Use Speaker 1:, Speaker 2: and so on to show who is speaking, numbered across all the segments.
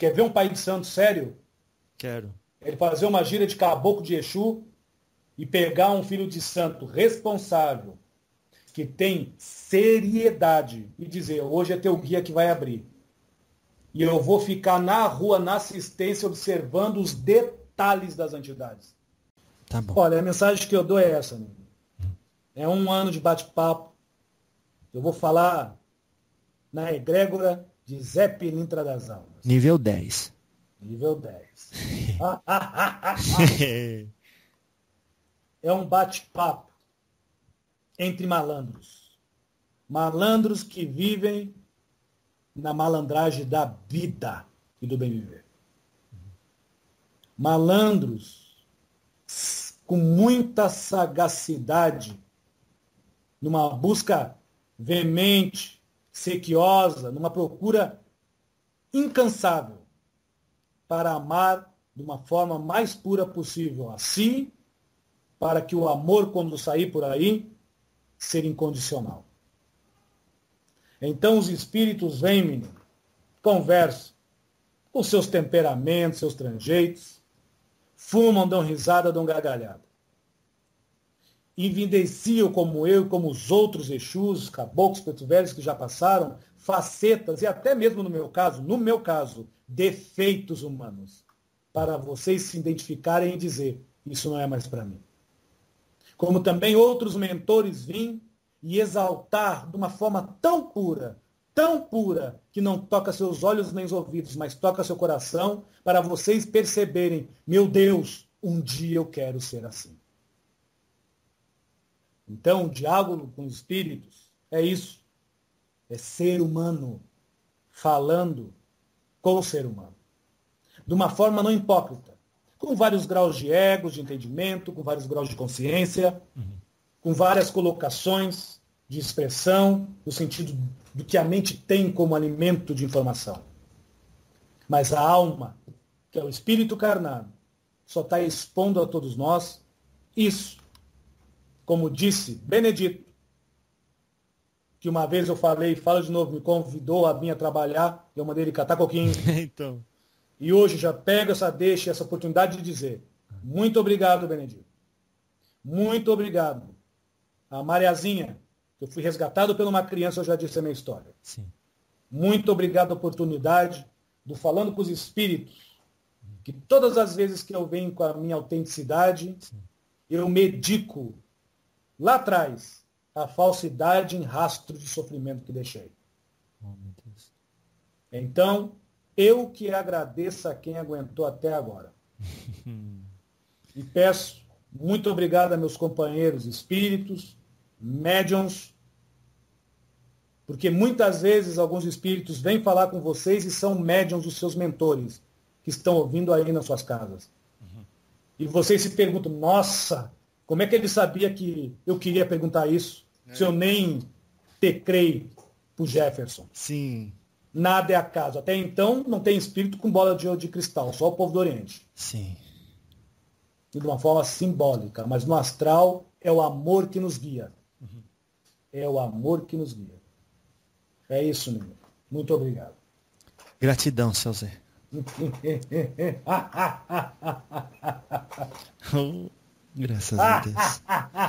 Speaker 1: Quer ver um pai de santo sério?
Speaker 2: Quero.
Speaker 1: Ele fazer uma gira de caboclo de Exu e pegar um filho de santo responsável, que tem seriedade, e dizer, hoje é teu guia que vai abrir. E eu vou ficar na rua, na assistência, observando os detalhes das entidades.
Speaker 2: Tá bom.
Speaker 1: Olha, a mensagem que eu dou é essa, amigo. É 1 ano de bate-papo. Eu vou falar na egrégora de Zé Pilintra das Almas.
Speaker 2: Nível 10.
Speaker 1: Nível 10. É um bate-papo entre malandros. Malandros que vivem na malandragem da vida e do bem viver. Malandros com muita sagacidade, numa busca veemente, sequiosa, numa procura incansável para amar de uma forma mais pura possível a si, para que o amor, quando sair por aí, seja incondicional. Então os espíritos vêm, menino, conversam com seus temperamentos, seus trejeitos, fumam, dão risada, dão gargalhada. Evidenciam como eu, como os outros Exus, caboclos, preto velhos que já passaram, facetas e até mesmo no meu caso, defeitos humanos, para vocês se identificarem e dizer, isso não é mais para mim. Como também outros mentores vêm e exaltar de uma forma tão pura, que não toca seus olhos nem os ouvidos, mas toca seu coração, para vocês perceberem, meu Deus, um dia eu quero ser assim. Então, o diálogo com os espíritos é isso. É ser humano falando com o ser humano. De uma forma não hipócrita. Com vários graus de ego, de entendimento, com vários graus de consciência, com várias colocações de expressão, no sentido do que a mente tem como alimento de informação. Mas a alma, que é o espírito carnado, só está expondo a todos nós isso. Como disse Benedito, que uma vez eu falei, falo de novo, me convidou a vir a trabalhar, eu mandei ele catar coquinho.
Speaker 2: Então.
Speaker 1: E hoje já pego essa deixa, essa oportunidade de dizer, muito obrigado, Benedito. Muito obrigado. A Mariazinha, que eu fui resgatado por uma criança, eu já disse a minha história.
Speaker 2: Sim.
Speaker 1: Muito obrigado a oportunidade do Falando com os Espíritos, que todas as vezes que eu venho com a minha autenticidade, sim, eu medico lá atrás a falsidade em rastro de sofrimento que deixei.
Speaker 2: Oh, meu Deus.
Speaker 1: Então, eu que agradeço a quem aguentou até agora. E peço muito obrigado a meus companheiros espíritos, médiuns, porque muitas vezes alguns espíritos vêm falar com vocês e são médiuns dos seus mentores, que estão ouvindo aí nas suas casas. E vocês se perguntam, nossa, como é que ele sabia que eu queria perguntar isso? Se eu nem tecrei pro Jefferson.
Speaker 2: Sim.
Speaker 1: Nada é acaso. Até então, não tem espírito com bola de cristal, só o povo do Oriente.
Speaker 2: Sim.
Speaker 1: E de uma forma simbólica, mas no astral é o amor que nos guia. É o amor que nos guia. É isso, menino. Muito obrigado.
Speaker 2: Gratidão, seu Zé. Oh, graças a Deus.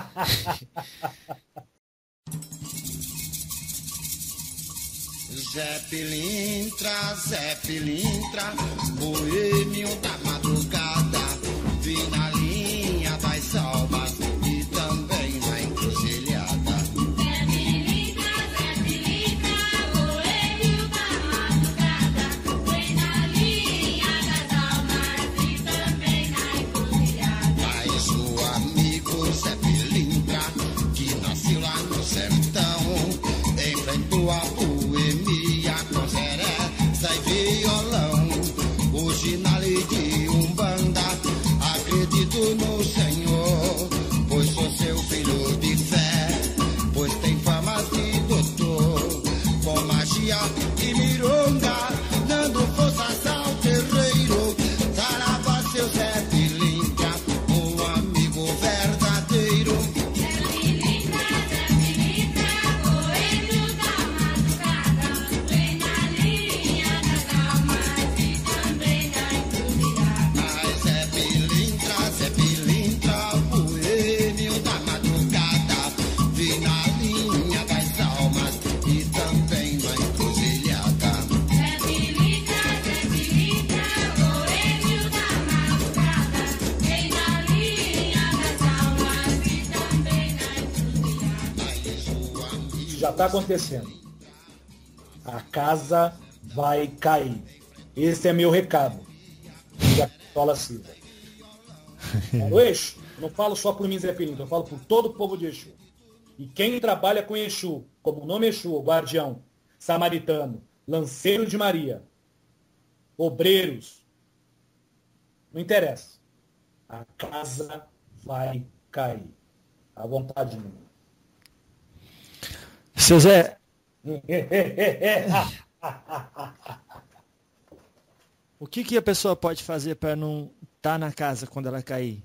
Speaker 3: Zé Pilintra, boêmio da madrugada, vi na linha das almas e também na encruzilhada. Zé Pilintra, boêmio da madrugada, vi na linha das almas e também na encruzilhada. Mas o amigo Zé Pilintra, que nasceu lá no sertão, enfrentou a boemia com seresta e violão. Hoje na lei de Umbanda acredito no Senhor, pois sou seu filho de fé, pois tem fama de doutor, com magia e mironga, dando forças ao terreiro. Saravá, seu Zé Pilintra, o amigo verdadeiro.
Speaker 1: já está acontecendo. A casa vai cair. Esse é meu recado. Da Pistola Silva. O Exu, eu não falo só por mim, Zé Pilinto, eu falo por todo o povo de Exu. E quem trabalha com Exu, como o nome Exu, o guardião, samaritano, lanceiro de Maria, obreiros, não interessa. A casa vai cair. À vontade, menino.
Speaker 2: Seu Zé, o que a pessoa pode fazer para não estar na casa quando ela cair?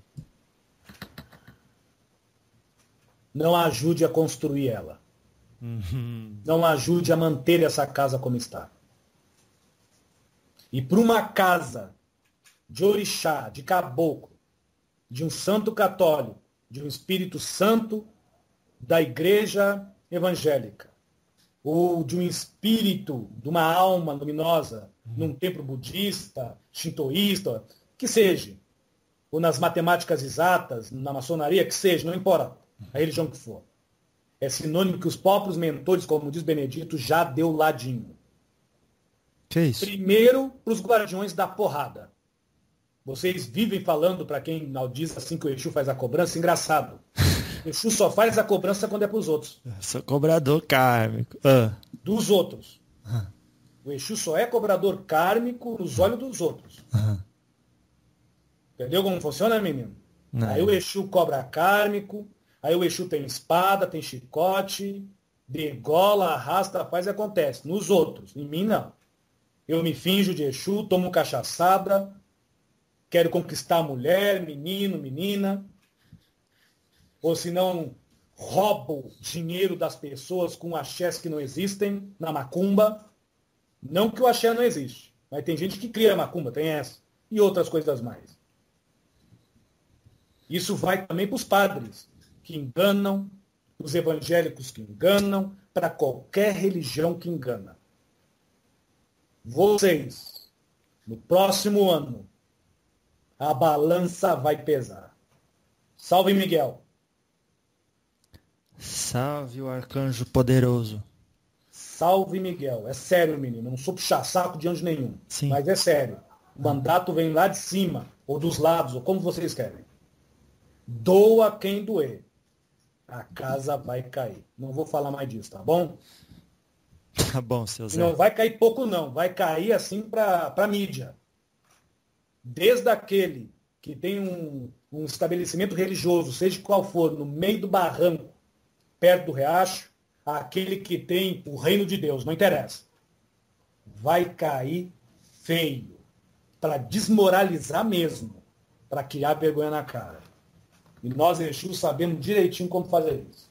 Speaker 1: Não ajude a construir ela. Não ajude a manter essa casa como está. E para uma casa de orixá, de caboclo, de um santo católico, de um Espírito Santo da igreja evangélica, ou de um espírito, de uma alma luminosa, num templo budista, shintoísta, que seja, ou nas matemáticas exatas, na maçonaria, que seja, não importa a religião que for. É sinônimo que os próprios mentores, como diz Benedito, já deu ladinho.
Speaker 2: Que isso?
Speaker 1: Primeiro, para os guardiões da porrada. Vocês vivem falando, para quem diz assim que o Exu faz a cobrança, engraçado. O Exu só faz a cobrança quando é para os outros.
Speaker 2: Eu sou cobrador kármico.
Speaker 1: Dos outros. O Exu só é cobrador kármico nos olhos dos outros. Entendeu como funciona, menino?
Speaker 2: Não.
Speaker 1: Aí o Exu cobra kármico, aí o Exu tem espada, tem chicote, degola, arrasta, faz e acontece. Nos outros, em mim não. Eu me finjo de Exu, tomo cachaçada, quero conquistar mulher, menino, menina, ou se não, roubo dinheiro das pessoas com axés que não existem, na macumba. Não que o axé não existe, mas tem gente que cria macumba, tem essa, e outras coisas mais. Isso vai também para os padres, que enganam, os evangélicos que enganam, para qualquer religião que engana. Vocês, no próximo ano, a balança vai pesar. Salve, Miguel.
Speaker 2: Salve o arcanjo poderoso.
Speaker 1: Salve, Miguel. É sério, menino. Eu não sou puxa-saco de anjo nenhum.
Speaker 2: Sim.
Speaker 1: Mas é sério. O mandato vem lá de cima, ou dos lados, ou como vocês querem. Doa quem doer. A casa vai cair. Não vou falar mais disso, tá bom?
Speaker 2: Tá bom, seu Zé.
Speaker 1: Não vai cair pouco, não. Vai cair assim para mídia. Desde aquele que tem um estabelecimento religioso, seja qual for, no meio do barranco, perto do riacho, aquele que tem o reino de Deus, não interessa. Vai cair feio. Para desmoralizar mesmo. Para criar vergonha na cara. E nós, Exu, sabemos direitinho como fazer isso.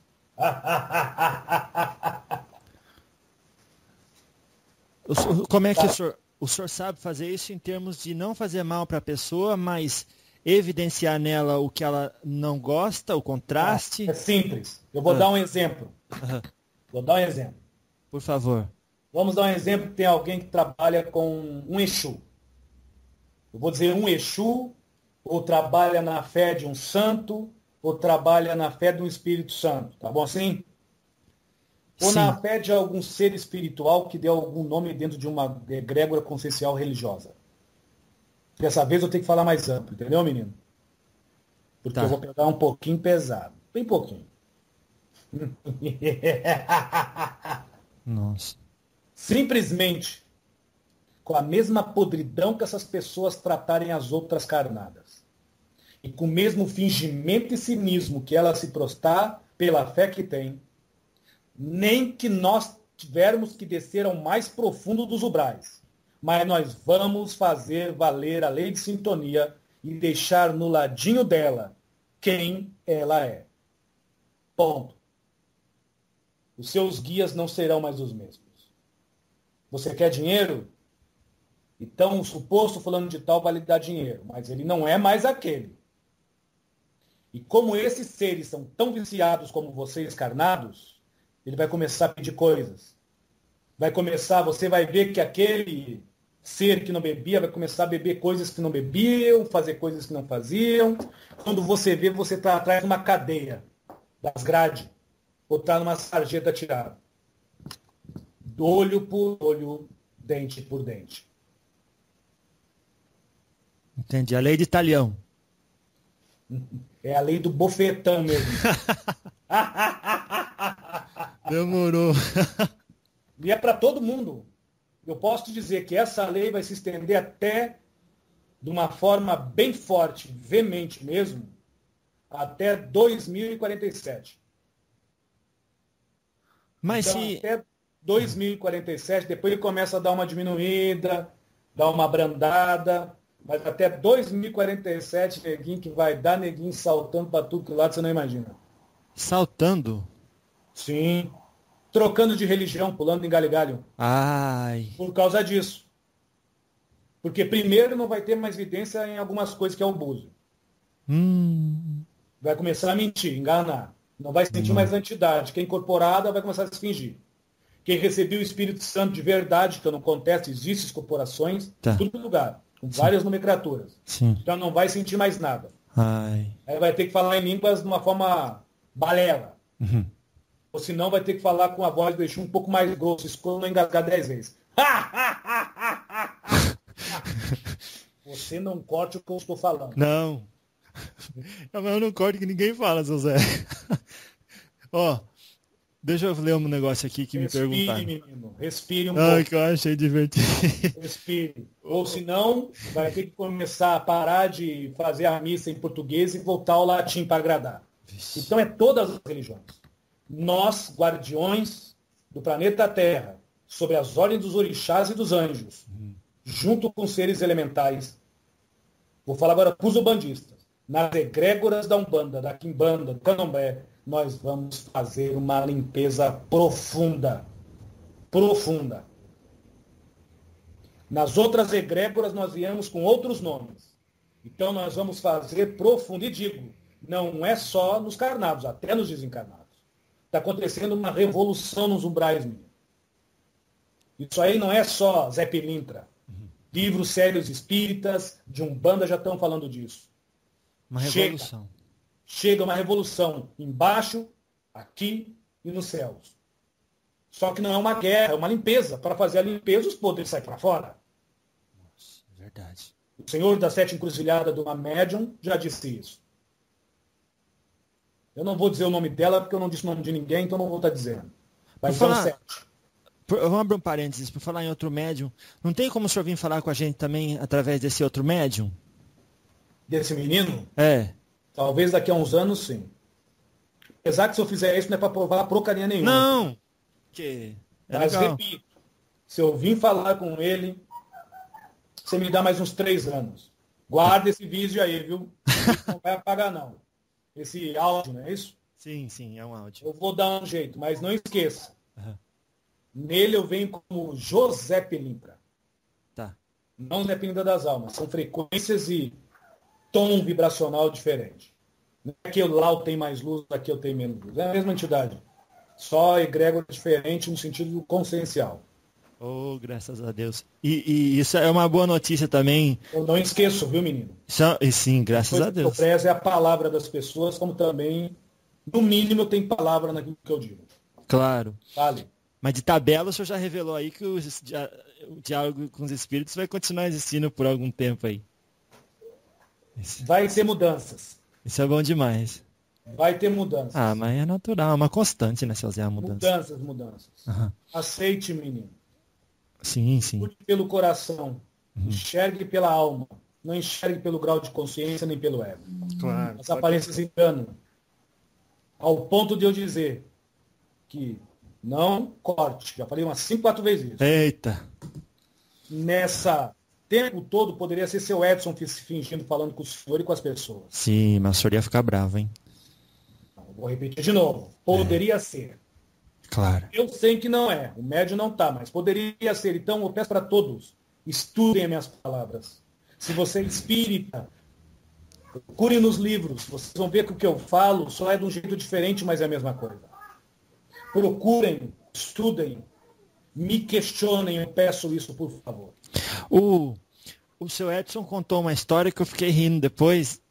Speaker 2: Como é que o senhor sabe fazer isso em termos de não fazer mal para a pessoa, mas evidenciar nela o que ela não gosta, o contraste?
Speaker 1: É simples. Eu vou dar um exemplo. Vou dar um exemplo.
Speaker 2: Por favor.
Speaker 1: Vamos dar um exemplo que tem alguém que trabalha com um Exu. Eu vou dizer um Exu, ou trabalha na fé de um santo, ou trabalha na fé de um Espírito Santo. Tá bom assim? Ou
Speaker 2: Sim.
Speaker 1: na fé de algum ser espiritual que deu algum nome dentro de uma egrégora consciencial religiosa. Dessa vez eu tenho que falar mais amplo, entendeu, menino? Porque
Speaker 2: Tá.
Speaker 1: eu vou pegar um pouquinho pesado. Bem pouquinho.
Speaker 2: Nossa.
Speaker 1: Simplesmente com a mesma podridão que essas pessoas tratarem as outras carnadas. E com o mesmo fingimento e cinismo que elas se prostrar pela fé que têm, nem que nós tivermos que descer ao mais profundo dos ubrais. Mas nós vamos fazer valer a lei de sintonia e deixar no ladinho dela quem ela é. Ponto. Os seus guias não serão mais os mesmos. Você quer dinheiro? Então o suposto fulano de tal vai lhe dar dinheiro, mas ele não é mais aquele. E como esses seres são tão viciados como vocês, carnados, ele vai começar a pedir coisas. Você vai ver que aquele ser que não bebia vai começar a beber coisas que não bebiam, fazer coisas que não faziam. Quando você vê, você está atrás de uma cadeia das grades, ou está numa sarjeta tirada. olho por olho, dente por dente.
Speaker 2: Entendi. A lei de Talião.
Speaker 1: É a lei do bofetão mesmo.
Speaker 2: Demorou.
Speaker 1: E é para todo mundo. Eu posso te dizer que essa lei vai se estender até, de uma forma bem forte, veemente mesmo, até 2047.
Speaker 2: Mas
Speaker 1: Então,
Speaker 2: se...
Speaker 1: até 2047, depois ele começa a dar uma diminuída, dar uma abrandada, mas até 2047, neguinho, que vai dar neguinho saltando para tudo que lado você não imagina.
Speaker 2: Saltando?
Speaker 1: Sim. Trocando de religião, pulando em galho e galho.
Speaker 2: Ai.
Speaker 1: Por causa disso. Porque primeiro não vai ter mais evidência em algumas coisas que é o búzio. Vai começar a mentir, enganar. Não vai sentir mais santidade. Quem é incorporada vai começar a se fingir. Quem recebeu o Espírito Santo de verdade, que eu não contesto, existem corporações,
Speaker 2: Tá.
Speaker 1: em todo lugar, com várias nomenclaturas.
Speaker 2: Sim.
Speaker 1: Então não vai sentir mais nada.
Speaker 2: Ai.
Speaker 1: Aí vai ter que falar em línguas de uma forma balela.
Speaker 2: Uhum.
Speaker 1: Ou senão vai ter que falar com a voz do Exu um pouco mais grossa, escuro, não engasgar 10 vezes. Você não corte o que eu estou falando.
Speaker 2: Não. Eu não corto que ninguém fala, seu Zé. Ó, deixa eu ler um negócio aqui que me perguntaram.
Speaker 1: Respire, menino. Respire um
Speaker 2: Ai,
Speaker 1: pouco.
Speaker 2: que eu achei divertido.
Speaker 1: Respire. Ou senão, vai ter que começar a parar de fazer a missa em português e voltar ao latim para agradar. Então é todas as religiões. Nós, guardiões do planeta Terra, sob as ordens dos orixás e dos anjos, junto com seres elementais, vou falar agora para os ubandistas, nas egrégoras da Umbanda, da Quimbanda, do Candomblé, nós vamos fazer uma limpeza profunda. Profunda. Nas outras egrégoras nós viemos com outros nomes. Então nós vamos fazer profundo. E digo, não é só nos carnados, até nos desencarnados. Está acontecendo uma revolução nos umbrais, menino. Isso aí não é só Zé Pilintra. Livros sérios espíritas, de Umbanda já estão falando disso.
Speaker 2: Uma revolução.
Speaker 1: Chega uma revolução embaixo, aqui e nos céus. Só que não é uma guerra, é uma limpeza. Para fazer a limpeza, os poderes saem para fora.
Speaker 2: Nossa, verdade.
Speaker 1: O senhor da Sete Encruzilhada de uma médium já disse isso. Eu não vou dizer o nome dela, porque eu não disse o nome de ninguém, então não vou estar dizendo. Mas são 7.
Speaker 2: Vamos abrir um parênteses, por falar em outro médium. Não tem como o senhor vir falar com a gente também através desse outro médium?
Speaker 1: Desse menino?
Speaker 2: É.
Speaker 1: Talvez daqui a uns anos, sim. Apesar que se eu fizer isso não é para provar porcaria nenhuma.
Speaker 2: Não! Que é
Speaker 1: Mas
Speaker 2: legal.
Speaker 1: repito, se eu vim falar com ele, você me dá mais uns 3 anos. Guarda esse vídeo aí, viu? Não vai apagar, não. Esse áudio, não é isso?
Speaker 2: Sim, sim, é um áudio.
Speaker 1: Eu vou dar um jeito, mas não esqueça.
Speaker 2: Aham.
Speaker 1: Nele eu venho como José Pilintra.
Speaker 2: Tá.
Speaker 1: Não Zé Pilintra das Almas. São frequências e tom vibracional diferente. Não é que lá eu tenho mais luz, aqui eu tenho menos luz. É a mesma entidade. Só egrégora diferente no sentido consciencial.
Speaker 2: Oh, graças a Deus. E isso é uma boa notícia também.
Speaker 1: Eu não esqueço, viu, menino?
Speaker 2: E sim, graças a
Speaker 1: O que eu
Speaker 2: Deus.
Speaker 1: prezo é a palavra das pessoas, como também, no mínimo, eu tenho palavra naquilo que eu digo.
Speaker 2: Claro.
Speaker 1: Vale.
Speaker 2: Mas de tabela o senhor já revelou aí que o diálogo com os espíritos vai continuar existindo por algum tempo aí.
Speaker 1: Vai ter mudanças.
Speaker 2: Isso é bom demais.
Speaker 1: Vai ter mudanças.
Speaker 2: Ah, mas é natural, é uma constante, né, seu Zé, a mudança.
Speaker 1: Mudanças.
Speaker 2: Aham.
Speaker 1: Aceite, menino.
Speaker 2: Sim, sim.
Speaker 1: Escute pelo coração. Enxergue pela alma. Não enxergue pelo grau de consciência nem pelo ego.
Speaker 2: Claro.
Speaker 1: As aparências enganam. Ao ponto de eu dizer que não corte. Já falei umas 5, 4 vezes isso.
Speaker 2: Eita.
Speaker 1: Nessa tempo todo poderia ser seu Edson fingindo, falando com o senhor e com as pessoas.
Speaker 2: Sim, mas o senhor ia ficar bravo, hein?
Speaker 1: Vou repetir de novo. Poderia ser.
Speaker 2: Claro.
Speaker 1: Eu sei que não é. O médio não está, mas poderia ser. Então eu peço para todos, estudem as minhas palavras. Se você é espírita, procure nos livros. Vocês vão ver que o que eu falo só é de um jeito diferente, mas é a mesma coisa. Procurem, estudem, me questionem, eu peço isso, por favor.
Speaker 2: O seu Edson contou uma história que eu fiquei rindo depois.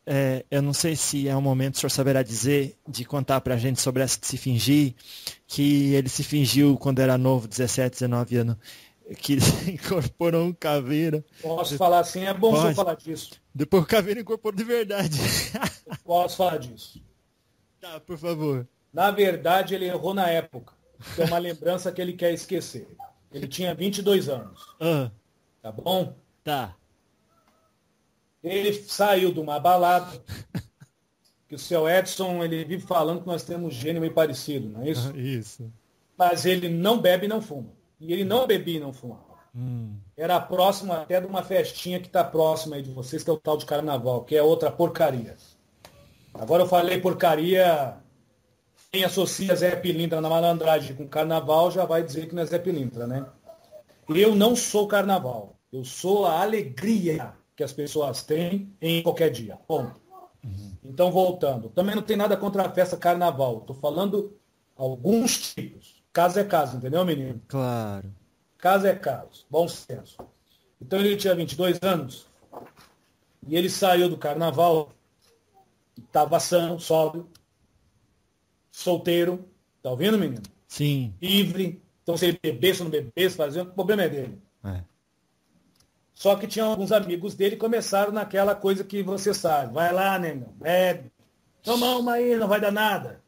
Speaker 2: eu não sei se é um momento que o senhor saberá dizer, de contar pra gente sobre essa de se fingir, que ele se fingiu quando era novo, 17, 19 anos, que ele incorporou um caveira.
Speaker 1: Posso falar assim? É bom
Speaker 2: Pode.
Speaker 1: só falar disso.
Speaker 2: Depois o caveira incorporou de verdade.
Speaker 1: Posso falar disso.
Speaker 2: Tá, por favor.
Speaker 1: Na verdade, ele errou na época. É uma lembrança que ele quer esquecer. Ele tinha 22 anos.
Speaker 2: Ah,
Speaker 1: Tá bom?
Speaker 2: tá.
Speaker 1: Ele saiu de uma balada, que o seu Edson, ele vive falando que nós temos gênio meio parecido, não é isso?
Speaker 2: Isso.
Speaker 1: Mas ele não bebe e não fuma. E ele não bebia e não fumava. Era próximo até de uma festinha que está próxima aí de vocês, que é o tal de carnaval, que é outra porcaria. Agora eu falei porcaria, quem associa Zé Pilintra na malandragem com carnaval já vai dizer que não é Zé Pilintra, né? Eu não sou carnaval. Eu sou a alegria que as pessoas têm em qualquer dia. Ponto. Então, voltando. Também não tem nada contra a festa carnaval. Estou falando alguns tipos. Caso é caso, entendeu, menino?
Speaker 2: Claro.
Speaker 1: Caso é caso. Bom senso. Então, ele tinha 22 anos. E ele saiu do carnaval. Estava são, sóbrio. Solteiro. Tá ouvindo, menino?
Speaker 2: Sim.
Speaker 1: Livre. Então, se ele bebesse ou não bebesse, fazia, o problema é dele.
Speaker 2: É.
Speaker 1: Só que tinha alguns amigos dele que começaram naquela coisa que você sabe. Vai lá, negão, bebe. Toma uma aí, não vai dar nada.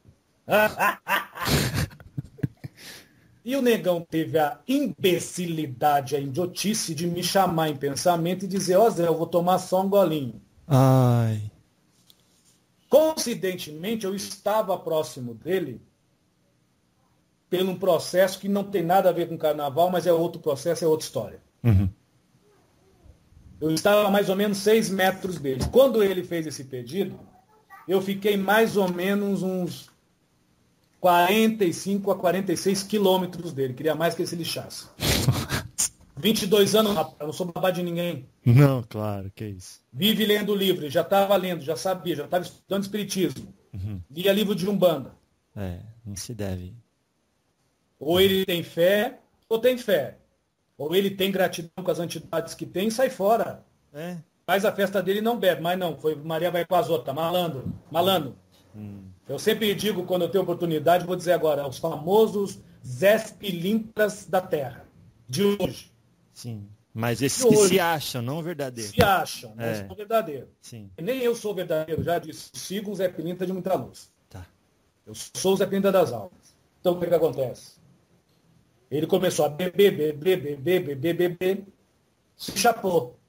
Speaker 1: E o negão teve a imbecilidade, a idiotice de me chamar em pensamento e dizer, ó Zé, eu vou tomar só um golinho.
Speaker 2: Ai.
Speaker 1: Coincidentemente, eu estava próximo dele pelo um processo que não tem nada a ver com carnaval, mas é outro processo, é outra história.
Speaker 2: Uhum.
Speaker 1: Eu estava a mais ou menos 6 metros dele. Quando ele fez esse pedido, eu fiquei mais ou menos uns 45 a 46 quilômetros dele. Queria mais que ele se lixasse. 22 anos, rapaz, eu não sou babá de ninguém.
Speaker 2: Não, claro, que isso.
Speaker 1: Vive lendo livro, já estava lendo, já sabia, já estava estudando espiritismo. Lia livro de Umbanda.
Speaker 2: Não se deve.
Speaker 1: Ou ele tem fé, ou tem fé. Ou ele tem gratidão com as entidades que tem e sai fora. Faz a festa dele e não bebe. Mas não, foi Maria vai com as outras. Malandro, malandro. Eu sempre digo, quando eu tenho oportunidade, vou dizer agora, os famosos Zé Pilintras da Terra, de hoje.
Speaker 2: Sim. Mas esses
Speaker 1: De
Speaker 2: que
Speaker 1: hoje.
Speaker 2: se acham, não verdadeiros.
Speaker 1: Se acham, não são verdadeiros.
Speaker 2: Sim.
Speaker 1: Nem eu sou verdadeiro, já disse. Sigo o Zé Pilintra de muita luz.
Speaker 2: Tá.
Speaker 1: Eu sou o Zé Pilintra das almas. Então, o que acontece? Ele começou a beber, se chapou.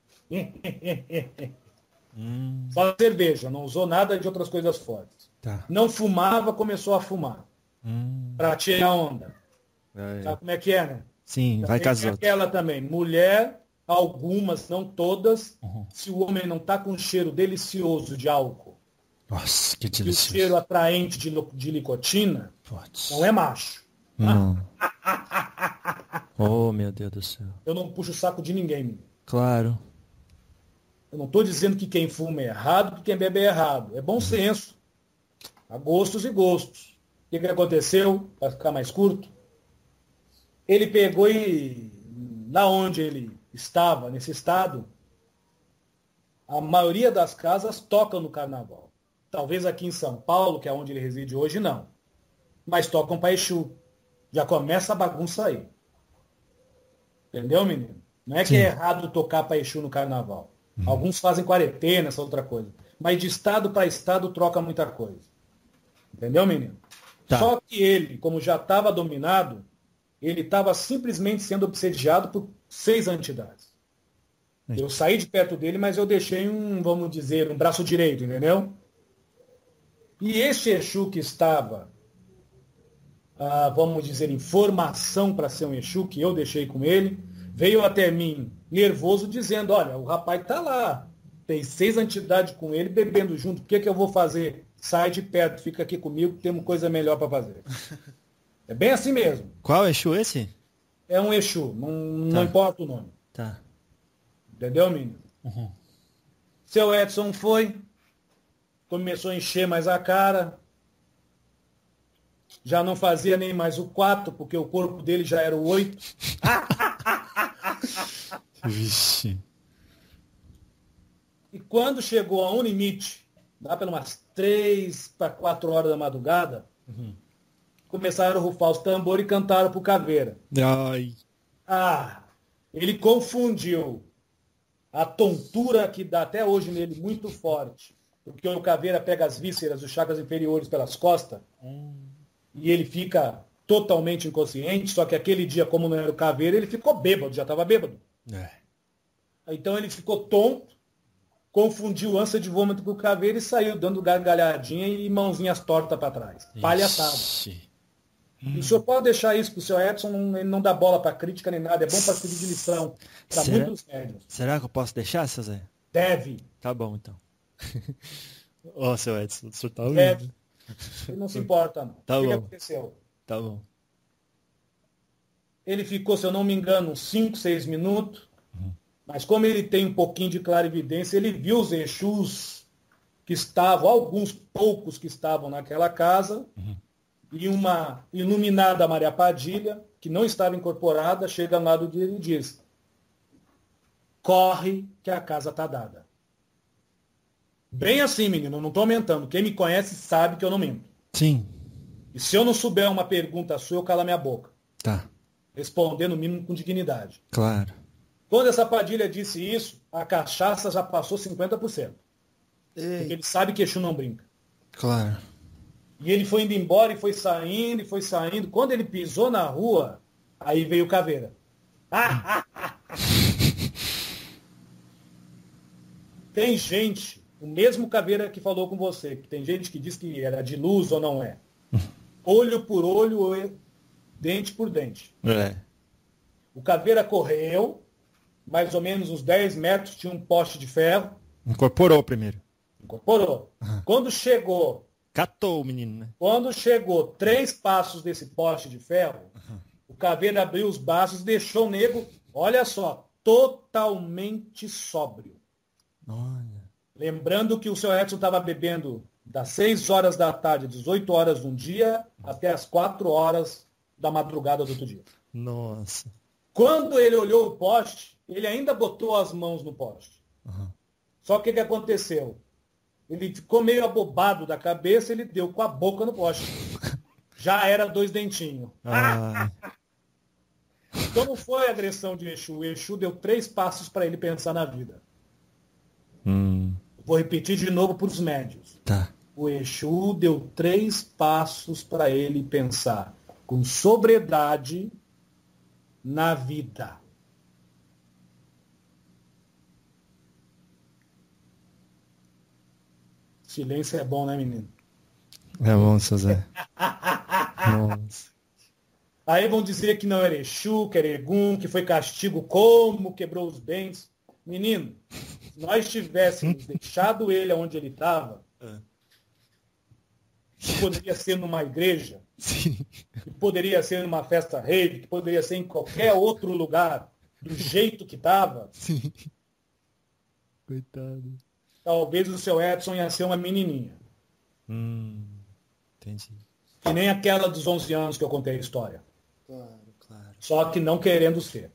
Speaker 1: Só cerveja, não usou nada de outras coisas fortes.
Speaker 2: Tá.
Speaker 1: Não fumava, começou a fumar. Pra tirar onda. Sabe como é que é, né?
Speaker 2: Sim, vai
Speaker 1: Também
Speaker 2: com as
Speaker 1: tem
Speaker 2: outras.
Speaker 1: aquela também. Mulher, algumas, não todas, se o homem não tá com um cheiro delicioso de álcool
Speaker 2: Nossa, que
Speaker 1: e o
Speaker 2: delicioso.
Speaker 1: cheiro atraente de nicotina,
Speaker 2: Putz.
Speaker 1: não é macho.
Speaker 2: Não. Oh, meu Deus do céu.
Speaker 1: Eu não puxo o saco de ninguém, menino.
Speaker 2: Claro.
Speaker 1: Eu não estou dizendo que quem fuma é errado, que quem bebe é errado. É bom senso. Há gostos e gostos. O que aconteceu, para ficar mais curto? Ele pegou e, lá onde ele estava, nesse estado, a maioria das casas tocam no carnaval. Talvez aqui em São Paulo, que é onde ele reside hoje, não. Mas tocam para Exu. Já começa a bagunça aí. Entendeu, menino? Não é que é errado tocar para Exu no carnaval. Alguns fazem quarentena, essa outra coisa. Mas de estado para estado troca muita coisa. Entendeu, menino?
Speaker 2: Tá.
Speaker 1: Só que ele, como já estava dominado, ele estava simplesmente sendo obsediado por 6 entidades. Eu saí de perto dele, mas eu deixei vamos dizer, um braço direito, entendeu? E esse Exu que estava, vamos dizer, em formação para ser um Exu, que eu deixei com ele, veio até mim nervoso dizendo, olha, o rapaz está lá, tem 6 entidades com ele, bebendo junto, o que eu vou fazer? Sai de perto, fica aqui comigo, temos coisa melhor para fazer. É bem assim mesmo.
Speaker 2: Qual Exu esse?
Speaker 1: É um Exu, não importa o nome.
Speaker 2: Tá.
Speaker 1: Entendeu, menino? Seu Edson foi, começou a encher mais a cara, já não fazia nem mais o 4, porque o corpo dele já era o 8.
Speaker 2: Vixe.
Speaker 1: E quando chegou a um limite, lá pelas umas 3 para 4 horas da madrugada, começaram a rufar os tambores e cantaram pro Caveira.
Speaker 2: Ai.
Speaker 1: Ele confundiu a tontura que dá até hoje nele muito forte, porque o Caveira pega as vísceras, os chakras inferiores pelas costas, e ele fica totalmente inconsciente, só que aquele dia, como não era o Caveira, ele ficou bêbado, já estava bêbado. Então ele ficou tonto, confundiu ânsia de vômito com o Caveira e saiu dando gargalhadinha e mãozinhas tortas para trás. Palhaçada. E o senhor pode deixar isso pro seu Edson, ele não dá bola para crítica nem nada, é bom para servir de lição para muitos médios.
Speaker 2: Será que eu posso deixar, seu Zé?
Speaker 1: Deve.
Speaker 2: Tá bom, então. Ó, seu Edson, o senhor tá
Speaker 1: Deve.
Speaker 2: ouvindo?
Speaker 1: Ele não se importa, não.
Speaker 2: Tá
Speaker 1: O que
Speaker 2: bom.
Speaker 1: aconteceu?
Speaker 2: Tá bom.
Speaker 1: Ele ficou, se eu não me engano, uns 5, 6 minutos, mas como ele tem um pouquinho de clarividência, ele viu os Exus que estavam, alguns poucos que estavam naquela casa, e uma iluminada Maria Padilha, que não estava incorporada, chega ao lado dele e diz: corre que a casa está dada. Bem assim, menino, eu não estou aumentando. Quem me conhece sabe que eu não minto.
Speaker 2: Sim.
Speaker 1: E se eu não souber uma pergunta sua, eu calo a minha boca.
Speaker 2: Tá.
Speaker 1: Responder no mínimo com dignidade.
Speaker 2: Claro.
Speaker 1: Quando essa Padilha disse isso, a cachaça já passou 50%. Porque ele sabe que Exu não brinca.
Speaker 2: Claro.
Speaker 1: E ele foi indo embora e foi saindo, e foi saindo. Quando ele pisou na rua, aí veio o Caveira. Tem gente, o mesmo Caveira que falou com você, que tem gente que diz que era de luz ou não é. Olho por olho, dente por dente. O Caveira correu, mais ou menos uns 10 metros, tinha um poste de ferro.
Speaker 2: Incorporou primeiro.
Speaker 1: Incorporou. Quando chegou
Speaker 2: Catou o menino, né?
Speaker 1: Quando chegou 3 passos desse poste de ferro, o Caveira abriu os braços e deixou o nego, olha só, totalmente sóbrio.
Speaker 2: Olha.
Speaker 1: Lembrando que o seu Edson estava bebendo das 6 horas da tarde, 18 horas de um dia, até as 4 horas da madrugada do outro dia.
Speaker 2: Nossa.
Speaker 1: Quando ele olhou o poste, ele ainda botou as mãos no poste. Só que o que aconteceu? Ele ficou meio abobado da cabeça, ele deu com a boca no poste. Já era 2 dentinhos. Então não foi agressão de Exu. O Exu deu 3 passos para ele pensar na vida. Vou repetir de novo para os médios.
Speaker 2: Tá.
Speaker 1: O Exu deu 3 passos para ele pensar com sobriedade na vida. Silêncio é bom, né, menino?
Speaker 2: É bom, seu Zé. Nossa.
Speaker 1: Aí vão dizer que não era Exu, que era Egum, que foi castigo como, quebrou os dentes. Menino, se nós tivéssemos deixado ele onde ele estava, que poderia ser numa igreja,
Speaker 2: Sim.
Speaker 1: que poderia ser numa festa rave, que poderia ser em qualquer outro lugar, do jeito que estava,
Speaker 2: Sim. Coitado.
Speaker 1: talvez o seu Edson ia ser uma menininha.
Speaker 2: Entendi.
Speaker 1: Que nem aquela dos 11 anos que eu contei a história.
Speaker 2: Claro.
Speaker 1: Só que não querendo ser.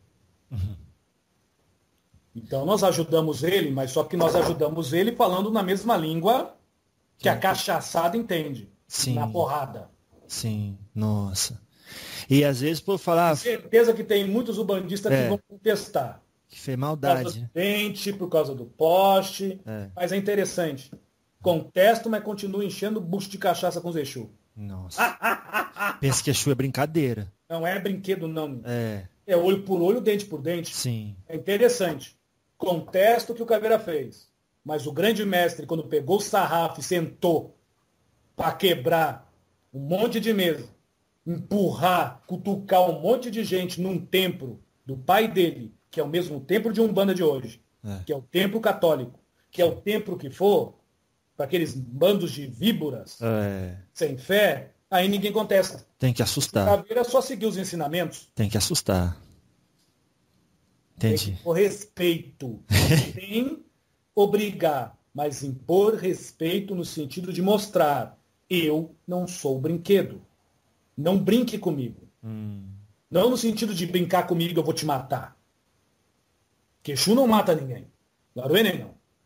Speaker 1: Então nós ajudamos ele, mas só que nós ajudamos ele falando na mesma língua que a cachaçada entende.
Speaker 2: Sim.
Speaker 1: Na porrada.
Speaker 2: Sim. Nossa. E às vezes por falar
Speaker 1: Certeza que tem muitos ubandistas que vão contestar.
Speaker 2: que fez
Speaker 1: Por causa
Speaker 2: maldade.
Speaker 1: do dente, por causa do poste. Mas é interessante. Contesto, mas continuo enchendo o bucho de cachaça com os Exu.
Speaker 2: Nossa. Pensa que Exu é brincadeira.
Speaker 1: Não é brinquedo, não.
Speaker 2: É.
Speaker 1: É olho por olho, dente por dente.
Speaker 2: Sim.
Speaker 1: É interessante. Contesto o que o Caveira fez. Mas o grande mestre, quando pegou o sarrafo e sentou para quebrar um monte de mesa, empurrar, cutucar um monte de gente num templo do pai dele, que é o mesmo templo de Umbanda de hoje, que é o templo católico, que é o templo que for, para aqueles bandos de víboras, sem fé, aí ninguém contesta.
Speaker 2: Tem que
Speaker 1: O
Speaker 2: assustar.
Speaker 1: Caveira só seguiu os ensinamentos.
Speaker 2: Tem que assustar.
Speaker 1: Tem
Speaker 2: Entendi.
Speaker 1: que impor respeito. Sem obrigar, mas impor respeito no sentido de mostrar: eu não sou brinquedo. Não brinque comigo. Não no sentido de brincar comigo, eu vou te matar. Que Exu não mata ninguém. Laruene não.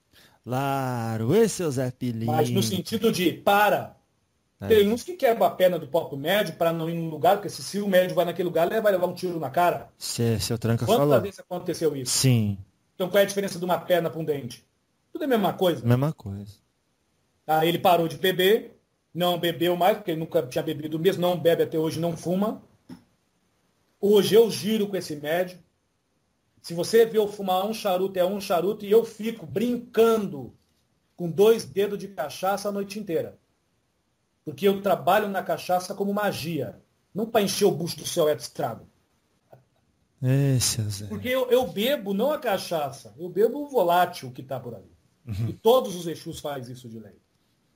Speaker 2: Claro, esse é o Zé Pilintra.
Speaker 1: Mas no sentido de, para. Tem uns que quebram a perna do próprio médio para não ir num lugar, porque se o médio vai naquele lugar, ele vai levar um tiro na cara.
Speaker 2: Seu Tranca
Speaker 1: Quantas
Speaker 2: falou.
Speaker 1: vezes aconteceu isso?
Speaker 2: Sim,
Speaker 1: Então qual é a diferença de uma perna para um dente? Tudo é a mesma coisa.
Speaker 2: mesma coisa.
Speaker 1: Aí ele parou de beber, não bebeu mais, porque ele nunca tinha bebido mesmo, não bebe até hoje, não fuma. Hoje eu giro com esse médio. Se você vê eu fumar um charuto, é um charuto, e eu fico brincando com 2 dedos de cachaça a noite inteira. Porque eu trabalho na cachaça como magia, não para encher o bucho do seu estrago.
Speaker 2: Esse é o Zé.
Speaker 1: Porque eu bebo não a cachaça, eu bebo o volátil que está por ali. E todos os Exus fazem isso de lei.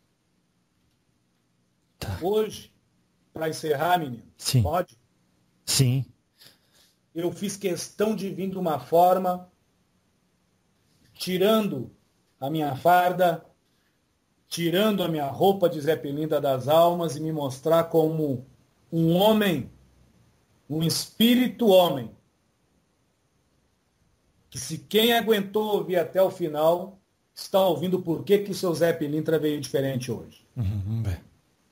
Speaker 2: Tá.
Speaker 1: Hoje, para encerrar, menino,
Speaker 2: Sim.
Speaker 1: pode?
Speaker 2: Sim.
Speaker 1: Eu fiz questão de vir de uma forma, tirando a minha farda, tirando a minha roupa de Zé Pilintra das almas e me mostrar como um homem, um espírito homem, que se quem aguentou ouvir até o final, está ouvindo por que o seu Zé Pilintra veio diferente hoje.
Speaker 2: Vamos ver.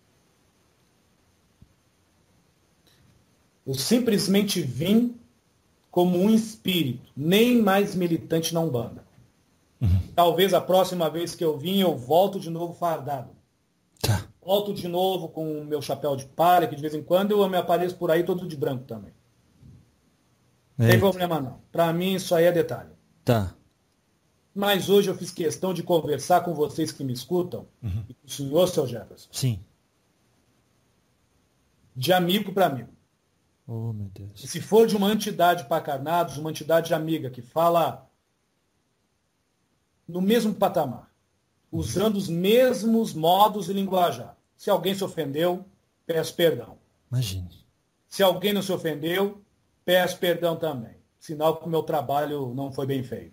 Speaker 1: Eu simplesmente vim como um espírito, nem mais militante na Umbanda. Talvez a próxima vez que eu vim, eu volto de novo fardado.
Speaker 2: Tá.
Speaker 1: Volto de novo com o meu chapéu de palha, que de vez em quando eu me apareço por aí todo de branco também. Não tem problema não. Para mim isso aí é detalhe.
Speaker 2: Tá.
Speaker 1: Mas hoje eu fiz questão de conversar com vocês que me escutam, e com o senhor, seu Jefferson,
Speaker 2: Sim.
Speaker 1: de amigo para amigo.
Speaker 2: Oh, meu Deus.
Speaker 1: E se for de uma entidade para carnados, uma entidade amiga que fala no mesmo patamar, usando os mesmos modos e linguajar. Se alguém se ofendeu, peço perdão.
Speaker 2: Imagine.
Speaker 1: Se alguém não se ofendeu, peço perdão também. Sinal que o meu trabalho não foi bem feito.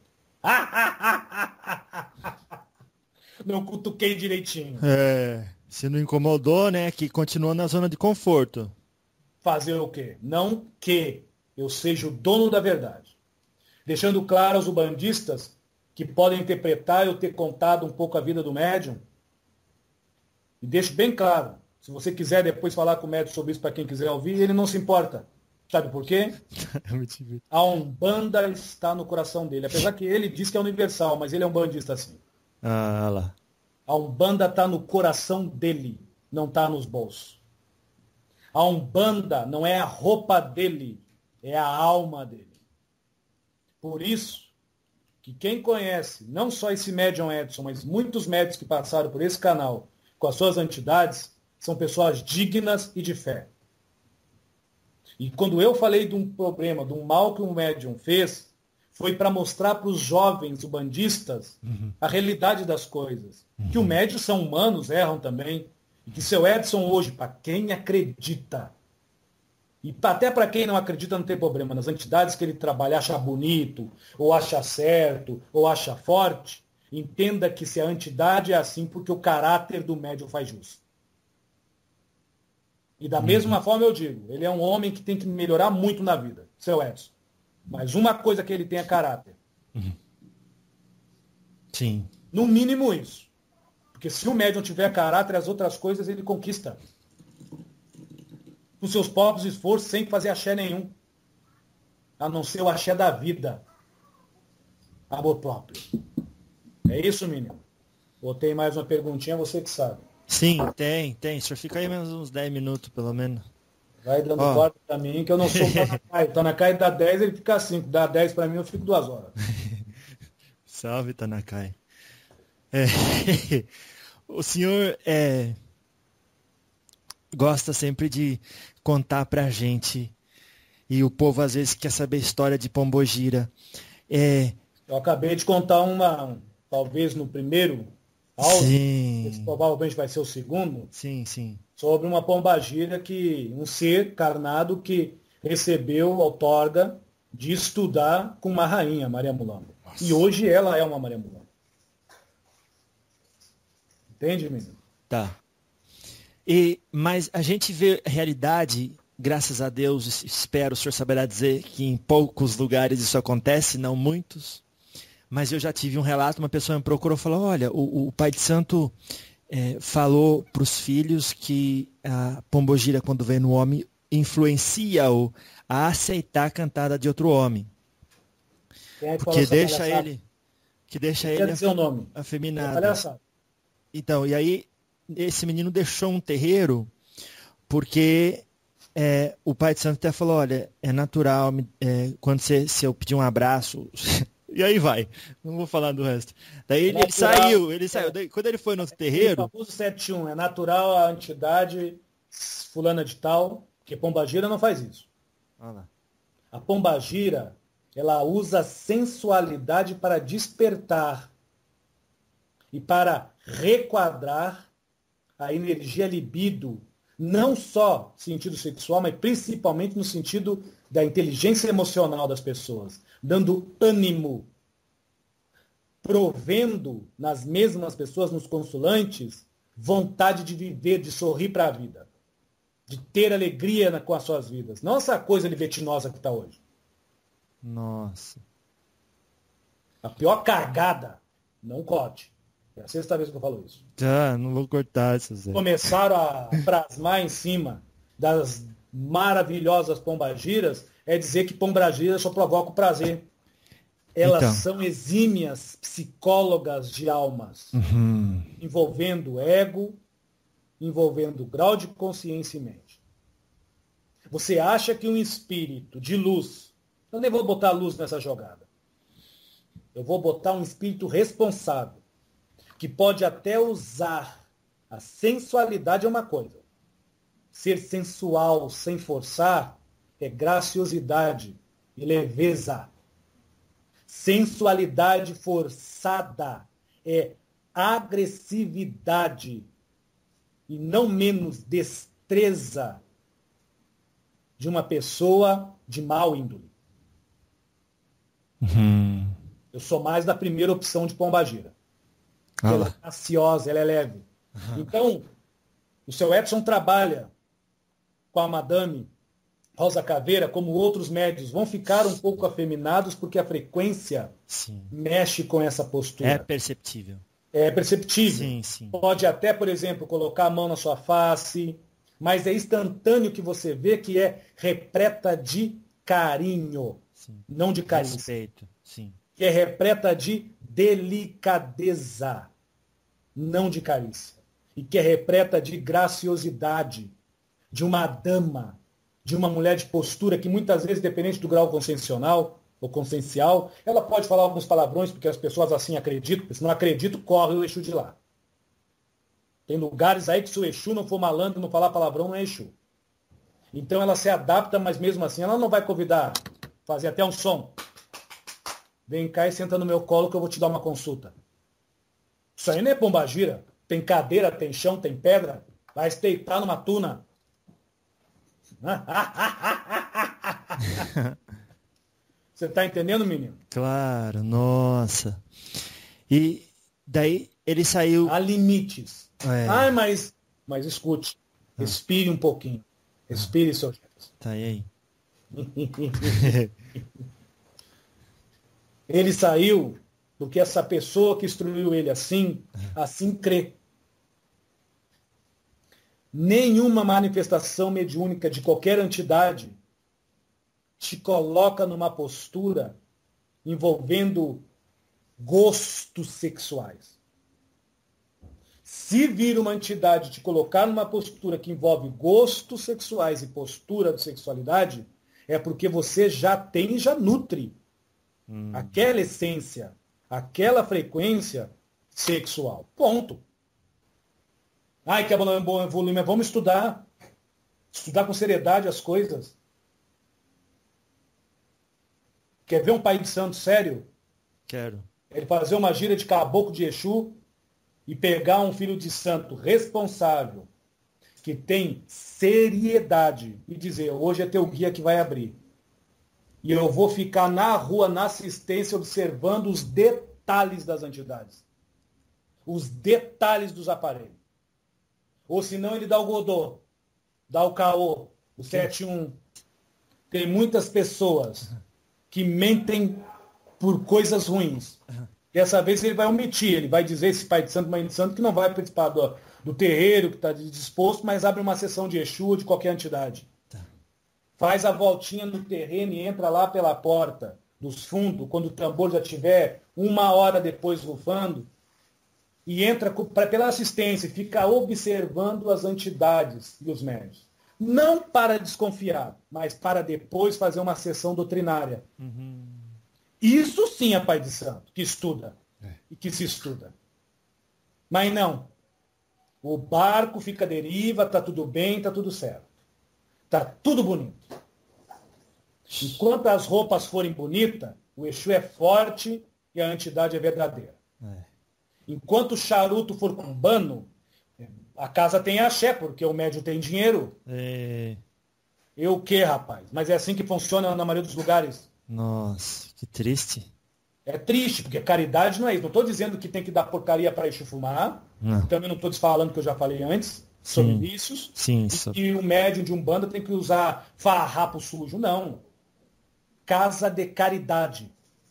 Speaker 1: Não cutuquei direitinho.
Speaker 2: Se não incomodou, né? Que continuou na zona de conforto.
Speaker 1: Fazer o quê? Não que eu seja o dono da verdade. Deixando claro aos ubandistas que podem interpretar eu ter contado um pouco a vida do médium. E deixo bem claro, se você quiser depois falar com o médium sobre isso para quem quiser ouvir, ele não se importa. Sabe por quê? A Umbanda está no coração dele. Apesar que ele diz que é universal, mas ele é um bandista assim.
Speaker 2: Ah, lá.
Speaker 1: A Umbanda está no coração dele, não está nos bolsos. A Umbanda não é a roupa dele, é a alma dele. Por isso, que quem conhece, não só esse médium Edson, mas muitos médiums que passaram por esse canal, com as suas entidades, são pessoas dignas e de fé. E quando eu falei de um problema, de um mal que um médium fez, foi para mostrar para os jovens ubandistas a realidade das coisas. Que os médios são humanos, erram também. E que seu Edson hoje, para quem acredita, e até para quem não acredita não tem problema, nas entidades que ele trabalha, acha bonito, ou acha certo, ou acha forte, entenda que se a entidade é assim, porque o caráter do médium faz jus. E da mesma forma eu digo, ele é um homem que tem que melhorar muito na vida, seu Edson. Mas uma coisa que ele tem é caráter.
Speaker 2: Sim.
Speaker 1: No mínimo isso. Porque se o médium tiver caráter, as outras coisas ele conquista. Com seus próprios esforços, sem fazer axé nenhum. A não ser o axé da vida. Amor próprio. É isso, menino? Botei mais uma perguntinha, você que sabe.
Speaker 2: Sim, tem. O senhor fica aí menos uns 10 minutos, pelo menos.
Speaker 1: Vai dando corda pra mim, que eu não sou o Tanacai. O Tanacai dá 10, ele fica 5. Dá 10 pra mim, eu fico 2 horas.
Speaker 2: Salve, Tanakai. O senhor gosta sempre de contar pra gente, e o povo às vezes quer saber a história de Pombogira.
Speaker 1: Eu acabei de contar uma, talvez no primeiro áudio, esse provavelmente vai ser o segundo,
Speaker 2: Sim.
Speaker 1: sobre uma pombagira que um ser carnado que recebeu outorga de estudar com uma rainha, Maria Mulamba. Nossa. E hoje ela é uma Maria Mulamba. Entende, menino?
Speaker 2: Tá. Mas a gente vê a realidade, graças a Deus, espero, o senhor saberá dizer que em poucos lugares isso acontece, não muitos, Mas eu já tive um relato, uma pessoa me procurou e falou, olha, o pai de santo falou para os filhos que a pombogira, quando vem no homem, influencia-o a aceitar a cantada de outro homem.
Speaker 1: Quem é que falou
Speaker 2: Porque
Speaker 1: essa
Speaker 2: deixa
Speaker 1: palhaçada?
Speaker 2: ele, que deixa
Speaker 1: Quer
Speaker 2: ele
Speaker 1: dizer o nome?
Speaker 2: afeminado.
Speaker 1: Palhaçada.
Speaker 2: Então, e aí esse menino deixou um terreiro porque o pai de santo até falou, olha, é natural, quando se eu pedir um abraço, e aí vai, não vou falar do resto. Daí ele saiu. Daí, quando ele foi no terreiro...
Speaker 1: O famoso 71, é natural a entidade fulana de tal, porque pombagira não faz isso.
Speaker 2: Olha lá.
Speaker 1: A pombagira, ela usa a sensualidade para despertar e para requadrar a energia libido, não só no sentido sexual, mas principalmente no sentido da inteligência emocional das pessoas, dando ânimo, provendo nas mesmas pessoas, nos consolantes, vontade de viver, de sorrir para a vida, de ter alegria com as suas vidas. Não essa coisa libetinosa que está hoje.
Speaker 2: Nossa.
Speaker 1: A pior cagada, não corte. É a sexta vez que eu falo isso.
Speaker 2: Não vou cortar isso, Zé.
Speaker 1: Começaram a frasmar em cima das maravilhosas pombagiras, é dizer que pombagira só provoca o prazer. Elas
Speaker 2: Então.
Speaker 1: são exímias psicólogas de almas, envolvendo ego, envolvendo grau de consciência e mente. Você acha que um espírito de luz, eu nem vou botar luz nessa jogada, eu vou botar um espírito responsável, que pode até usar a sensualidade é uma coisa. Ser sensual sem forçar é graciosidade e leveza. Sensualidade forçada é agressividade e não menos destreza de uma pessoa de mau índole. Eu sou mais da primeira opção de pombagira. Ela é graciosa, ela é leve. Então, o seu Edson trabalha com a Madame Rosa Caveira, como outros médios, vão ficar um pouco afeminados porque a frequência mexe com essa postura.
Speaker 2: É perceptível.
Speaker 1: É perceptível.
Speaker 2: Sim, sim.
Speaker 1: Pode até, por exemplo, colocar a mão na sua face, mas é instantâneo que você vê que é repleta de carinho, não de carinho.
Speaker 2: Respeito, sim.
Speaker 1: Que é repleta de delicadeza, não de carícia. E que é repleta de graciosidade, de uma dama, de uma mulher de postura que muitas vezes, dependente do grau consciencial ou consciencial, ela pode falar alguns palavrões porque as pessoas assim acreditam, se não acreditam, corre o Exu de lá. Tem lugares aí que se o Exu não for malandro e não falar palavrão, não é Exu. Então ela se adapta, mas mesmo assim ela não vai convidar, fazer até um som. Vem cá e senta no meu colo que eu vou te dar uma consulta. Isso aí não é pombagira. Tem cadeira, tem chão, tem pedra. Vai se deitar numa tuna. Você está entendendo, menino?
Speaker 2: Claro, nossa. E daí ele saiu...
Speaker 1: Há limites. Ai, mas escute. Respire um pouquinho. Respire, seu Jesus.
Speaker 2: Tá aí.
Speaker 1: Ele saiu porque essa pessoa que instruiu ele assim crê. Nenhuma manifestação mediúnica de qualquer entidade te coloca numa postura envolvendo gostos sexuais. Se vir uma entidade te colocar numa postura que envolve gostos sexuais e postura de sexualidade, é porque você já tem e já nutre aquela essência, aquela frequência sexual. Ponto. Ai, que é bom volume, vamos estudar. Estudar com seriedade as coisas. Quer ver um pai de santo sério?
Speaker 2: Quero.
Speaker 1: Ele fazer uma gira de caboclo de Exu e pegar um filho de santo responsável, que tem seriedade, e dizer, hoje é teu guia que vai abrir. E eu vou ficar na rua, na assistência, observando os detalhes das entidades. Os detalhes dos aparelhos. Ou senão ele dá o Godô, dá o caô, o 71. Tem muitas pessoas que mentem por coisas ruins. Dessa vez ele vai omitir, ele vai dizer, esse pai de santo, mãe de santo, que não vai participar do terreiro, que está disposto, mas abre uma sessão de Exu ou de qualquer entidade. Faz a voltinha no terreno e entra lá pela porta dos fundos, quando o tambor já estiver 1 hora depois rufando, e entra pela assistência, e fica observando as entidades e os médios. Não para desconfiar, mas para depois fazer uma sessão doutrinária. Isso sim é pai de santo, que estuda e que se estuda. Mas não. O barco fica à deriva, está tudo bem, está tudo certo. Está tudo bonito. Enquanto as roupas forem bonitas, o Exu é forte e a entidade é verdadeira. Enquanto o charuto for cubano, a casa tem axé, porque o médium tem dinheiro. Eu o quê, rapaz? Mas é assim que funciona na maioria dos lugares.
Speaker 2: Nossa, que triste.
Speaker 1: É triste, porque caridade não é isso. Não estou dizendo que tem que dar porcaria para Exu fumar.
Speaker 2: Não.
Speaker 1: Também não estou desfalando o que eu já falei antes, sobre vícios.
Speaker 2: Sim,
Speaker 1: E o médium de Umbanda tem que usar farrapo sujo. Não. Casa de caridade.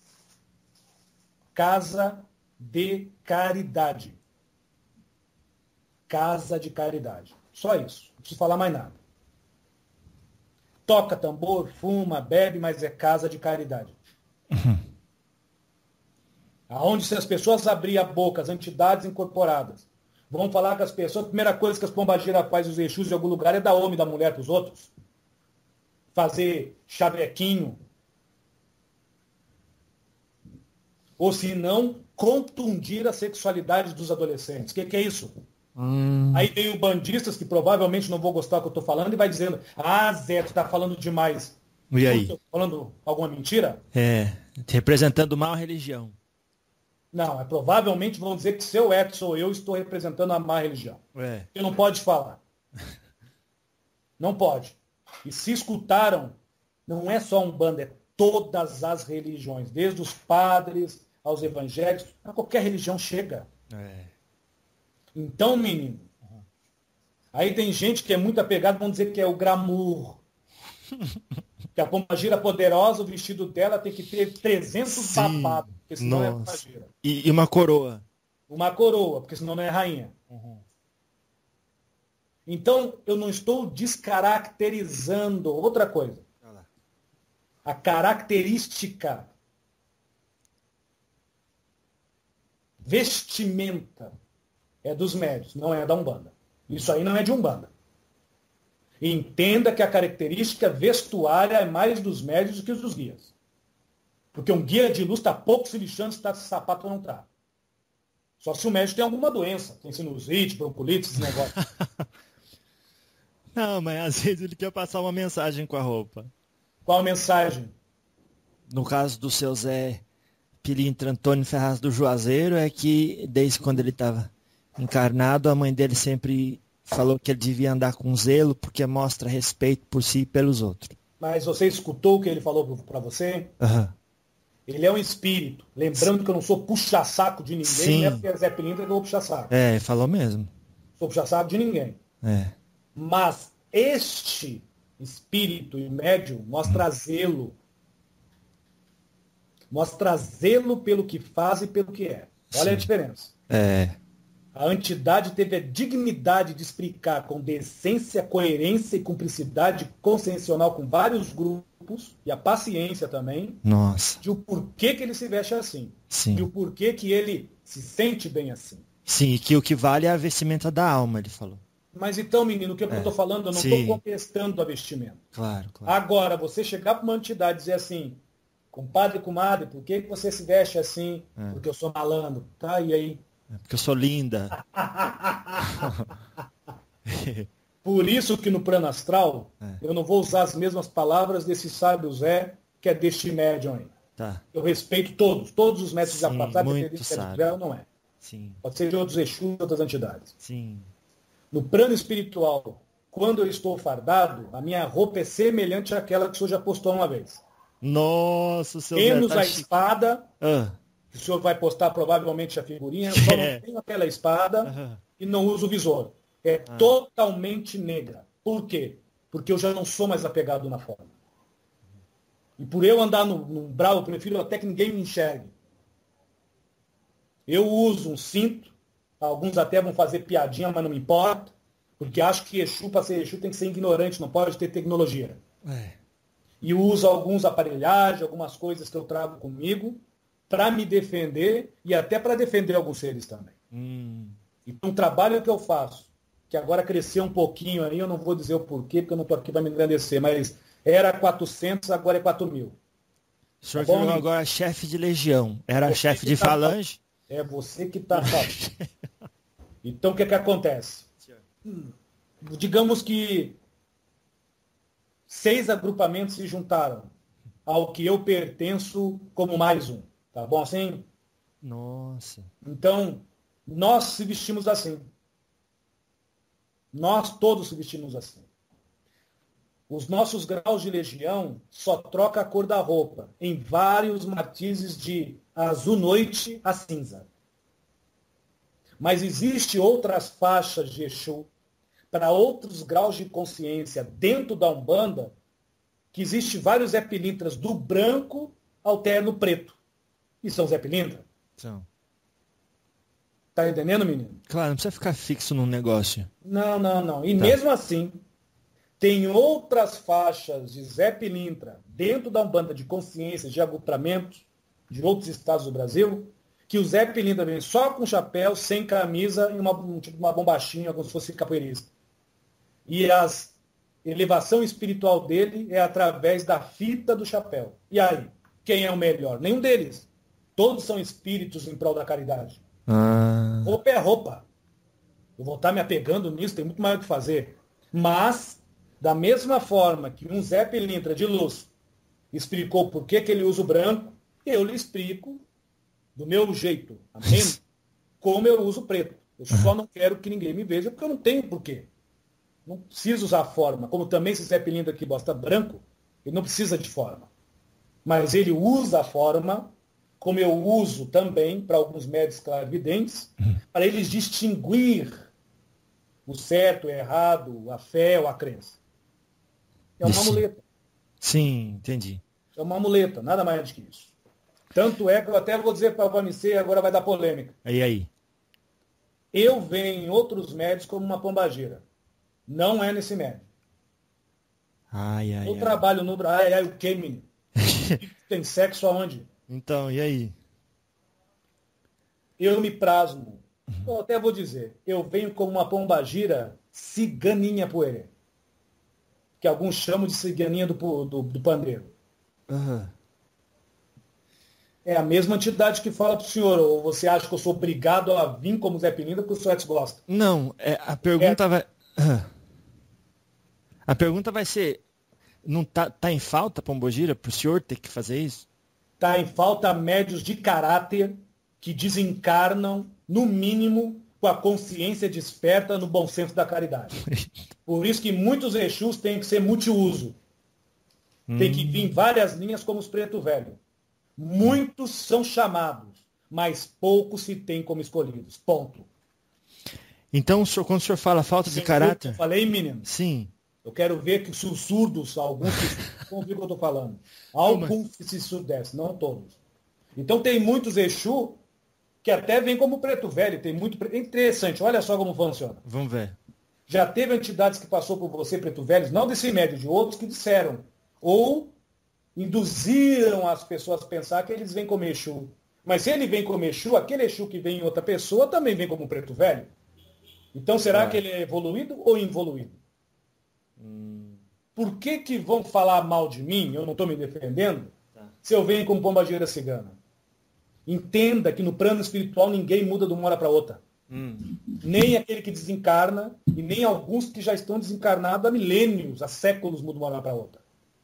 Speaker 1: Casa de caridade. Casa de caridade. Só isso. Não preciso falar mais nada. Toca tambor, fuma, bebe, mas é casa de caridade. Aonde se as pessoas abrirem a boca, as entidades incorporadas, vão falar com as pessoas, a primeira coisa que as pombageiras fazem, os Exus de algum lugar, é dar homem e da mulher para os outros. Fazer chavequinho. Ou se não, contundir a sexualidade dos adolescentes. O que é isso? Aí tem o bandistas, que provavelmente não vou gostar do que eu estou falando, e vai dizendo, Zé, tu está falando demais.
Speaker 2: E aí?
Speaker 1: Estou falando alguma mentira?
Speaker 2: Representando mal a religião.
Speaker 1: Não, provavelmente vão dizer que se eu sou eu, estou representando a má religião. Você não pode falar. Não pode. E se escutaram, não é só Umbanda, é todas as religiões, desde os padres aos evangélicos, a qualquer religião chega. Então, menino, aí tem gente que é muito apegada, vão dizer que é o glamour. Que a pombagira poderosa, o vestido dela tem que ter 300 babados, porque senão é pombagira.
Speaker 2: E uma coroa.
Speaker 1: Uma coroa, porque senão não é rainha. Então, eu não estou descaracterizando outra coisa. A característica, vestimenta, é dos médios, não é da Umbanda. Isso aí não é de Umbanda. Entenda que a característica vestuária é mais dos médios do que dos guias. Porque um guia de luz está pouco se lixando se está de sapato ou não está. Só se o médico tem alguma doença, tem sinusite, broncolite, esse negócio.
Speaker 2: Não, mas às vezes ele quer passar uma mensagem com a roupa.
Speaker 1: Qual a mensagem?
Speaker 2: No caso do seu Zé Pilintra Antônio Ferraz do Juazeiro, é que desde quando ele estava encarnado, a mãe dele sempre falou que ele devia andar com zelo, porque mostra respeito por si e pelos outros.
Speaker 1: Mas você escutou o que ele falou para você? Ele é um espírito. Lembrando que eu não sou puxa-saco de ninguém, não é porque é Zé Pilintra que eu vou puxar-saco.
Speaker 2: Falou mesmo.
Speaker 1: Sou puxa-saco de ninguém. Mas este espírito e médium mostra zelo. Mostra zelo pelo que faz e pelo que é. Olha a diferença. A entidade teve a dignidade de explicar com decência, coerência e cumplicidade consciencial com vários grupos, e a paciência também, de o porquê que ele se veste assim. E o porquê que ele se sente bem assim.
Speaker 2: Sim, e que o que vale é a vestimenta da alma, ele falou.
Speaker 1: Mas então, menino, o que eu estou falando, eu não estou contestando a vestimenta.
Speaker 2: Claro.
Speaker 1: Agora, você chegar para uma entidade e dizer assim, compadre, comadre, por que você se veste assim? Porque eu sou malandro. Tá, e aí?
Speaker 2: Porque eu sou linda.
Speaker 1: Por isso que no plano astral, eu não vou usar as mesmas palavras desse sábio Zé, que é deste médium aí. Eu respeito todos os mestres da passada, não é. Pode ser de outros Exus, de outras entidades. No plano espiritual, quando eu estou fardado, a minha roupa é semelhante àquela que o senhor já postou uma vez.
Speaker 2: Nossa, seu
Speaker 1: menos a espada, que o senhor vai postar provavelmente a figurinha, eu só não tenho aquela espada e não uso o visor. É totalmente negra. Por quê? Porque eu já não sou mais apegado na forma. E por eu andar no umbral, eu prefiro até que ninguém me enxergue. Eu uso um cinto, alguns até vão fazer piadinha, mas não me importa, porque acho que Exu, para ser Exu, tem que ser ignorante, não pode ter tecnologia. E uso alguns aparelhagens, algumas coisas que eu trago comigo, para me defender e até para defender alguns seres também. Então, o trabalho que eu faço, que agora cresceu um pouquinho aí, eu não vou dizer o porquê, porque eu não estou aqui para me engrandecer, mas era 400, agora é 4.000.
Speaker 2: O senhor virou agora chefe de legião. Era chefe de falange?
Speaker 1: É você que está falando. Então, o que acontece? Digamos que 6 agrupamentos se juntaram ao que eu pertenço como mais um. Tá bom assim?
Speaker 2: Nossa.
Speaker 1: Então, nós se vestimos assim. Nós todos se vestimos assim. Os nossos graus de legião só troca a cor da roupa em vários matizes de azul noite a cinza. Mas existe outras faixas de Exu para outros graus de consciência dentro da Umbanda, que existe vários Zé Pilintras do branco ao terno preto. E são Zé Pilintra?
Speaker 2: São.
Speaker 1: Tá entendendo, menino?
Speaker 2: Claro, não precisa ficar fixo num negócio.
Speaker 1: Não. E mesmo assim, tem outras faixas de Zé Pilintra dentro da Umbanda de consciência, de agrupamentos de outros estados do Brasil, que o Zé Pilintra vem só com chapéu, sem camisa e uma bombachinha, como se fosse capoeirista. E a elevação espiritual dele é através da fita do chapéu. E aí, quem é o melhor? Nenhum deles. Todos são espíritos em prol da caridade. Roupa é roupa. Eu vou estar me apegando nisso, tem muito mais o que fazer. Mas, da mesma forma que um Zé Pilintra de luz explicou por que ele usa o branco, eu lhe explico do meu jeito, amém? Como eu uso preto. Eu só não quero que ninguém me veja, porque eu não tenho porquê. Não preciso usar forma. Como também esse Zé Pilintra que gosta branco, ele não precisa de forma. Mas ele usa a forma, como eu uso também para alguns médicos clarividentes, para eles distinguir o certo, o errado, a fé ou a crença. É uma muleta.
Speaker 2: Sim, entendi.
Speaker 1: É uma muleta, nada mais do que isso. Tanto é que eu até vou dizer para o Vanissei, agora vai dar polêmica.
Speaker 2: E aí?
Speaker 1: Eu venho em outros médios como uma pombagira. Não é nesse médio. Eu trabalho no... o que, menino? Tem sexo aonde?
Speaker 2: Então, e aí?
Speaker 1: Eu me prasmo. Eu até vou dizer, eu venho como uma pombagira ciganinha poerê. Que alguns chamam de ciganinha do pandeiro. É a mesma entidade que fala para o senhor, ou você acha que eu sou obrigado a vir como Zé Pilintra porque o senhor gosta?
Speaker 2: Não, a pergunta vai... A pergunta vai ser, não tá em falta, pombogira, para o senhor ter que fazer isso?
Speaker 1: Está em falta médios de caráter que desencarnam, no mínimo, com a consciência desperta no bom senso da caridade. Por isso que muitos Exus têm que ser multiuso. Tem que vir em várias linhas como os preto velho. Muitos são chamados, mas poucos se tem como escolhidos. Ponto.
Speaker 2: Então, quando o senhor fala falta de caráter...
Speaker 1: Eu falei, menino?
Speaker 2: Sim.
Speaker 1: Eu quero ver que os surdos, alguns que vão ver o que eu estou falando. Alguns que se surdescem, não todos. Então tem muitos Exu que até vêm como preto velho. Tem muito... Interessante, olha só como funciona.
Speaker 2: Vamos ver.
Speaker 1: Já teve entidades que passou por você, preto velhos, não desse médio, de outros que disseram. Ou induziram as pessoas a pensar que eles vêm como Exu. Mas se ele vem como Exu, aquele Exu que vem em outra pessoa também vem como preto velho. Então será que ele é evoluído ou involuído? Por que vão falar mal de mim? Eu não estou me defendendo. Se eu venho como pombagira cigana. Entenda que no plano espiritual ninguém muda de uma hora para outra. Nem aquele que desencarna e nem alguns que já estão desencarnados há milênios, há séculos mudam de uma hora para outra.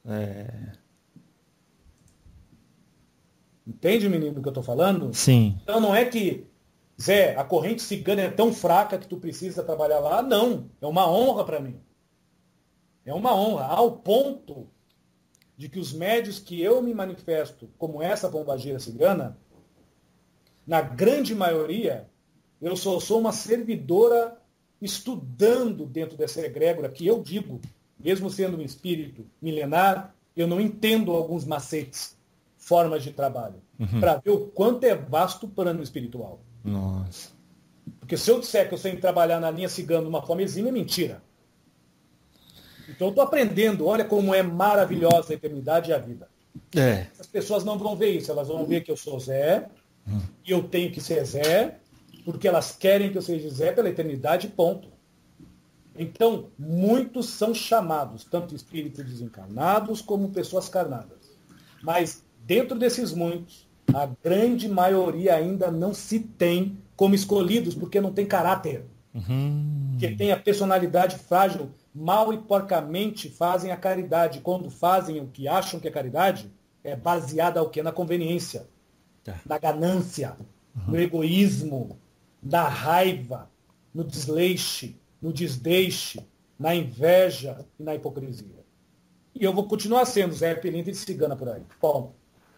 Speaker 1: Entende, menino, do que eu estou falando?
Speaker 2: Sim.
Speaker 1: Então não é que, Zé, a corrente cigana é tão fraca que tu precisa trabalhar lá. Não, é uma honra para mim. É uma honra, ao ponto de que os médios que eu me manifesto, como essa pombagira cigana, na grande maioria, eu sou uma servidora estudando dentro dessa egrégora, que eu digo, mesmo sendo um espírito milenar, eu não entendo alguns macetes, formas de trabalho, para ver o quanto é vasto o plano espiritual.
Speaker 2: Nossa.
Speaker 1: Porque se eu disser que eu sei trabalhar na linha cigana de uma forma exímia, é mentira. Então eu estou aprendendo, olha como é maravilhosa a eternidade e a vida.
Speaker 2: É.
Speaker 1: As pessoas não vão ver isso, elas vão ver que eu sou Zé, e eu tenho que ser Zé, porque elas querem que eu seja Zé pela eternidade, ponto. Então, muitos são chamados, tanto espíritos desencarnados como pessoas carnadas. Mas, dentro desses muitos, a grande maioria ainda não se tem como escolhidos, porque não tem caráter. Que tem a personalidade frágil, mal e porcamente fazem a caridade. Quando fazem o que acham que é caridade, é baseada ao quê? Na conveniência, na ganância, no egoísmo, na raiva, no desleixo, no desdeixe, na inveja e na hipocrisia. E eu vou continuar sendo Zé Pilintra e cigana por aí. Ponto.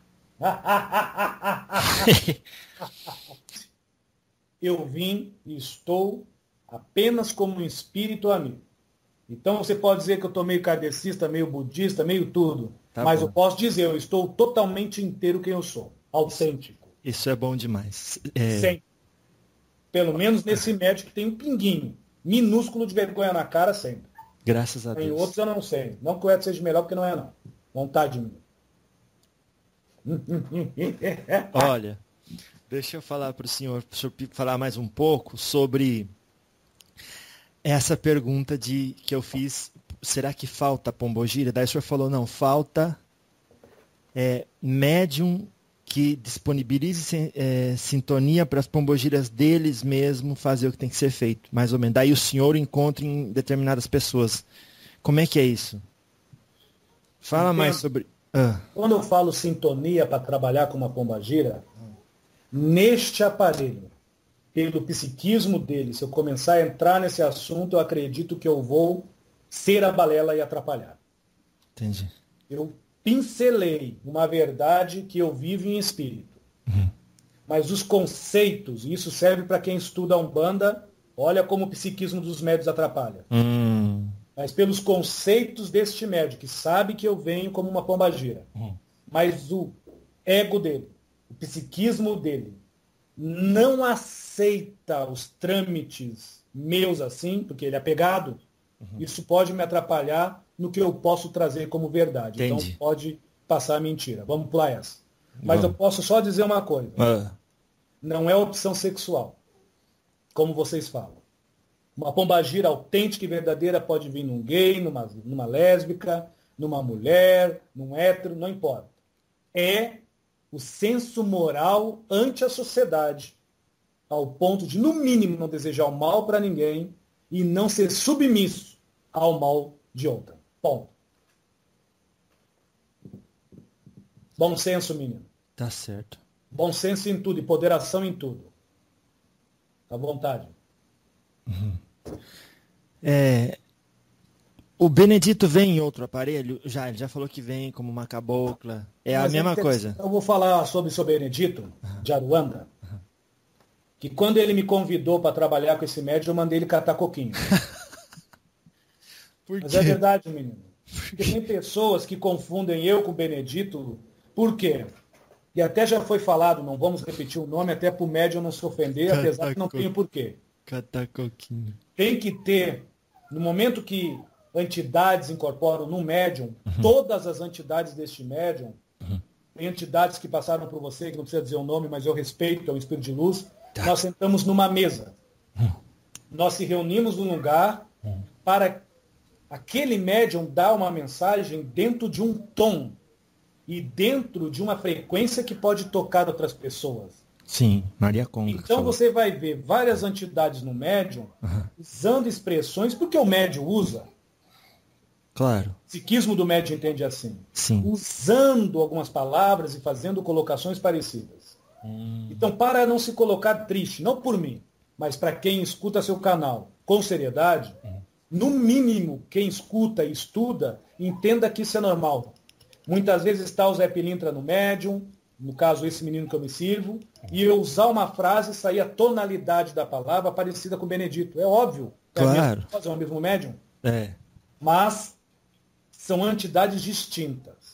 Speaker 1: Eu vim e estou apenas como um espírito amigo. Então você pode dizer que eu estou meio kardecista, meio budista, meio tudo.
Speaker 2: Tá
Speaker 1: mas
Speaker 2: bom.
Speaker 1: eu posso dizer, eu estou totalmente inteiro quem eu sou. Autêntico.
Speaker 2: Isso é bom demais.
Speaker 1: Sempre. Pelo menos nesse médico que tem um pinguinho minúsculo de vergonha na cara sempre.
Speaker 2: Graças a
Speaker 1: Em
Speaker 2: Deus.
Speaker 1: outros eu não sei. Não que o Edson seja melhor, porque não é não. Vontade minha.
Speaker 2: Olha, deixa eu falar para o senhor falar mais um pouco sobre essa pergunta que eu fiz. Será que falta pombogira? Daí o senhor falou, não, falta médium que disponibilize sintonia para as pombogiras deles mesmo fazer o que tem que ser feito, mais ou menos. Daí o senhor encontra em determinadas pessoas. Como é que é isso? Fala mais sobre...
Speaker 1: Quando eu falo sintonia para trabalhar com uma pombagira, neste aparelho, pelo psiquismo dele, se eu começar a entrar nesse assunto, eu acredito que eu vou ser a balela e atrapalhar.
Speaker 2: Entendi.
Speaker 1: Eu pincelei uma verdade que eu vivo em espírito. Mas os conceitos, e isso serve para quem estuda a Umbanda, olha como o psiquismo dos médios atrapalha. Mas pelos conceitos deste médio, que sabe que eu venho como uma pombagira, mas o ego dele, o psiquismo dele, não aceita os trâmites meus assim, porque ele é apegado, isso pode me atrapalhar no que eu posso trazer como verdade.
Speaker 2: Entendi.
Speaker 1: Então pode passar a mentira. Vamos pular essa. Mas eu posso só dizer uma coisa. Não é opção sexual, como vocês falam. Uma pombagira autêntica e verdadeira pode vir num gay, numa lésbica, numa mulher, num hétero, não importa. É o senso moral ante a sociedade, ao ponto de, no mínimo, não desejar o mal para ninguém e não ser submisso ao mal de outra. Ponto. Bom senso, menino.
Speaker 2: Tá certo.
Speaker 1: Bom senso em tudo e ponderação em tudo. À vontade.
Speaker 2: O Benedito vem em outro aparelho? Ele já falou que vem como uma cabocla. É a
Speaker 1: Mas
Speaker 2: mesma coisa.
Speaker 1: Eu vou falar sobre o Benedito, de Aruanda, que quando ele me convidou para trabalhar com esse médium, eu mandei ele catar coquinho.
Speaker 2: Por
Speaker 1: Mas
Speaker 2: quê?
Speaker 1: é verdade, menino. Porque tem pessoas que confundem eu com o Benedito. Por quê? E até já foi falado, não vamos repetir o nome, até para o médium não se ofender, apesar que não tem porquê.
Speaker 2: Catar coquinho.
Speaker 1: Tem que ter, no momento que entidades incorporam no médium, todas as entidades deste médium, tem entidades que passaram por você, que não precisa dizer o nome, mas eu respeito, que é o Espírito de Luz, nós sentamos numa mesa. Nós se reunimos num lugar para aquele médium dar uma mensagem dentro de um tom e dentro de uma frequência que pode tocar outras pessoas.
Speaker 2: Sim, Maria Conga.
Speaker 1: Então você vai ver várias entidades no médium usando expressões, porque o médium usa.
Speaker 2: Claro.
Speaker 1: O psiquismo do médium entende assim.
Speaker 2: Sim.
Speaker 1: Usando algumas palavras e fazendo colocações parecidas. Então, para não se colocar triste, não por mim, mas para quem escuta seu canal com seriedade, no mínimo, quem escuta e estuda, entenda que isso é normal. Muitas vezes está o Zé Pilintra no médium, no caso esse menino que eu me sirvo, e eu usar uma frase e sair a tonalidade da palavra parecida com o Benedito. É óbvio.
Speaker 2: Claro.
Speaker 1: É o mesmo médium.
Speaker 2: É.
Speaker 1: Mas são entidades distintas.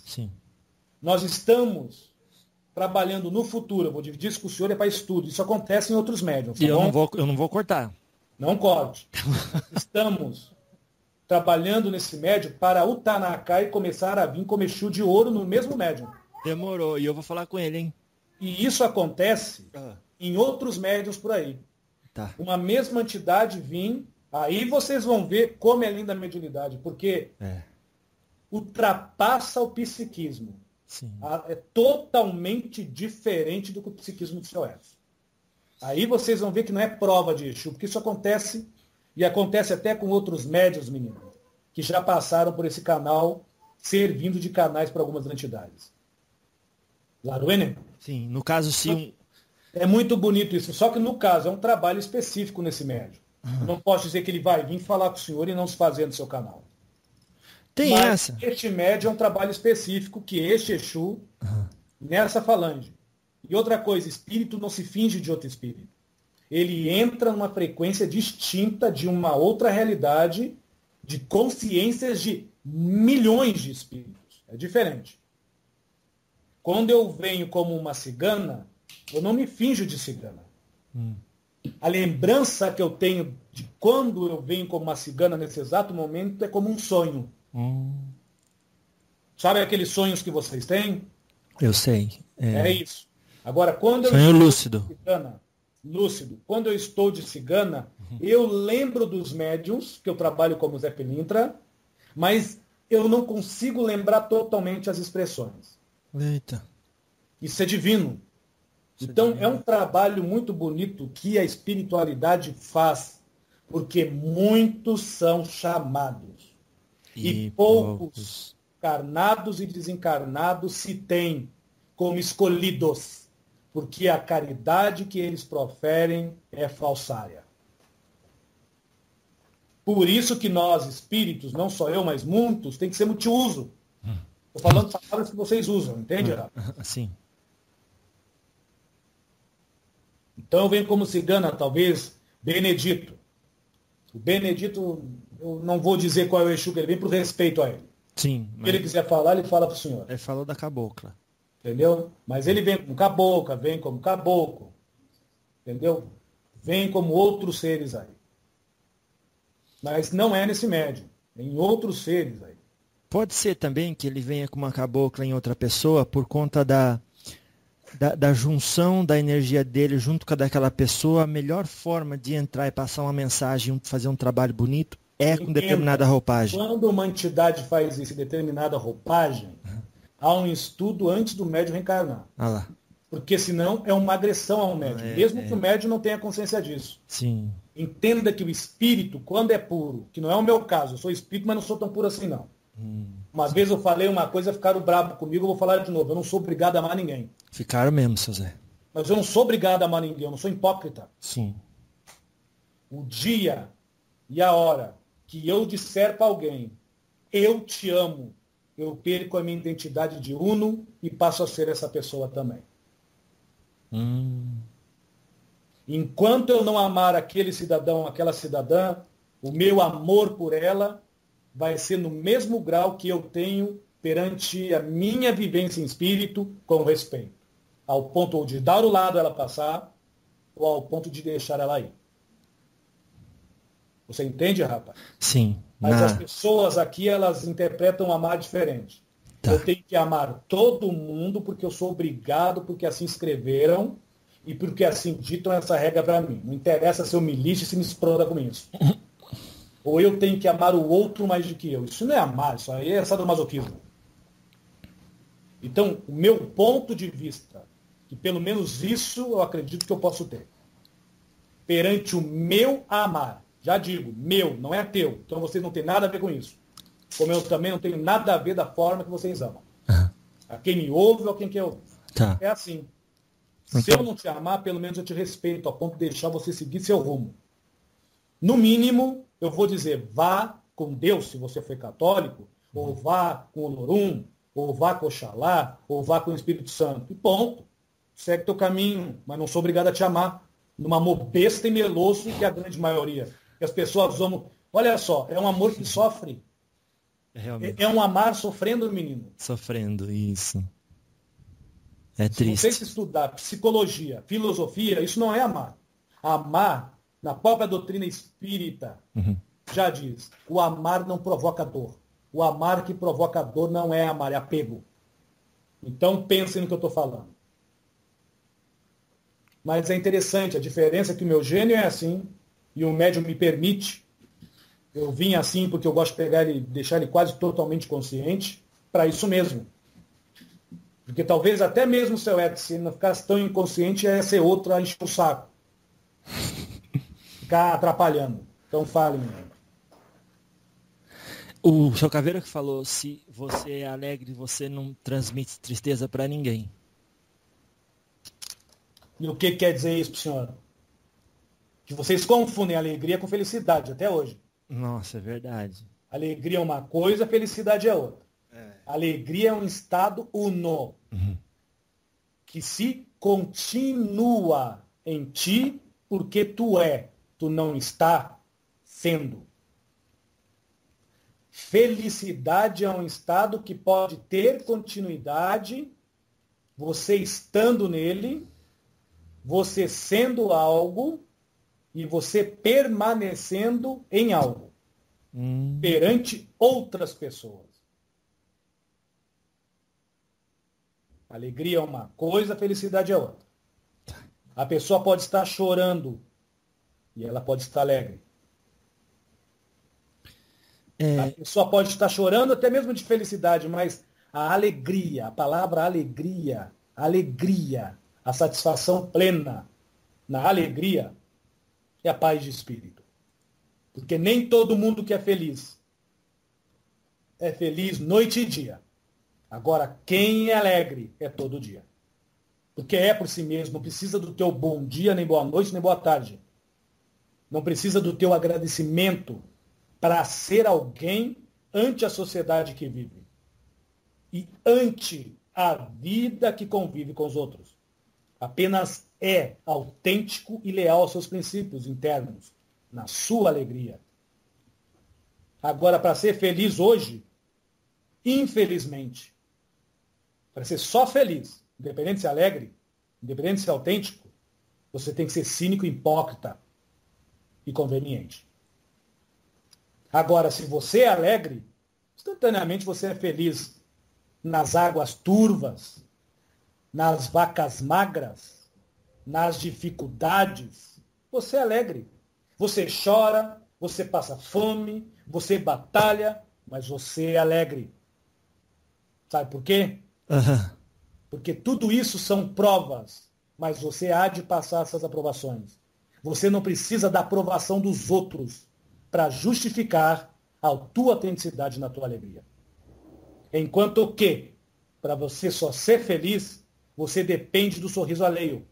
Speaker 2: Sim.
Speaker 1: Nós estamos trabalhando no futuro. Eu vou dividir isso com o senhor, é para estudo. Isso acontece em outros médiums. Tá
Speaker 2: E eu
Speaker 1: bom?
Speaker 2: não vou cortar.
Speaker 1: Não corte. Estamos trabalhando nesse médium para o Tanakai começar a vir com Exu de ouro no mesmo médium.
Speaker 2: Demorou. E eu vou falar com ele, hein?
Speaker 1: E isso acontece em outros médiums por aí.
Speaker 2: Tá.
Speaker 1: Uma mesma entidade vir, aí vocês vão ver como é linda a mediunidade, porque ultrapassa o psiquismo.
Speaker 2: Sim.
Speaker 1: É totalmente diferente do que o psiquismo do seu Edson. Aí vocês vão ver que não é prova de Exu, porque isso acontece, e acontece até com outros médiuns, meninos, que já passaram por esse canal, servindo de canais para algumas entidades. Laruene?
Speaker 2: Sim, no caso, se
Speaker 1: É muito bonito isso, só que no caso é um trabalho específico nesse médium. Eu não posso dizer que ele vai vir falar com o senhor e não se fazer no seu canal.
Speaker 2: tem
Speaker 1: Mas
Speaker 2: essa.
Speaker 1: este médium é um trabalho específico que este Exu, nessa falange. E outra coisa, espírito não se finge de outro espírito. Ele entra numa frequência distinta de uma outra realidade, de consciências de milhões de espíritos. É diferente. Quando eu venho como uma cigana, eu não me finjo de cigana. A lembrança que eu tenho de quando eu venho como uma cigana nesse exato momento é como um sonho. Sabe aqueles sonhos que vocês têm?
Speaker 2: Eu sei.
Speaker 1: É isso. Agora, quando eu
Speaker 2: Sonho
Speaker 1: estou
Speaker 2: lúcido.
Speaker 1: de cigana, lúcido, quando eu estou de cigana, eu lembro dos médiums, que eu trabalho como Zé Pilintra, mas eu não consigo lembrar totalmente as expressões.
Speaker 2: Eita.
Speaker 1: Isso é divino. Então, é um trabalho muito bonito que a espiritualidade faz, porque muitos são chamados. E poucos, encarnados e desencarnados, se têm como escolhidos, porque a caridade que eles proferem é falsária. Por isso que nós, espíritos, não só eu, mas muitos, tem que ser multiuso. Estou falando palavras que vocês usam, entende?
Speaker 2: Sim.
Speaker 1: Então eu venho como cigana, talvez, Benedito. O Benedito, eu não vou dizer qual é o Exu que ele vem, por respeito a ele.
Speaker 2: Sim.
Speaker 1: Se ele quiser falar, ele fala para o senhor.
Speaker 2: Ele falou da cabocla.
Speaker 1: Entendeu? Mas ele vem como cabocla, vem como caboclo. Entendeu? Vem como outros seres aí. Mas não é nesse médium. É em outros seres aí.
Speaker 2: Pode ser também que ele venha com uma cabocla em outra pessoa por conta da junção da energia dele junto com a daquela pessoa. A melhor forma de entrar e passar uma mensagem, fazer um trabalho bonito, é com determinada roupagem.
Speaker 1: Quando uma entidade faz isso em determinada roupagem, há um estudo antes do médium reencarnar.
Speaker 2: Ah lá.
Speaker 1: Porque senão é uma agressão ao médium, mesmo que o médium não tenha consciência disso.
Speaker 2: Sim.
Speaker 1: Entenda que o espírito, quando é puro, que não é o meu caso, eu sou espírito, mas não sou tão puro assim não. Uma vez eu falei uma coisa, ficaram bravos comigo, eu vou falar de novo. Eu não sou obrigado a amar ninguém.
Speaker 2: Ficaram mesmo, seu Zé.
Speaker 1: Mas eu não sou obrigado a amar ninguém, eu não sou hipócrita.
Speaker 2: Sim.
Speaker 1: O dia e a hora que eu disser para alguém, eu te amo, eu perco a minha identidade de uno e passo a ser essa pessoa também. Enquanto eu não amar aquele cidadão, aquela cidadã, o meu amor por ela vai ser no mesmo grau que eu tenho perante a minha vivência em espírito com respeito. Ao ponto ou de dar o lado ela passar, ou ao ponto de deixar ela ir. Você entende, rapaz?
Speaker 2: Sim.
Speaker 1: Mas as pessoas aqui, elas interpretam amar diferente.
Speaker 2: Tá.
Speaker 1: Eu tenho que amar todo mundo porque eu sou obrigado, porque assim escreveram e porque assim ditam essa regra para mim. Não interessa se eu me lixe, se me exploda com isso. Ou eu tenho que amar o outro mais do que eu. Isso não é amar, isso aí é sadomasoquismo. Então, o meu ponto de vista, que pelo menos isso eu acredito que eu posso ter, perante o meu amar, já digo, meu, não é teu, então vocês não têm nada a ver com isso. Como eu também não tenho nada a ver da forma que vocês amam. A quem me ouve ou a quem quer ouvir.
Speaker 2: Tá.
Speaker 1: É assim. Se eu não te amar, pelo menos eu te respeito, a ponto de deixar você seguir seu rumo. No mínimo, eu vou dizer, vá com Deus, se você for católico, ou vá com o Lorum, ou vá com Oxalá, ou vá com o Espírito Santo. E ponto. Segue teu caminho, mas não sou obrigado a te amar. Num amor besta e meloso, que é a grande maioria. Que as pessoas amam. Olha só, é um amor que sofre.
Speaker 2: Realmente.
Speaker 1: É um amar sofrendo, menino.
Speaker 2: Sofrendo, isso. É
Speaker 1: Se você
Speaker 2: triste.
Speaker 1: estudar psicologia, filosofia, isso não é amar. Amar, na própria doutrina espírita, já diz, o amar não provoca dor. O amar que provoca dor não é amar, é apego. Então pensem no que eu estou falando. Mas é interessante, a diferença é que o meu gênio é assim, e o médium me permite. Eu vim assim porque eu gosto de pegar ele, deixar ele quase totalmente consciente, para isso mesmo. Porque talvez até mesmo o seu Edson, se ele não ficasse tão inconsciente, ia ser outro a encher o saco. Ficar atrapalhando. Então fale, menino.
Speaker 2: O seu Caveira que falou, se você é alegre, você não transmite tristeza para ninguém.
Speaker 1: E o que quer dizer isso para o senhor? Que vocês confundem alegria com felicidade, até hoje.
Speaker 2: Nossa, é verdade.
Speaker 1: Alegria é uma coisa, felicidade é outra. Alegria é um estado uno, que se continua em ti porque tu não está sendo. Felicidade é um estado que pode ter continuidade, você estando nele, você sendo algo e você permanecendo em algo perante outras pessoas. Alegria é uma coisa, felicidade é outra. A pessoa pode estar chorando e ela pode estar alegre. A pessoa pode estar chorando até mesmo de felicidade, mas a alegria, a palavra alegria, a satisfação plena na alegria é a paz de espírito. Porque nem todo mundo que é feliz noite e dia. Agora, quem é alegre é todo dia. Porque é por si mesmo, não precisa do teu bom dia, nem boa noite, nem boa tarde. Não precisa do teu agradecimento para ser alguém ante a sociedade que vive. E ante a vida que convive com os outros. Apenas é autêntico e leal aos seus princípios internos, na sua alegria. Agora, para ser feliz hoje, infelizmente, para ser só feliz, independente de ser alegre, independente de ser autêntico, você tem que ser cínico, hipócrita e conveniente. Agora, se você é alegre, instantaneamente você é feliz nas águas turvas, nas vacas magras, nas dificuldades. Você é alegre. Você chora, você passa fome, você batalha, mas você é alegre. Sabe por quê? Porque tudo isso são provas, mas você há de passar essas aprovações. Você não precisa da aprovação dos outros para justificar a tua autenticidade na tua alegria. Enquanto que, para você só ser feliz, você depende do sorriso alheio.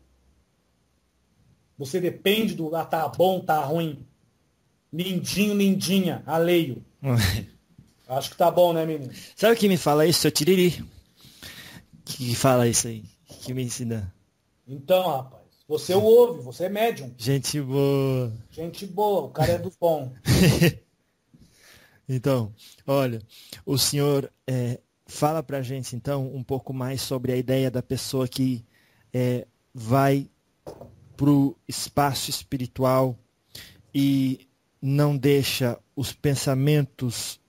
Speaker 1: Você depende do tá bom, tá ruim. Lindinho, lindinha, alheio. Acho que tá bom, né, menino?
Speaker 2: Sabe quem me fala isso? Seu Tiriri. Que fala isso aí. Que me ensina.
Speaker 1: Então, rapaz, você o ouve, você é médium.
Speaker 2: Gente boa.
Speaker 1: Gente boa, o cara é do bom.
Speaker 2: Então, olha, o senhor fala pra gente, então, um pouco mais sobre a ideia da pessoa que vai pro espaço espiritual e não deixa os pensamentos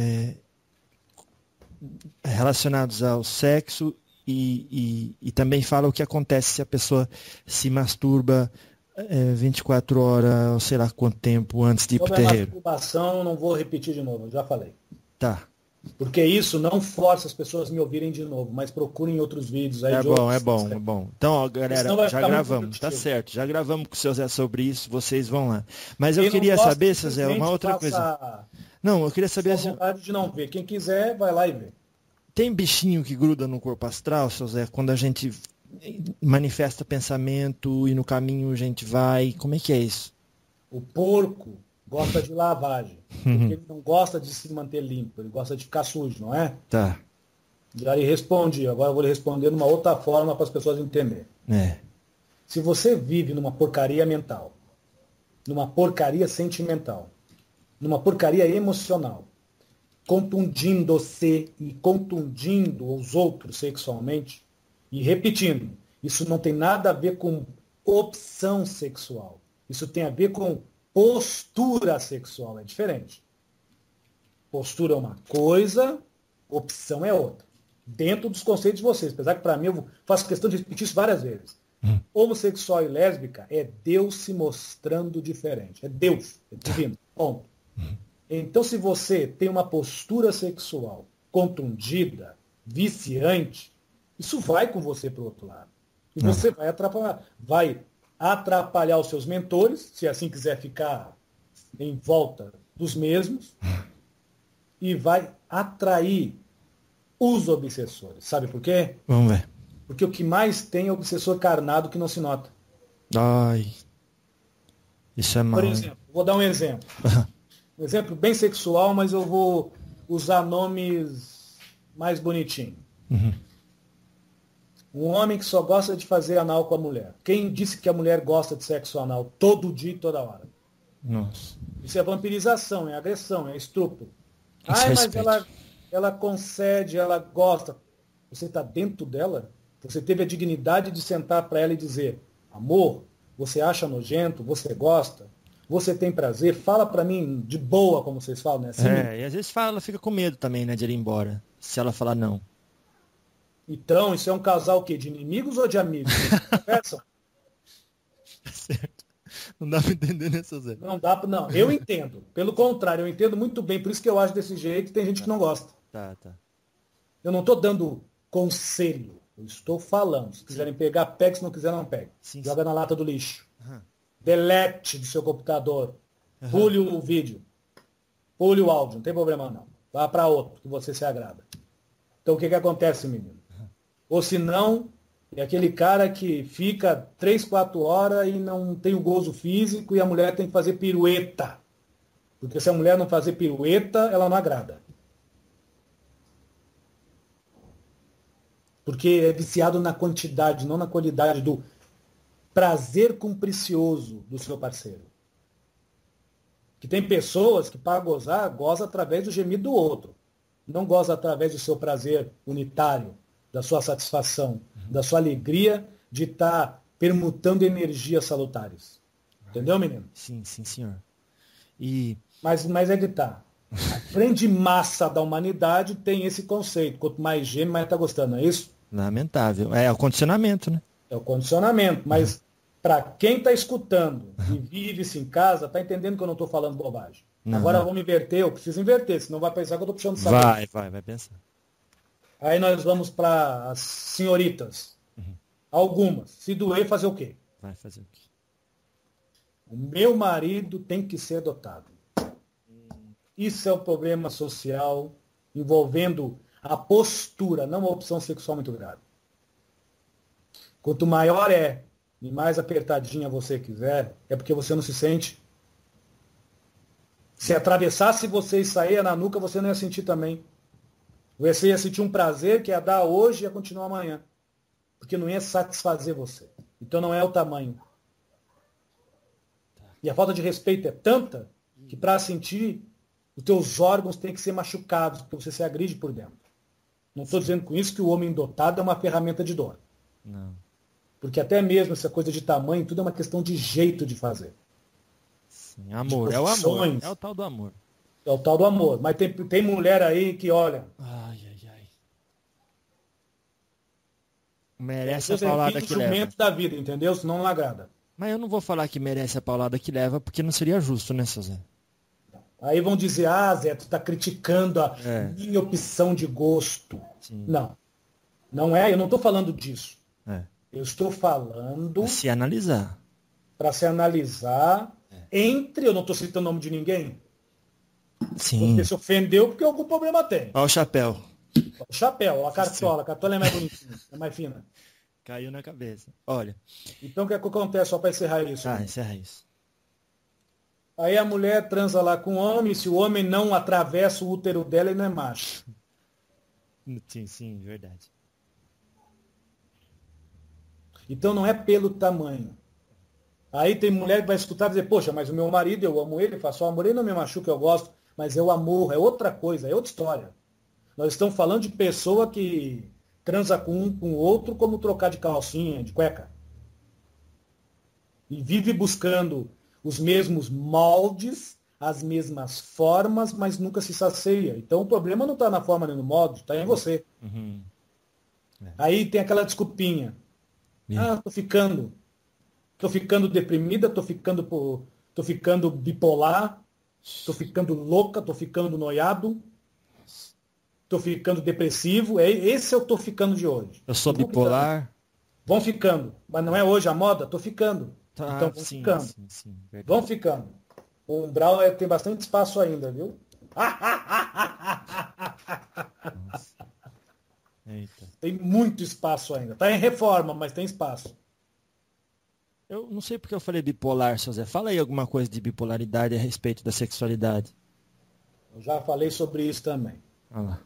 Speaker 2: relacionados ao sexo e também fala o que acontece se a pessoa se masturba 24 horas, ou sei lá quanto tempo antes de ir pro terreiro.
Speaker 1: Sobre a masturbação, não vou repetir de novo, eu já falei.
Speaker 2: Tá.
Speaker 1: Porque isso não força as pessoas a me ouvirem de novo, mas procurem outros vídeos aí.
Speaker 2: É bom. Então, ó, galera, já gravamos, tá certo. Já gravamos com o seu Zé sobre isso, vocês vão lá. Mas eu queria saber, seu Zé, uma outra coisa. Não, eu queria saber...
Speaker 1: Só vontade de não ver. Quem quiser, vai lá e vê.
Speaker 2: Tem bichinho que gruda no corpo astral, seu Zé, quando a gente manifesta pensamento e no caminho a gente vai... Como é que é isso?
Speaker 1: O porco gosta de lavagem. Porque ele não gosta de se manter limpo, ele gosta de ficar sujo, não é?
Speaker 2: Tá.
Speaker 1: Já lhe respondi, agora eu vou lhe responder de uma outra forma para as pessoas entenderem. Se você vive numa porcaria mental, numa porcaria sentimental, numa porcaria emocional, contundindo-se e contundindo os outros sexualmente, e repetindo, isso não tem nada a ver com opção sexual. Isso tem a ver com postura sexual, é diferente. Postura é uma coisa, opção é outra. Dentro dos conceitos de vocês, apesar que para mim eu faço questão de repetir isso várias vezes. Homossexual e lésbica é Deus se mostrando diferente. É Deus, é divino. Ponto. Então, se você tem uma postura sexual contundida, viciante, isso vai com você para o outro lado. E você vai atrapalhar os seus mentores, se assim quiser ficar em volta dos mesmos, e vai atrair os obsessores. Sabe por quê?
Speaker 2: Vamos ver.
Speaker 1: Porque o que mais tem é obsessor carnado que não se nota.
Speaker 2: Ai. Isso é mal.
Speaker 1: Por exemplo, vou dar um exemplo. Um exemplo bem sexual, mas eu vou usar nomes mais bonitinhos. Um homem que só gosta de fazer anal com a mulher. Quem disse que a mulher gosta de sexo anal todo dia e toda hora?
Speaker 2: Nossa.
Speaker 1: Isso é vampirização, é agressão, é estupro. Mas
Speaker 2: Desrespeito.
Speaker 1: ela concede, ela gosta. Você está dentro dela? Você teve a dignidade de sentar para ela e dizer, amor, você acha nojento? Você gosta? Você tem prazer? Fala para mim de boa, como vocês falam, né? Assim,
Speaker 2: E às vezes ela fica com medo também, né, de ir embora. Se ela falar não.
Speaker 1: Então, isso é um casal o quê? De inimigos ou de amigos? Eles conversam?
Speaker 2: Certo. Não dá pra entender, né, Zé?
Speaker 1: Não dá para. Não, eu entendo. Pelo contrário, eu entendo muito bem. Por isso que eu acho desse jeito e tem gente que não gosta.
Speaker 2: Tá.
Speaker 1: Eu não estou dando conselho. Eu estou falando. Se quiserem pegar, pegue. Se não quiser, não pegue.
Speaker 2: Sim,
Speaker 1: Joga na lata do lixo.
Speaker 2: Aham.
Speaker 1: Delete do seu computador. Pule o vídeo. Pule o áudio. Não tem problema, não. Vá para outro, que você se agrada. Então, o que acontece, menino? Ou se não, é aquele cara que fica 3, 4 horas e não tem o gozo físico e a mulher tem que fazer pirueta. Porque se a mulher não fazer pirueta, ela não agrada. Porque é viciado na quantidade, não na qualidade do prazer cupricioso do seu parceiro. Que tem pessoas que, para gozar, goza através do gemido do outro. Não goza através do seu prazer unitário, da sua satisfação, da sua alegria de estar permutando energias salutares. Entendeu, menino?
Speaker 2: Sim, senhor. E
Speaker 1: Mas é que tá. A grande massa da humanidade tem esse conceito. Quanto mais geme, mais tá gostando, não é isso?
Speaker 2: lamentável. É o condicionamento, né?
Speaker 1: É o condicionamento. Mas para quem está escutando e vive-se em casa, tá entendendo que eu não estou falando bobagem.
Speaker 2: Não.
Speaker 1: Agora vamos inverter, eu preciso inverter, senão vai pensar que eu estou puxando saco.
Speaker 2: Vai pensar.
Speaker 1: Aí nós vamos para as senhoritas. Algumas. Se doer, fazer o quê?
Speaker 2: Vai fazer o quê?
Speaker 1: O meu marido tem que ser dotado. Isso é um problema social envolvendo a postura, não a opção sexual muito grave. Quanto maior é e mais apertadinha você quiser, é porque você não se sente. Se atravessasse você e sair na nuca, você não ia sentir também. Você ia sentir um prazer que ia dar hoje e ia continuar amanhã. Porque não ia satisfazer você. Então não é o tamanho. E a falta de respeito é tanta que para sentir, os teus órgãos têm que ser machucados, porque você se agride por dentro. Não estou dizendo com isso que o homem dotado é uma ferramenta de dor.
Speaker 2: Não.
Speaker 1: Porque até mesmo essa coisa de tamanho, tudo é uma questão de jeito de fazer.
Speaker 2: Sim, amor.
Speaker 1: De
Speaker 2: É o amor.
Speaker 1: profissões.
Speaker 2: É o tal do amor.
Speaker 1: É o tal do amor. Mas tem mulher aí que, olha,
Speaker 2: Ai. Merece a
Speaker 1: Deus é
Speaker 2: paulada
Speaker 1: filho
Speaker 2: que leva.
Speaker 1: jumento da vida, entendeu? Senão não agrada.
Speaker 2: Mas eu não vou falar que merece a paulada que leva, porque não seria justo, né, seu Zé?
Speaker 1: Aí vão dizer, Zé, tu está criticando a minha opção de gosto.
Speaker 2: Sim.
Speaker 1: Não. Não é, eu não estou falando disso.
Speaker 2: É.
Speaker 1: Eu estou falando
Speaker 2: Se analisar.
Speaker 1: para se analisar entre, eu não estou citando o nome de ninguém,
Speaker 2: Sim.
Speaker 1: você se ofendeu porque algum problema tem.
Speaker 2: Olha o chapéu.
Speaker 1: O chapéu, a cartola é mais bonitinha, é mais fina.
Speaker 2: Caiu na cabeça. Olha.
Speaker 1: Então o que é que acontece, só para encerrar isso?
Speaker 2: Encerra isso.
Speaker 1: Aí a mulher transa lá com o homem, se o homem não atravessa o útero dela, ele não é macho.
Speaker 2: Sim, verdade.
Speaker 1: Então não é pelo tamanho. Aí tem mulher que vai escutar e dizer, poxa, mas o meu marido, eu amo ele, faço amor, ele não me machuca, eu gosto. mas é o amor, é outra coisa, é outra história. Nós estamos falando de pessoa que transa com um com o outro como trocar de calcinha, de cueca. E vive buscando os mesmos moldes, as mesmas formas, mas nunca se sacia. Então o problema não está na forma nem no molde, está em você.
Speaker 2: Uhum.
Speaker 1: Aí tem aquela desculpinha. Ah, tô ficando deprimida, tô ficando bipolar, tô ficando louca, tô ficando noiado, tô ficando depressivo. Esse é o tô ficando de hoje.
Speaker 2: Eu sou bipolar.
Speaker 1: Vão ficando. Mas não é hoje a moda? Tô ficando.
Speaker 2: Tá,
Speaker 1: Então vão
Speaker 2: sim,
Speaker 1: ficando.
Speaker 2: sim, verdade.
Speaker 1: Vão ficando. O umbral tem bastante espaço ainda, viu?
Speaker 2: Nossa. Eita.
Speaker 1: Tem muito espaço ainda. Está em reforma, mas tem espaço.
Speaker 2: Eu não sei porque eu falei bipolar, seu Zé. Fala aí alguma coisa de bipolaridade a respeito da sexualidade.
Speaker 1: Eu já falei sobre isso também.
Speaker 2: Olha lá.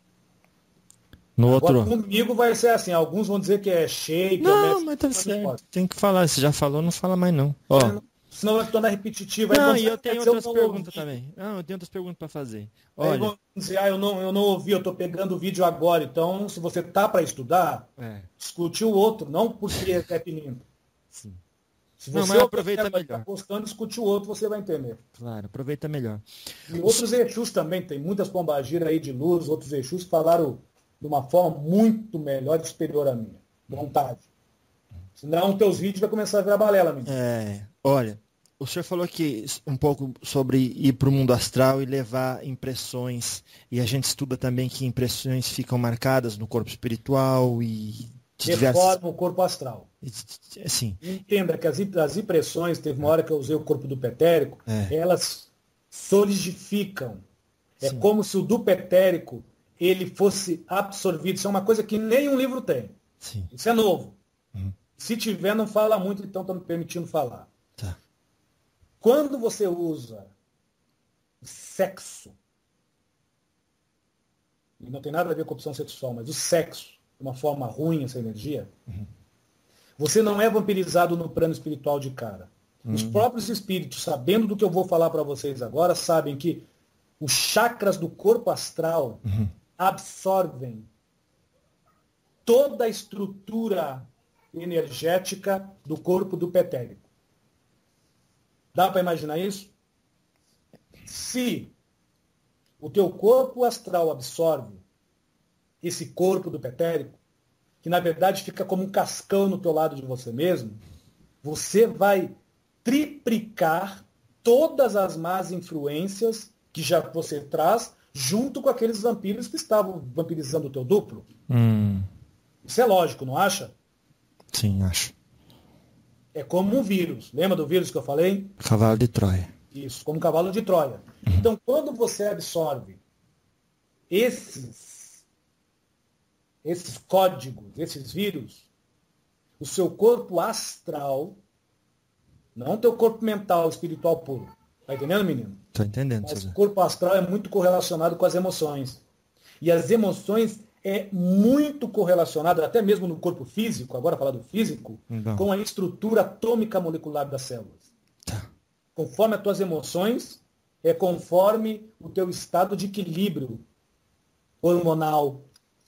Speaker 2: No
Speaker 1: Agora,
Speaker 2: outro.
Speaker 1: comigo vai ser assim. Alguns vão dizer que é shape.
Speaker 2: Não, mas tá certo. Tem que falar. Se já falou, não fala mais não. Ó.
Speaker 1: Senão vai se tornar repetitivo.
Speaker 2: Não, e eu tenho outras perguntas também. Não, eu tenho outras perguntas para fazer. Olha.
Speaker 1: Aí vão dizer, eu não ouvi, eu estou pegando o vídeo agora. Então, se você tá para estudar, escute o outro, não porque é rap limpo.
Speaker 2: Sim.
Speaker 1: Se você
Speaker 2: não, mas aproveita melhor.
Speaker 1: Gostando, escute o outro, você vai entender.
Speaker 2: Claro, aproveita melhor.
Speaker 1: E outros Exus também, tem muitas pombagiras aí de luz, outros Exus falaram de uma forma muito melhor e superior à minha. Vontade. Senão, teus vídeos vai começar a virar balela, menino.
Speaker 2: Olha, o senhor falou aqui um pouco sobre ir para o mundo astral e levar impressões. E a gente estuda também que impressões ficam marcadas no corpo espiritual e
Speaker 1: reforma o corpo astral.
Speaker 2: Sim.
Speaker 1: Entenda que as impressões, teve uma hora que eu usei o corpo do petérico, elas solidificam. É
Speaker 2: Sim.
Speaker 1: como se o do petérico ele fosse absorvido. Isso é uma coisa que nenhum livro tem.
Speaker 2: Sim.
Speaker 1: Isso é novo. Se tiver, não fala muito, então estou me permitindo falar.
Speaker 2: Tá.
Speaker 1: Quando você usa sexo, e não tem nada a ver com opção sexual, mas o sexo, de uma forma ruim, essa energia, você não é vampirizado no plano espiritual de cara. Os próprios espíritos, sabendo do que eu vou falar para vocês agora, sabem que os chakras do corpo astral absorvem toda a estrutura energética do corpo do petérico. Dá para imaginar isso? Se o teu corpo astral absorve esse corpo do petérico, que na verdade fica como um cascão no teu lado de você mesmo, você vai triplicar todas as más influências que já você traz junto com aqueles vampiros que estavam vampirizando o teu duplo. Isso é lógico, não acha?
Speaker 2: Sim, acho.
Speaker 1: É como um vírus. Lembra do vírus que eu falei?
Speaker 2: Cavalo de Troia.
Speaker 1: Isso, como um cavalo de Troia. Então, quando você absorve esses códigos, esses vírus, o seu corpo astral, não o teu corpo mental, espiritual puro. Tá entendendo, menino?
Speaker 2: Tô entendendo.
Speaker 1: Mas o corpo astral é muito correlacionado com as emoções. E as emoções é muito correlacionado, até mesmo no corpo físico, agora falar do físico, com a estrutura atômica molecular das células.
Speaker 2: Tá.
Speaker 1: Conforme as tuas emoções, é conforme o teu estado de equilíbrio hormonal.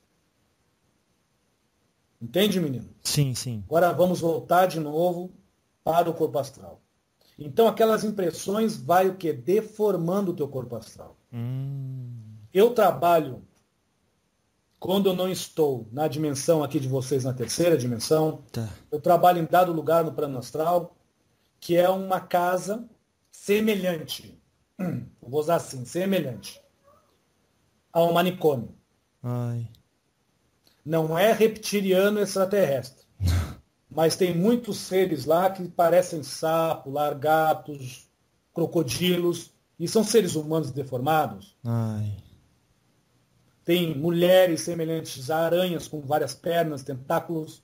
Speaker 1: Entende, menino?
Speaker 2: Sim, sim.
Speaker 1: Agora vamos voltar de novo para o corpo astral. Então aquelas impressões vai o quê? Deformando o teu corpo astral. Eu trabalho, quando eu não estou na dimensão aqui de vocês, na terceira dimensão, eu trabalho em dado lugar no plano astral, que é uma casa semelhante, vou usar assim, semelhante a um manicômio.
Speaker 2: Ai.
Speaker 1: Não é reptiliano extraterrestre, mas tem muitos seres lá que parecem sapo, lagartos, crocodilos, e são seres humanos deformados.
Speaker 2: Ai.
Speaker 1: Tem mulheres semelhantes a aranhas com várias pernas, tentáculos.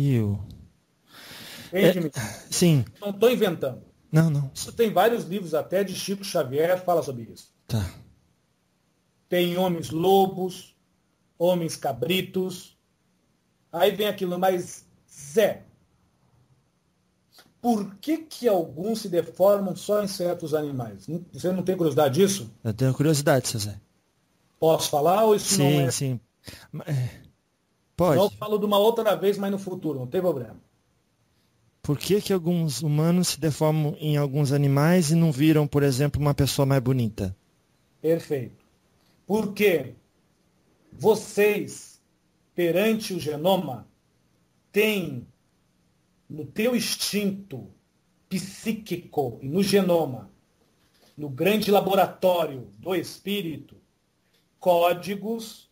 Speaker 1: Entende?
Speaker 2: Sim.
Speaker 1: Não estou inventando.
Speaker 2: Não.
Speaker 1: Isso tem vários livros até de Chico Xavier fala sobre isso.
Speaker 2: Tá.
Speaker 1: Tem homens lobos, homens cabritos. Aí vem aquilo, mas Zé, Por que alguns se deformam só em certos animais? Você não tem curiosidade disso?
Speaker 2: Eu tenho curiosidade, seu Zé.
Speaker 1: Posso falar ou isso não é?
Speaker 2: Sim.
Speaker 1: Não, eu
Speaker 2: Pode.
Speaker 1: falo de uma outra vez, mas no futuro, não tem problema.
Speaker 2: Por que alguns humanos se deformam em alguns animais e não viram, por exemplo, uma pessoa mais bonita?
Speaker 1: Perfeito. Porque vocês, perante o genoma, têm no teu instinto psíquico e no genoma, no grande laboratório do espírito, códigos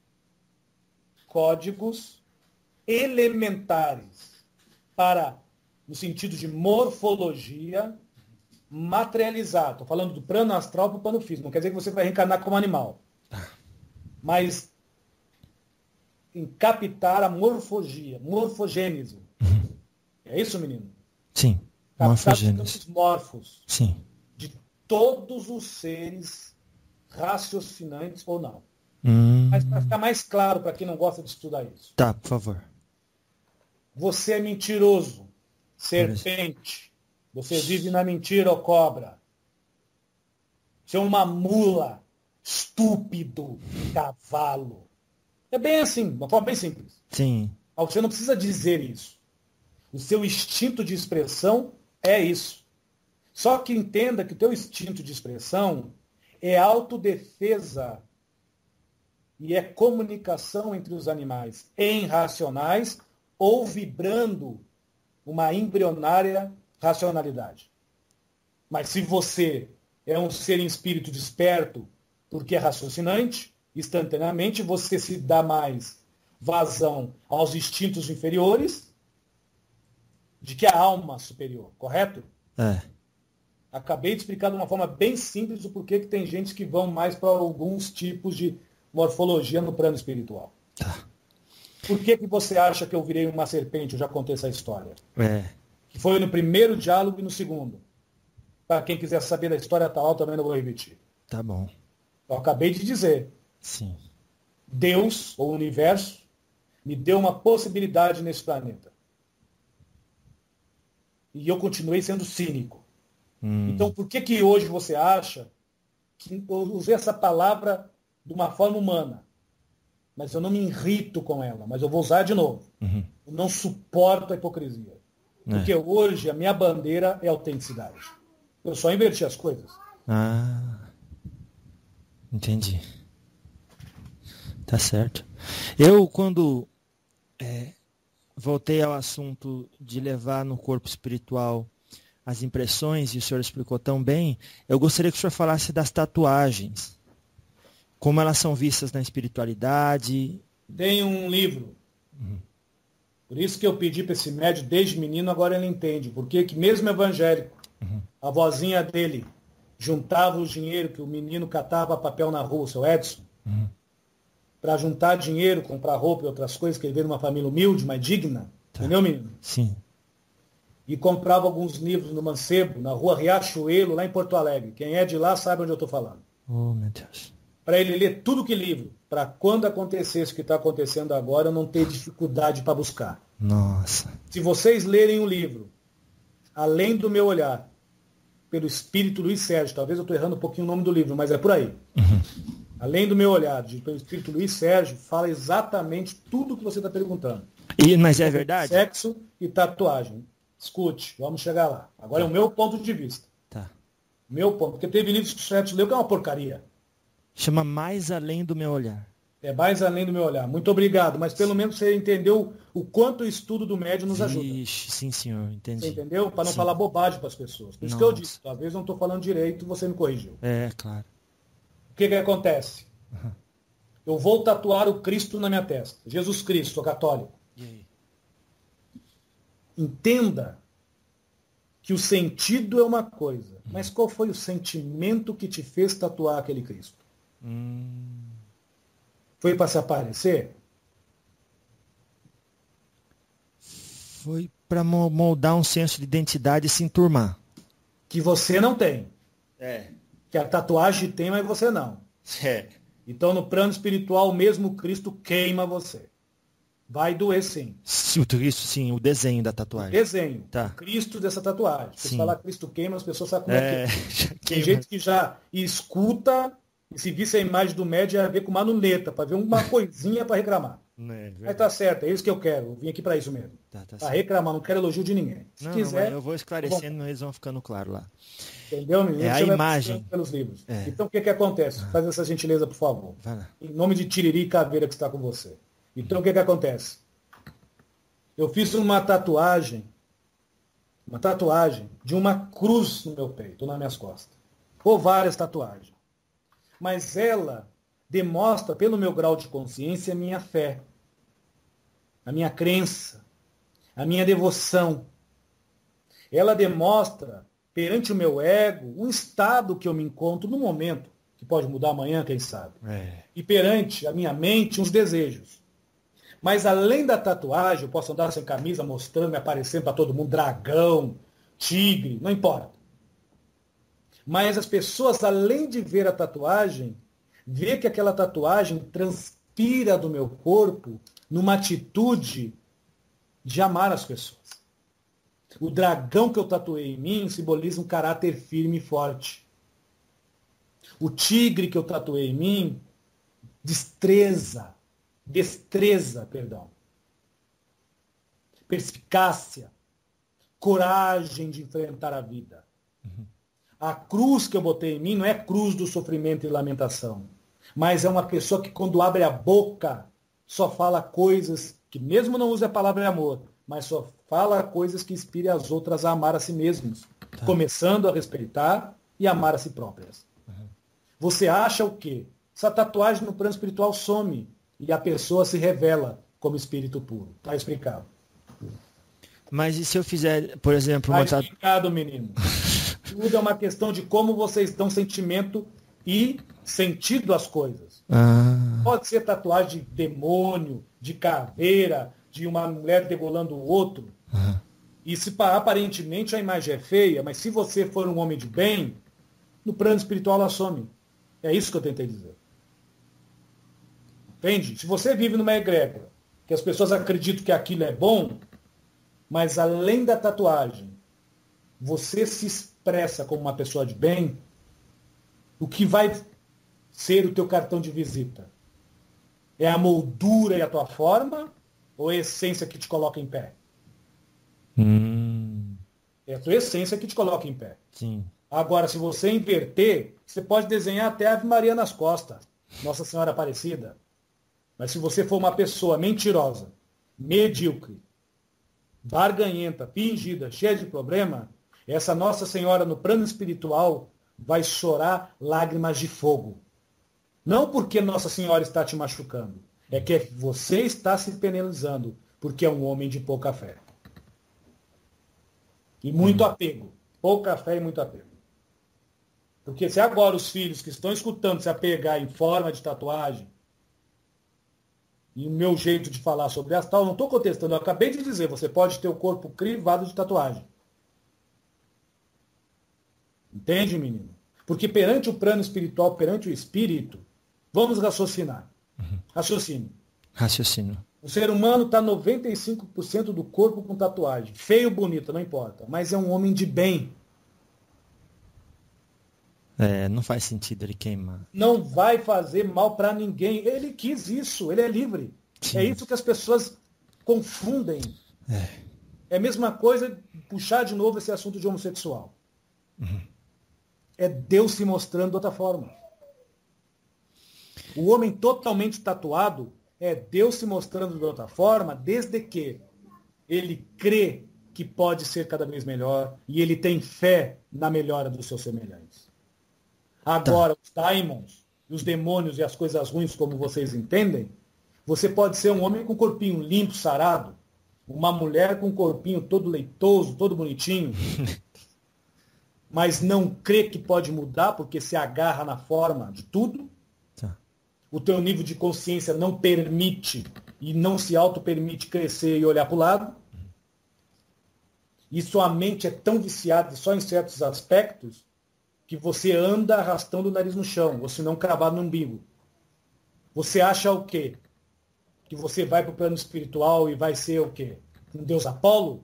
Speaker 1: elementares para, no sentido de morfologia, materializar. Estou falando do plano astral para o plano físico. Não quer dizer que você vai reencarnar como animal. Mas em captar a morfogênese. É isso, menino?
Speaker 2: Sim.
Speaker 1: Captar os
Speaker 2: Morfogênese.
Speaker 1: campos morfos
Speaker 2: Sim.
Speaker 1: de todos os seres raciocinantes ou não. Mas para ficar mais claro para quem não gosta de estudar isso.
Speaker 2: Tá, por favor.
Speaker 1: Você é mentiroso, serpente. Você vive na mentira, ó cobra. Você é uma mula, estúpido, cavalo. É bem assim, uma forma bem simples.
Speaker 2: Sim.
Speaker 1: Você não precisa dizer isso. O seu instinto de expressão é isso. Só que entenda que o teu instinto de expressão é autodefesa e é comunicação entre os animais irracionais ou vibrando uma embrionária racionalidade. Mas se você é um ser em espírito desperto porque é raciocinante, instantaneamente você se dá mais vazão aos instintos inferiores de que a alma superior, correto?
Speaker 2: É.
Speaker 1: Acabei de explicar de uma forma bem simples o porquê que tem gente que vão mais para alguns tipos de morfologia no plano espiritual.
Speaker 2: Tá.
Speaker 1: Por que você acha que eu virei uma serpente? Eu já contei essa história.
Speaker 2: É.
Speaker 1: Que foi no primeiro diálogo e no segundo. Para quem quiser saber da história atual, também não vou repetir.
Speaker 2: Tá bom.
Speaker 1: Eu acabei de dizer.
Speaker 2: Sim.
Speaker 1: Deus, ou o universo, me deu uma possibilidade nesse planeta. E eu continuei sendo cínico. Então, por que hoje você acha que eu usei essa palavra de uma forma humana? Mas eu não me irrito com ela, mas eu vou usar de novo. Eu não suporto a hipocrisia. Porque hoje a minha bandeira é autenticidade. Eu só inverti as coisas.
Speaker 2: Ah, entendi. Tá certo. Eu, quando voltei ao assunto de levar no corpo espiritual as impressões, e o senhor explicou tão bem, eu gostaria que o senhor falasse das tatuagens. Como elas são vistas na espiritualidade.
Speaker 1: Tem um livro. Por isso que eu pedi para esse médium, desde menino, agora ele entende. Porque que mesmo evangélico, a vozinha dele juntava o dinheiro que o menino catava papel na rua, o seu Edson, para juntar dinheiro, comprar roupa e outras coisas, que ele veio de uma família humilde, mas digna. Tá. Entendeu, menino?
Speaker 2: Sim.
Speaker 1: E comprava alguns livros no Mancebo, na rua Riachuelo, lá em Porto Alegre. Quem é de lá sabe onde eu estou falando.
Speaker 2: Oh, meu Deus.
Speaker 1: Para ele ler tudo que livro, para quando acontecesse o que está acontecendo agora, eu não ter dificuldade para buscar.
Speaker 2: Nossa.
Speaker 1: Se vocês lerem o livro, Além do Meu Olhar, pelo Espírito Luiz Sérgio, talvez eu estou errando um pouquinho o nome do livro, mas é por aí. Além do Meu Olhar, pelo Espírito Luiz Sérgio, fala exatamente tudo o que você está perguntando.
Speaker 2: Mas é verdade?
Speaker 1: Sexo e tatuagem. Escute, vamos chegar lá. Agora é o meu ponto de vista.
Speaker 2: Tá.
Speaker 1: Meu ponto, porque teve livros que o Sérgio leu que é uma porcaria.
Speaker 2: Chama Mais Além do Meu Olhar.
Speaker 1: É mais além do meu olhar. Muito obrigado, mas pelo menos você entendeu o quanto o estudo do médium nos ajuda.
Speaker 2: Ixi, sim, senhor, entendi.
Speaker 1: Você entendeu? Para não
Speaker 2: Sim.
Speaker 1: falar bobagem para as pessoas. Por isso que eu disse, talvez eu não estou falando direito, você me corrigiu.
Speaker 2: É, claro.
Speaker 1: O que acontece? Eu vou tatuar o Cristo na minha testa. Jesus Cristo, sou católico.
Speaker 2: E aí?
Speaker 1: Entenda que o sentido é uma coisa, mas qual foi o sentimento que te fez tatuar aquele Cristo? Foi para se aparecer?
Speaker 2: Foi para moldar um senso de identidade e se enturmar.
Speaker 1: Que você não tem.
Speaker 2: É.
Speaker 1: Que a tatuagem tem, mas você não.
Speaker 2: É.
Speaker 1: Então, no plano espiritual, mesmo Cristo queima você. Vai doer sim.
Speaker 2: Se o Cristo, sim, o desenho da tatuagem.
Speaker 1: Desenho.
Speaker 2: Tá.
Speaker 1: O Cristo dessa tatuagem. Se
Speaker 2: Sim.
Speaker 1: falar Cristo queima, as pessoas sabem como é que é.
Speaker 2: já
Speaker 1: Tem
Speaker 2: queima.
Speaker 1: gente que já escuta e se visse a imagem do médium, ia ver com uma luneta, para ver uma coisinha para reclamar.
Speaker 2: É,
Speaker 1: Mas tá certo, é isso que eu quero. Eu vim aqui para isso mesmo.
Speaker 2: Tá
Speaker 1: Para
Speaker 2: certo.
Speaker 1: reclamar, não quero elogio de ninguém. Se
Speaker 2: Não,
Speaker 1: quiser,
Speaker 2: mas eu vou esclarecendo, eles vão ficando claro lá.
Speaker 1: entendeu, menino?
Speaker 2: É a
Speaker 1: Você vai
Speaker 2: imagem.
Speaker 1: buscando pelos livros.
Speaker 2: É.
Speaker 1: Então, o que acontece? Faz essa gentileza, por favor.
Speaker 2: Vai lá.
Speaker 1: Em nome de Tiriri e Caveira que está com você. Então, o que acontece? Eu fiz uma tatuagem de uma cruz no meu peito, nas minhas costas. Ou várias tatuagens. Mas ela demonstra, pelo meu grau de consciência, a minha fé, a minha crença, a minha devoção. Ela demonstra, perante o meu ego, um estado que eu me encontro no momento, que pode mudar amanhã, quem sabe.
Speaker 2: É.
Speaker 1: E perante a minha mente, uns desejos. Mas além da tatuagem, eu posso andar sem camisa, mostrando, me aparecendo para todo mundo, dragão, tigre, não importa. Mas as pessoas, além de ver a tatuagem, vê que aquela tatuagem transpira do meu corpo numa atitude de amar as pessoas. O dragão que eu tatuei em mim simboliza um caráter firme e forte. O tigre que eu tatuei em mim, destreza, perspicácia, coragem de enfrentar a vida. A cruz que eu botei em mim não é cruz do sofrimento e lamentação, mas é uma pessoa que quando abre a boca só fala coisas que mesmo não usa a palavra amor, mas só fala coisas que inspirem as outras a amar a si mesmos, começando a respeitar e amar a si próprias. Você acha o quê? Essa tatuagem no plano espiritual some e a pessoa se revela como espírito puro. Está explicado.
Speaker 2: Mas e se eu fizer, por exemplo, uma
Speaker 1: Está
Speaker 2: tatuagem...
Speaker 1: explicado, menino. Tudo é uma questão de como vocês dão sentimento e sentido às coisas. Pode ser tatuagem de demônio, de caveira, de uma mulher degolando o outro. E se aparentemente a imagem é feia, mas se você for um homem de bem, no plano espiritual ela some. É isso que eu tentei dizer. Entende? Se você vive numa egrégora, que as pessoas acreditam que aquilo é bom, mas além da tatuagem, você se expressa como uma pessoa de bem, o que vai ser o teu cartão de visita? É a moldura e a tua forma, ou é a essência que te coloca em pé? É a tua essência que te coloca em pé.
Speaker 2: Sim.
Speaker 1: Agora, se você inverter, você pode desenhar até a Ave Maria nas costas, Nossa Senhora Aparecida. Mas se você for uma pessoa mentirosa, medíocre, barganhenta, fingida, cheia de problema, essa Nossa Senhora no plano espiritual vai chorar lágrimas de fogo. Não porque Nossa Senhora está te machucando, é que você está se penalizando, porque é um homem de pouca fé. E muito apego. Pouca fé e muito apego. Porque se agora os filhos que estão escutando se apegar em forma de tatuagem, e o meu jeito de falar sobre astral, eu não estou contestando, eu acabei de dizer, você pode ter o corpo crivado de tatuagem. Entende, menino? Porque perante o plano espiritual, perante o espírito, vamos raciocinar. Raciocínio.
Speaker 2: Raciocínio.
Speaker 1: O ser humano está 95% do corpo com tatuagem. Feio, bonito, não importa. Mas é um homem de bem.
Speaker 2: Não faz sentido ele queimar.
Speaker 1: Não vai fazer mal para ninguém. Ele quis isso, ele é livre.
Speaker 2: Sim.
Speaker 1: É isso que as pessoas confundem. É a mesma coisa puxar de novo esse assunto de homossexual. É Deus se mostrando de outra forma. O homem totalmente tatuado é Deus se mostrando de outra forma, desde que ele crê que pode ser cada vez melhor e ele tem fé na melhora dos seus semelhantes. Agora, os daimons, os demônios e as coisas ruins, como vocês entendem, você pode ser um homem com corpinho limpo, sarado, uma mulher com corpinho todo leitoso, todo bonitinho, mas não crê que pode mudar porque se agarra na forma de tudo. O teu nível de consciência não permite e não se auto-permite crescer e olhar para o lado. E sua mente é tão viciada só em certos aspectos que você anda arrastando o nariz no chão, ou se não cravado no umbigo. Você acha o quê? que você vai para o plano espiritual e vai ser o quê? Um deus Apolo?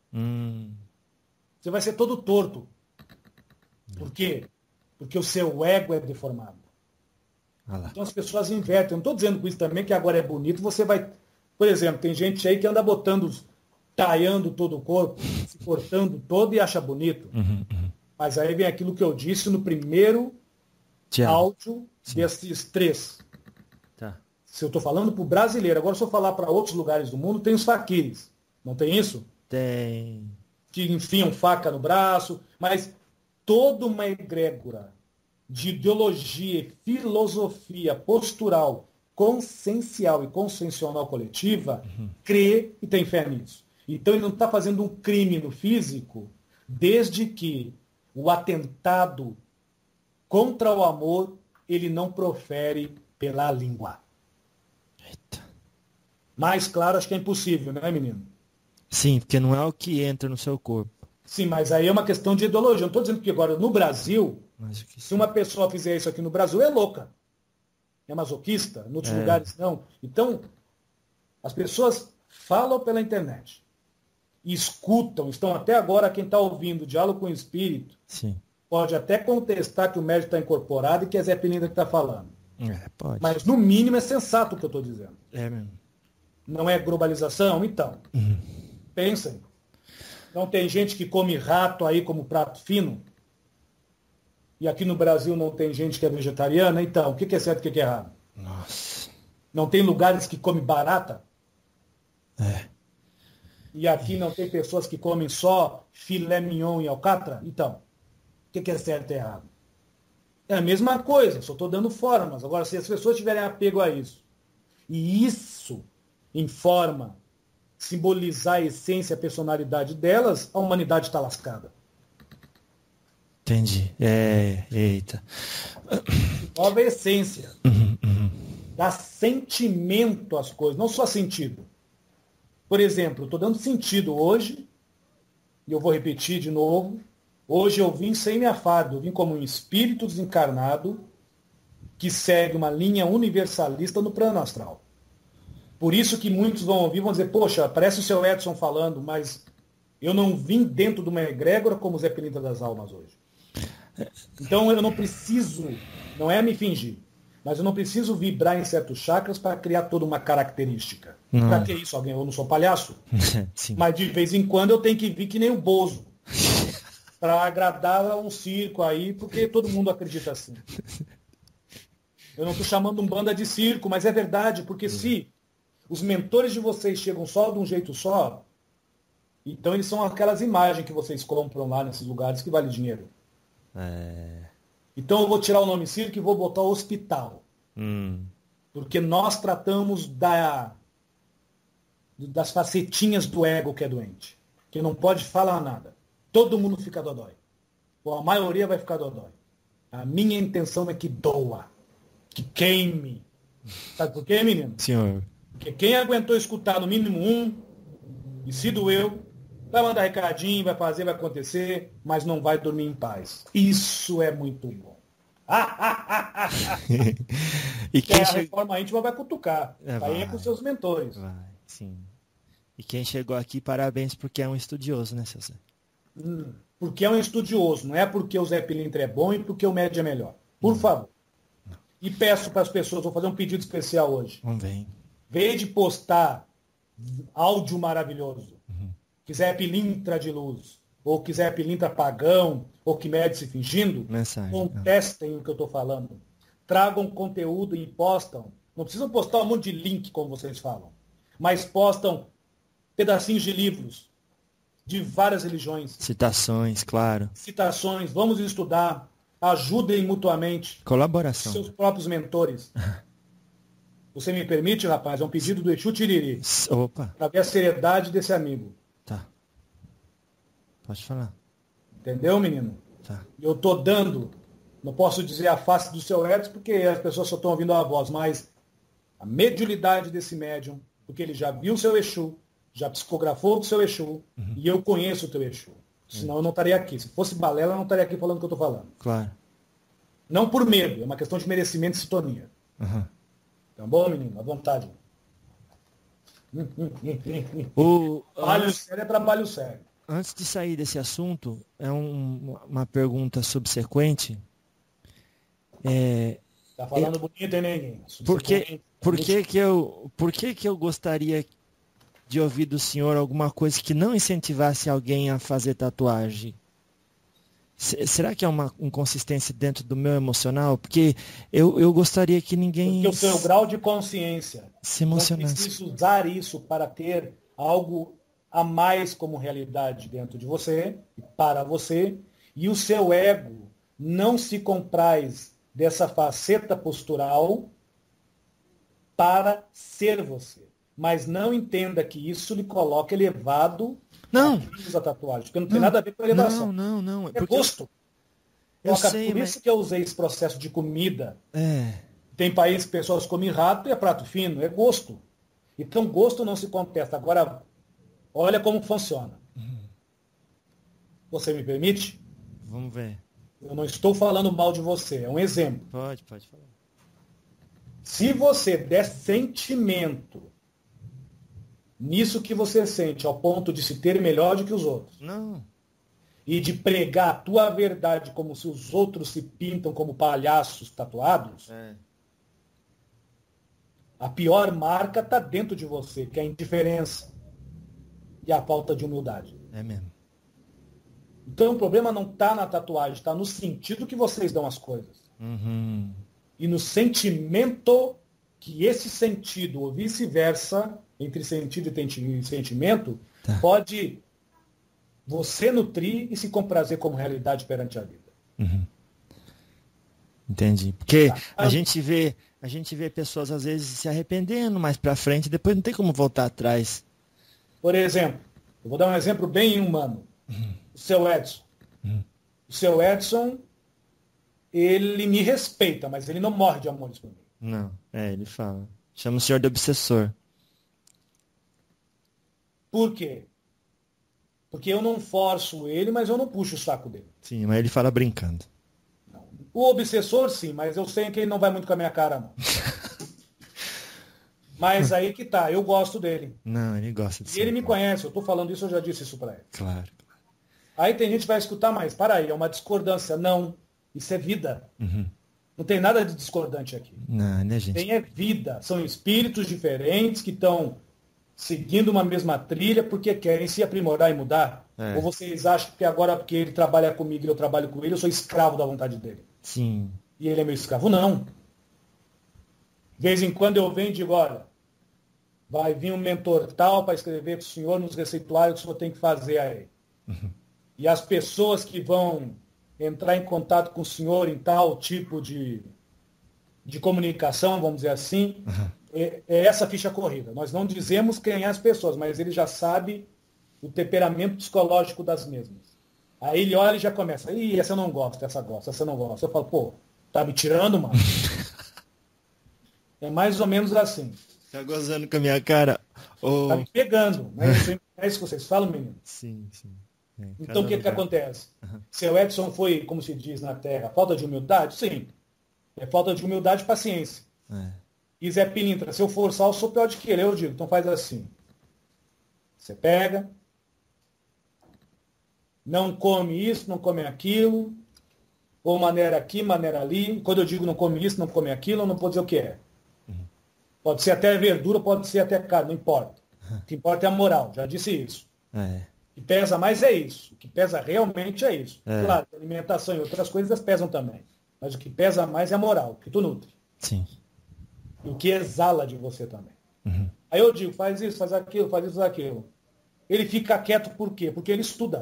Speaker 1: Você vai ser todo torto. Por quê? Porque o seu ego é deformado. Então as pessoas invertem. Eu não estou dizendo com isso também que agora é bonito, você vai... Por exemplo, tem gente aí que anda botando, taiando todo o corpo, se cortando todo e acha bonito. Mas aí vem aquilo que eu disse no primeiro áudio desses 3.
Speaker 2: Tá.
Speaker 1: Se eu estou falando para o brasileiro, agora se eu falar para outros lugares do mundo, tem os faquires. Não tem isso?
Speaker 2: Tem.
Speaker 1: Que enfiam faca no braço, mas toda uma egrégora de ideologia, filosofia postural, consciencial e consciencial coletiva, crê e tem fé nisso. Então ele não está fazendo um crime no físico, desde que o atentado contra o amor ele não profere pela língua.
Speaker 2: Eita.
Speaker 1: Mais claro, acho que é impossível, não é, menino?
Speaker 2: Sim, porque não é o que entra no seu corpo.
Speaker 1: Sim, mas aí é uma questão de ideologia. Eu não estou dizendo que agora no Brasil,
Speaker 2: Mas o que
Speaker 1: se uma pessoa fizer isso aqui no Brasil, é louca. É masoquista, em outros lugares não. Então, as pessoas falam pela internet, escutam, estão até agora, quem está ouvindo o Diálogo com o Espírito,
Speaker 2: Sim.
Speaker 1: pode até contestar que o médico está incorporado e que é Zé Pilintra que está falando.
Speaker 2: Pode.
Speaker 1: Mas, no mínimo, é sensato o que eu estou dizendo.
Speaker 2: É mesmo.
Speaker 1: Não é globalização? Então, pensem. Não tem gente que come rato aí como prato fino? E aqui no Brasil não tem gente que é vegetariana? Então, o que é certo e o que é errado?
Speaker 2: Nossa.
Speaker 1: Não tem lugares que come barata?
Speaker 2: É.
Speaker 1: E aqui não tem pessoas que comem só filé mignon e alcatra? Então, o que é certo e errado? É a mesma coisa, só estou dando formas. Agora, se as pessoas tiverem apego a isso, e isso informa, simbolizar a essência, a personalidade delas, a humanidade está lascada.
Speaker 2: Entendi. Eita.
Speaker 1: Nova essência. Dá sentimento às coisas, não só sentido. Por exemplo, estou dando sentido hoje, e eu vou repetir de novo, hoje eu vim sem minha farda, eu vim como um espírito desencarnado que segue uma linha universalista no plano astral. Por isso que muitos vão ouvir e vão dizer, poxa, parece o seu Edson falando, mas eu não vim dentro de uma egrégora como o Zé Pilintra das Almas hoje. Então eu não preciso, não é me fingir, mas eu não preciso vibrar em certos chakras para criar toda uma característica. Para que isso? Eu não sou palhaço.
Speaker 2: Sim.
Speaker 1: Mas de vez em quando eu tenho que vir que nem o Bozo. Para agradar um circo aí, porque todo mundo acredita assim. Eu não estou chamando um banda de circo, mas é verdade, porque se os mentores de vocês chegam só de um jeito só, então eles são aquelas imagens que vocês compram lá nesses lugares que vale dinheiro. Então eu vou tirar o nome circo e vou botar hospital. Porque nós tratamos das facetinhas do ego que é doente. Que não pode falar nada. Todo mundo fica dodói. Ou a maioria vai ficar dodói. A minha intenção é que doa. Que queime. Sabe por quê, menino?
Speaker 2: Senhor.
Speaker 1: Porque quem aguentou escutar no mínimo um, e se doeu, vai mandar recadinho, vai fazer, vai acontecer, mas não vai dormir em paz. Isso é muito bom.
Speaker 2: E
Speaker 1: Que a reforma íntima vai cutucar. Aí é com seus mentores.
Speaker 2: Vai, sim. E quem chegou aqui, parabéns, porque é um estudioso, né, seu Zé?
Speaker 1: Porque é um estudioso, não é porque o Zé Pilintra é bom e porque o médio é melhor. Por favor. E peço para as pessoas, vou fazer um pedido especial hoje.
Speaker 2: Vamos ver.
Speaker 1: Vem de postar áudio maravilhoso. Quiser Pilintra de luz, ou quiser Pilintra pagão, ou que mede se fingindo,
Speaker 2: Mensagem.
Speaker 1: contestem o que eu estou falando. Tragam conteúdo e postam. Não precisam postar um monte de link, como vocês falam, mas postam pedacinhos de livros de várias religiões.
Speaker 2: Citações, claro.
Speaker 1: Citações, vamos estudar, ajudem mutuamente
Speaker 2: Colaboração.
Speaker 1: seus próprios mentores. Você me permite, rapaz? É um pedido do Exu Tiriri,
Speaker 2: Opa,
Speaker 1: para ver a seriedade desse amigo.
Speaker 2: tá. Pode falar.
Speaker 1: Entendeu, menino?
Speaker 2: Tá.
Speaker 1: Eu estou dando, não posso dizer a face do seu Edson, porque as pessoas só estão ouvindo a voz, mas a mediunidade desse médium, porque ele já viu o seu Exu, já psicografou do seu Exu, e eu conheço o teu Exu. Senão eu não estaria aqui. Se fosse balela, eu não estaria aqui falando o que eu estou falando.
Speaker 2: Claro.
Speaker 1: Não por medo, é uma questão de merecimento e sintonia.
Speaker 2: Uhum.
Speaker 1: Tá bom, menino? À vontade. Trabalho sério é trabalho sério.
Speaker 2: Antes de sair desse assunto, é uma pergunta subsequente.
Speaker 1: Tá falando bonito, hein, ninguém?
Speaker 2: Por que eu gostaria de ouvir do senhor alguma coisa que não incentivasse alguém a fazer tatuagem? Será que é uma inconsistência dentro do meu emocional? Porque eu gostaria que ninguém...
Speaker 1: Porque o seu grau de consciência
Speaker 2: se emocionasse.
Speaker 1: não precisa usar isso para ter algo a mais como realidade dentro de você, para você, e o seu ego não se compraz dessa faceta postural para ser você. Mas não entenda que isso lhe coloca elevado a tatuagem, porque não tem nada a ver com elevação.
Speaker 2: Não.
Speaker 1: É gosto.
Speaker 2: Eu
Speaker 1: Por
Speaker 2: sei,
Speaker 1: isso que eu usei esse processo de comida.
Speaker 2: É.
Speaker 1: Tem países que pessoas comem rato e é prato fino, é gosto. Então gosto não se contesta. Agora, olha como funciona. Você me permite?
Speaker 2: Vamos ver.
Speaker 1: Eu não estou falando mal de você, é um exemplo.
Speaker 2: Pode falar.
Speaker 1: Se você der sentimento nisso que você sente, ao ponto de se ter melhor do que os outros,
Speaker 2: Não.
Speaker 1: e de pregar a tua verdade como se os outros se pintam como palhaços tatuados, a pior marca está dentro de você, que é a indiferença e a falta de humildade.
Speaker 2: É mesmo.
Speaker 1: Então o problema não está na tatuagem, está no sentido que vocês dão as coisas.
Speaker 2: Uhum.
Speaker 1: E no sentimento que esse sentido, ou vice-versa, entre sentido e sentimento, pode você nutrir e se comprazer como realidade perante a vida.
Speaker 2: Uhum. Entendi. Porque a gente vê pessoas às vezes se arrependendo mais pra frente, depois não tem como voltar atrás.
Speaker 1: Por exemplo, eu vou dar um exemplo bem humano. O seu Edson. O seu Edson, ele me respeita, mas ele não morre de amores por mim.
Speaker 2: Não, ele fala. Chama o senhor de obsessor.
Speaker 1: Por quê? Porque eu não forço ele, mas eu não puxo o saco dele.
Speaker 2: Sim, mas ele fala brincando.
Speaker 1: O obsessor, sim, mas eu sei que ele não vai muito com a minha cara, não. Mas aí que tá, eu gosto dele.
Speaker 2: Não, ele gosta de
Speaker 1: E ele me conhece, eu tô falando isso, eu já disse isso pra ele.
Speaker 2: Claro.
Speaker 1: Aí tem gente que vai escutar mais, para aí, é uma discordância. Não, isso é vida.
Speaker 2: Uhum.
Speaker 1: Não tem nada de discordante aqui.
Speaker 2: Não, né, gente?
Speaker 1: Tem vida, são espíritos diferentes que estão seguindo uma mesma trilha porque querem se aprimorar e mudar. Ou vocês acham que agora porque ele trabalha comigo e eu trabalho com ele, eu sou escravo da vontade dele?
Speaker 2: Sim.
Speaker 1: E ele é meu escravo? Não. De vez em quando eu venho e digo, olha, vai vir um mentor tal para escrever para o senhor nos receituários que o senhor tem que fazer aí.
Speaker 2: Uhum.
Speaker 1: E as pessoas que vão entrar em contato com o senhor em tal tipo de comunicação, vamos dizer assim, é essa ficha corrida. Nós não dizemos quem é as pessoas, mas ele já sabe o temperamento psicológico das mesmas. Aí ele olha e já começa, essa eu não gosto, essa gosta, essa eu não gosto. Eu falo, pô, tá me tirando, mano? É mais ou menos assim.
Speaker 2: Tá gozando com a minha cara?
Speaker 1: Tá me pegando. Mas é isso que vocês falam, menino?
Speaker 2: Sim.
Speaker 1: Então o que acontece? Seu Edson foi, como se diz na Terra, falta de humildade? Sim. É falta de humildade e paciência. E Zé Pilintra, se eu forçar, eu sou pior do que ele. Eu digo, então faz assim. Você pega, não come isso, não come aquilo, ou maneira aqui, maneira ali. Quando eu digo não come isso, não come aquilo, eu não vou dizer o que é. Pode ser até verdura, pode ser até carne, não importa. O que importa é a moral, já disse isso. O que pesa mais é isso. O que pesa realmente é isso. Claro, a alimentação e outras coisas pesam também. Mas o que pesa mais é a moral, que tu nutre.
Speaker 2: Sim.
Speaker 1: E o que exala de você também. Aí eu digo, faz isso, faz aquilo, faz isso, faz aquilo. Ele fica quieto por quê? Porque ele estuda.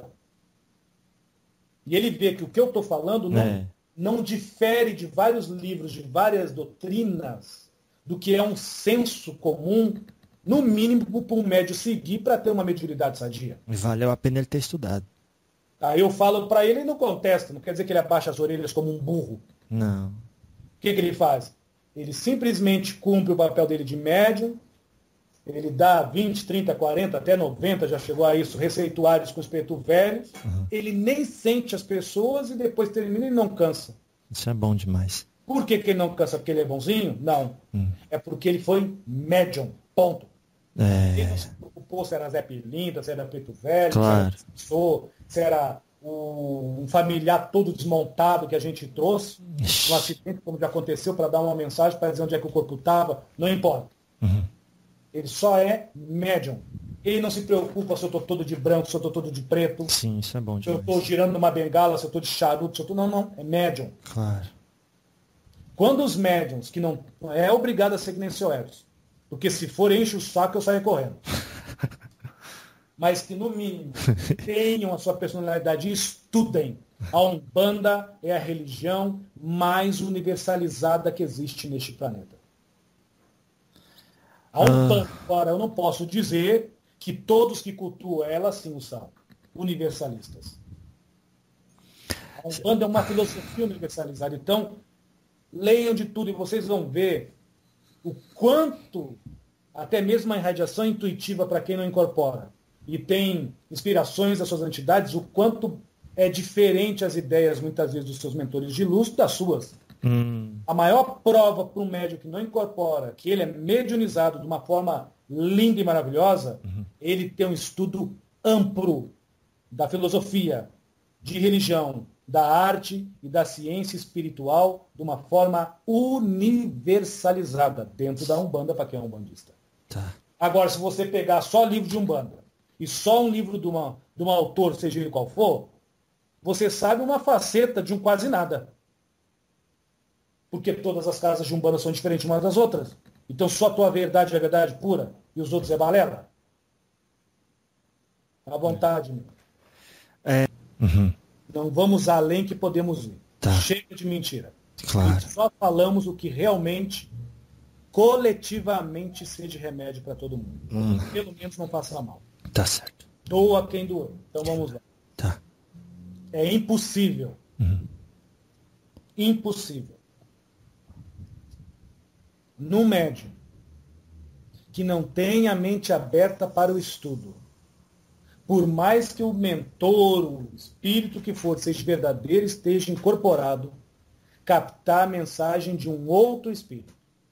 Speaker 1: E ele vê que o que eu estou falando não difere de vários livros, de várias doutrinas, do que é um senso comum, no mínimo, para um médio seguir para ter uma mediunidade sadia.
Speaker 2: E valeu a pena ele ter estudado.
Speaker 1: Aí eu falo para ele e não contesta. Não quer dizer que ele abaixa as orelhas como um burro.
Speaker 2: Não.
Speaker 1: O que ele faz? Ele simplesmente cumpre o papel dele de médium. Ele dá 20, 30, 40, até 90, já chegou a isso, receituários com espírito velhos. Ele nem sente as pessoas e depois termina e não cansa.
Speaker 2: Isso é bom demais.
Speaker 1: Por que ele não cansa? Porque ele é bonzinho? Não. É porque ele foi médium. Ponto. Ele não se preocupou se era Zé Pilintra, se era Preto Velho,
Speaker 2: Claro.
Speaker 1: se era um familiar todo desmontado que a gente trouxe, um acidente como já aconteceu, para dar uma mensagem, para dizer onde é que o corpo estava, não importa. Ele só é médium. Ele não se preocupa se eu estou todo de branco, se eu estou todo de preto,
Speaker 2: Sim, isso é bom
Speaker 1: se eu
Speaker 2: demais.
Speaker 1: estou girando uma bengala, se eu estou de charuto, se eu estou... Não, é médium.
Speaker 2: Claro.
Speaker 1: Quando os médiums, que não é obrigado a ser que nem o seu Edson, porque se for enche o saco, eu saio correndo. Mas que, no mínimo, tenham a sua personalidade e estudem. A Umbanda é a religião mais universalizada que existe neste planeta. A Umbanda, agora, eu não posso dizer que todos que cultuam ela, sim, o são universalistas. A Umbanda é uma filosofia universalizada. Então, leiam de tudo e vocês vão ver o quanto, até mesmo a irradiação intuitiva para quem não incorpora e tem inspirações das suas entidades, o quanto é diferente as ideias, muitas vezes, dos seus mentores de luz das suas. A maior prova para um médium que não incorpora, que ele é mediunizado de uma forma linda e maravilhosa, ele tem um estudo amplo da filosofia, de religião, da arte e da ciência espiritual de uma forma universalizada dentro da Umbanda para quem é umbandista.
Speaker 2: Tá.
Speaker 1: Agora, se você pegar só livro de Umbanda e só um livro de um autor, seja ele qual for, você sabe uma faceta de um quase nada. Porque todas as casas de Umbanda são diferentes umas das outras. Então só a tua verdade é verdade pura e os outros é balela? À vontade, meu. Não vamos além que podemos ir.
Speaker 2: Tá.
Speaker 1: Chega de mentira.
Speaker 2: Claro.
Speaker 1: E só falamos o que realmente, coletivamente, seja remédio para todo mundo. Pelo menos não faça mal.
Speaker 2: Tá certo.
Speaker 1: Doa quem doer. Então vamos lá.
Speaker 2: Tá.
Speaker 1: É impossível. Impossível. No médium que não tem a mente aberta para o estudo, por mais que o mentor, o espírito que for, seja verdadeiro, esteja incorporado, captar a mensagem de um outro espírito.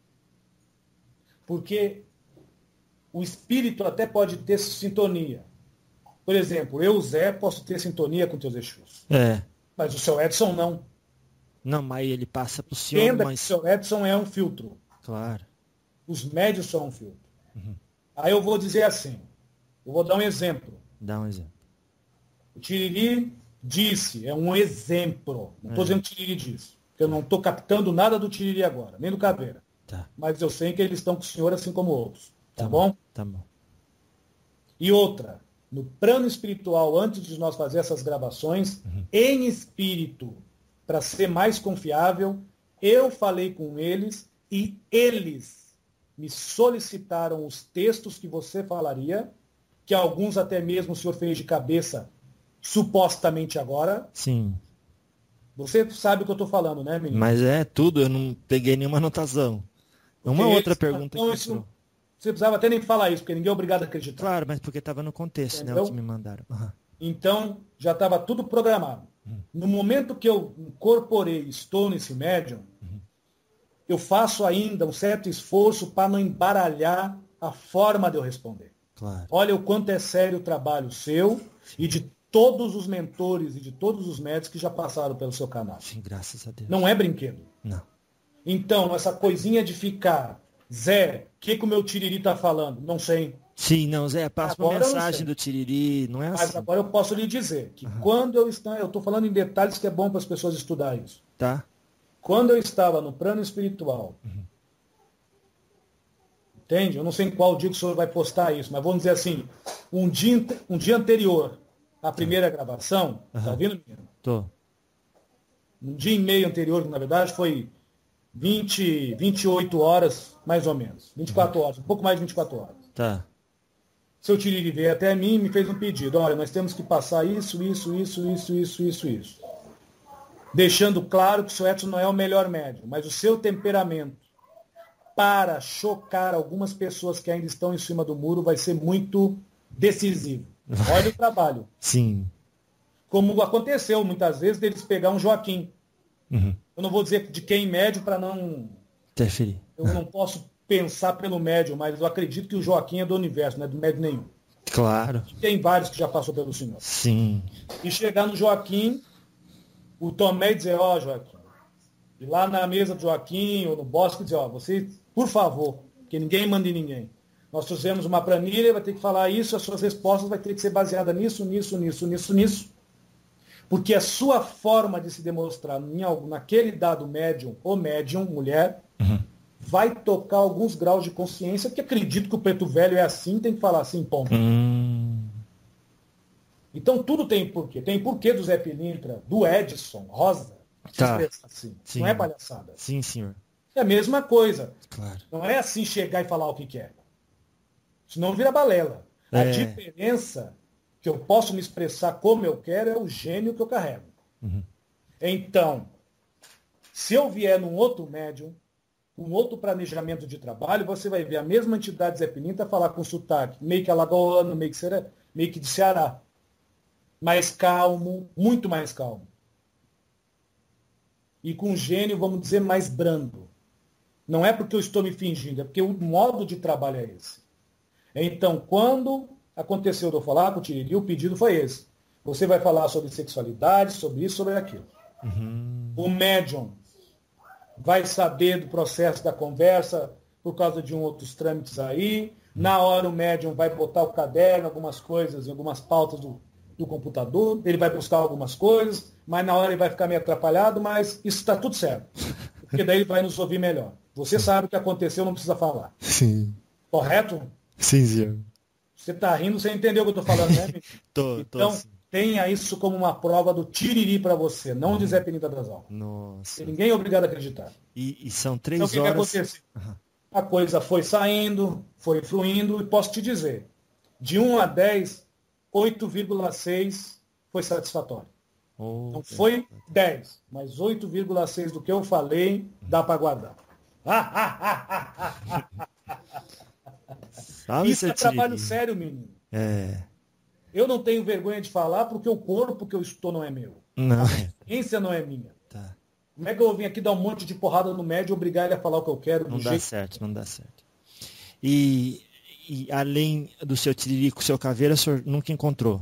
Speaker 1: Porque o espírito até pode ter sintonia. Por exemplo, eu, Zé, posso ter sintonia com teus Exus.
Speaker 2: É.
Speaker 1: Mas o seu Edson não.
Speaker 2: Não, mas ele passa pro senhor,
Speaker 1: Entenda que o
Speaker 2: mas...
Speaker 1: seu Edson é um filtro.
Speaker 2: Claro.
Speaker 1: Os médios são um filtro. Aí eu vou dizer assim, eu vou dar um exemplo.
Speaker 2: Dá um exemplo.
Speaker 1: O Tiriri disse, é um exemplo. Não estou dizendo que o Tiriri disse. Porque eu não estou captando nada do Tiriri agora, nem do Caveira.
Speaker 2: Tá.
Speaker 1: Mas eu sei que eles estão com o senhor assim como outros. Tá
Speaker 2: Tá
Speaker 1: bom?
Speaker 2: Tá bom.
Speaker 1: E outra, no plano espiritual, antes de nós fazer essas gravações, em espírito, para ser mais confiável, eu falei com eles e eles me solicitaram os textos que você falaria, que alguns até mesmo o senhor fez de cabeça, supostamente agora.
Speaker 2: Sim.
Speaker 1: Você sabe o que eu estou falando, né, menino?
Speaker 2: Mas é tudo, eu não peguei nenhuma anotação. Uma
Speaker 1: Porque
Speaker 2: outra
Speaker 1: eles-
Speaker 2: pergunta
Speaker 1: não,
Speaker 2: que
Speaker 1: isso-
Speaker 2: entrou.
Speaker 1: Você precisava até nem falar isso, porque ninguém é obrigado a acreditar.
Speaker 2: Claro, mas porque estava no contexto, né?
Speaker 1: Entendeu?
Speaker 2: O que me mandaram. Aham.
Speaker 1: Então, já estava tudo programado. No momento que eu incorporei, estou nesse médium, eu faço ainda um certo esforço para não embaralhar a forma de eu responder.
Speaker 2: Claro.
Speaker 1: Olha o quanto é sério o trabalho seu e de todos os mentores e de todos os médicos que já passaram pelo seu canal.
Speaker 2: Sim, graças a Deus.
Speaker 1: Não é brinquedo.
Speaker 2: Não.
Speaker 1: Então, essa coisinha de ficar, Zé, o que o meu Tiriri está falando? Não sei.
Speaker 2: Sim, não, Zé, passa uma
Speaker 1: Agora eu não
Speaker 2: mensagem
Speaker 1: sei.
Speaker 2: do Tiriri, não é
Speaker 1: Mas
Speaker 2: assim.
Speaker 1: agora eu posso lhe dizer que quando eu estou falando em detalhes que é bom para as pessoas estudar isso.
Speaker 2: Tá?
Speaker 1: Quando eu estava no plano espiritual, entende? Eu não sei em qual dia que o senhor vai postar isso, mas vamos dizer assim, um dia anterior à primeira gravação, tá ouvindo, menino?
Speaker 2: Tô.
Speaker 1: Um dia e meio anterior, que na verdade foi 28 horas, mais ou menos. 24 horas, um pouco mais de 24 horas.
Speaker 2: Tá.
Speaker 1: Seu Tiriri veio até mim e me fez um pedido. Olha, nós temos que passar isso. Deixando claro que o seu Edson não é o melhor médium, mas o seu temperamento para chocar algumas pessoas que ainda estão em cima do muro vai ser muito decisivo. Olha o trabalho.
Speaker 2: Sim.
Speaker 1: Como aconteceu muitas vezes deles pegar um Joaquim. Eu não vou dizer de quem médio para não...
Speaker 2: Interferir.
Speaker 1: Eu não posso pensar pelo médium, mas eu acredito que o Joaquim é do universo, não é do médium nenhum.
Speaker 2: Claro.
Speaker 1: Tem vários que já passou pelo senhor.
Speaker 2: Sim.
Speaker 1: E chegar no Joaquim, o Tomé dizer, ó, Joaquim, ir lá na mesa do Joaquim ou no bosque dizer, ó, você, por favor, porque ninguém manda em ninguém. Nós trouxemos uma planilha, vai ter que falar isso, as suas respostas vai ter que ser baseadas nisso, nisso, nisso, nisso, nisso. Porque a sua forma de se demonstrar naquele dado médium, ou médium, mulher, vai tocar alguns graus de consciência, porque acredito que o preto velho é assim, tem que falar assim, ponto. Então tudo tem porquê. Tem porquê do Zé Pilintra, do Edson, Rosa, se expressar assim.
Speaker 2: Sim.
Speaker 1: Não é palhaçada.
Speaker 2: Sim, senhor.
Speaker 1: É a mesma coisa.
Speaker 2: Claro.
Speaker 1: Não é assim chegar e falar o que quer. Senão vira balela. A diferença que eu posso me expressar como eu quero é o gênio que eu carrego. Então, se eu vier num outro médium, um outro planejamento de trabalho, você vai ver a mesma entidade Zé Pilintra falar com sotaque, meio que alagoano, meio que de Ceará. Mais calmo, muito mais calmo. E com um gênio, vamos dizer, mais brando. Não é porque eu estou me fingindo, é porque o modo de trabalho é esse. Então, quando aconteceu de eu falar com o Tiriri, o pedido foi esse. Você vai falar sobre sexualidade, sobre isso, sobre aquilo. O médium vai saber do processo da conversa por causa de outros trâmites aí. Na hora o médium vai botar o caderno, algumas coisas, algumas pautas do computador. Ele vai buscar algumas coisas, mas na hora ele vai ficar meio atrapalhado, mas isso está tudo certo. Porque daí ele vai nos ouvir melhor. Você sabe o que aconteceu, não precisa falar.
Speaker 2: Sim.
Speaker 1: Correto?
Speaker 2: Sim, senhor.
Speaker 1: Você está rindo, você entendeu o que eu estou falando, né? Então,
Speaker 2: sim.
Speaker 1: tenha isso como uma prova do Tiriri para você, não de Zé Pilintra das Almas.
Speaker 2: Nossa.
Speaker 1: E ninguém é obrigado a acreditar.
Speaker 2: E são 3
Speaker 1: Então, o que
Speaker 2: horas.
Speaker 1: que aconteceu? A coisa foi saindo, foi fluindo, e posso te dizer, de 1 a 10, 8,6 foi satisfatório. Não foi 10, mas 8,6 do que eu falei, dá para guardar.
Speaker 2: Sabe,
Speaker 1: Isso é
Speaker 2: seu
Speaker 1: trabalho
Speaker 2: Tiriri?
Speaker 1: sério, menino.
Speaker 2: É.
Speaker 1: Eu não tenho vergonha de falar porque o corpo que eu estou não é meu.
Speaker 2: Não.
Speaker 1: A ciência não é minha.
Speaker 2: Tá.
Speaker 1: Como é que eu vou vir aqui dar um monte de porrada no médio e obrigar ele a falar o que eu quero?
Speaker 2: Não
Speaker 1: do
Speaker 2: dá
Speaker 1: jeito...
Speaker 2: certo, não dá certo. E além do seu Tiriri com o seu caveira, o senhor nunca encontrou?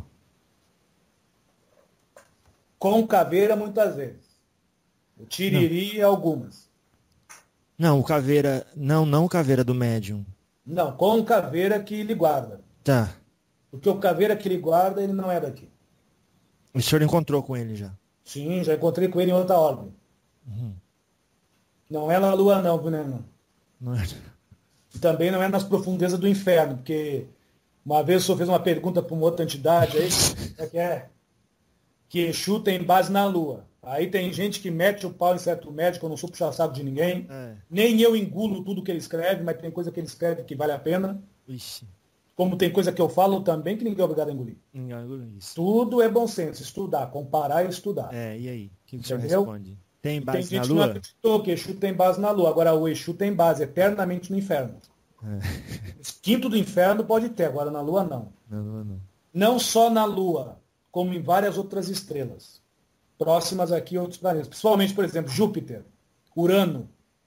Speaker 1: Com caveira, muitas vezes. O Tiriri, algumas.
Speaker 2: Não, o caveira. Não o caveira do médium.
Speaker 1: Não, com caveira que ele guarda.
Speaker 2: Tá.
Speaker 1: Porque o caveira que ele guarda, ele não é daqui.
Speaker 2: O senhor encontrou com ele já?
Speaker 1: Sim, já encontrei com ele em outra ordem. Não é na Lua, não, viu, né, não?
Speaker 2: Não é.
Speaker 1: E também não é nas profundezas do inferno, porque uma vez o senhor fez uma pergunta para uma outra entidade aí, que Exu tem base na Lua. Aí tem gente que mete o pau em certo médico, eu não sou puxar saco de ninguém. Nem eu engulo tudo que ele escreve, mas tem coisa que ele escreve que vale a pena.
Speaker 2: Ixi.
Speaker 1: Como tem coisa que eu falo também que ninguém é obrigado a engolir.
Speaker 2: Isso.
Speaker 1: Tudo é bom senso, estudar, comparar e estudar.
Speaker 2: E aí? O que o senhor
Speaker 1: Entendeu?
Speaker 2: responde? Tem
Speaker 1: E
Speaker 2: base
Speaker 1: tem gente
Speaker 2: na
Speaker 1: que não
Speaker 2: Lua?
Speaker 1: acreditou que Exu tem base na Lua. Agora o Exu tem base eternamente no inferno. Quinto do inferno pode ter, agora na Lua não.
Speaker 2: Na Lua não.
Speaker 1: Não só na Lua, como em várias outras estrelas. Próximas aqui, outros planetas. Principalmente, por exemplo, Júpiter, Urano.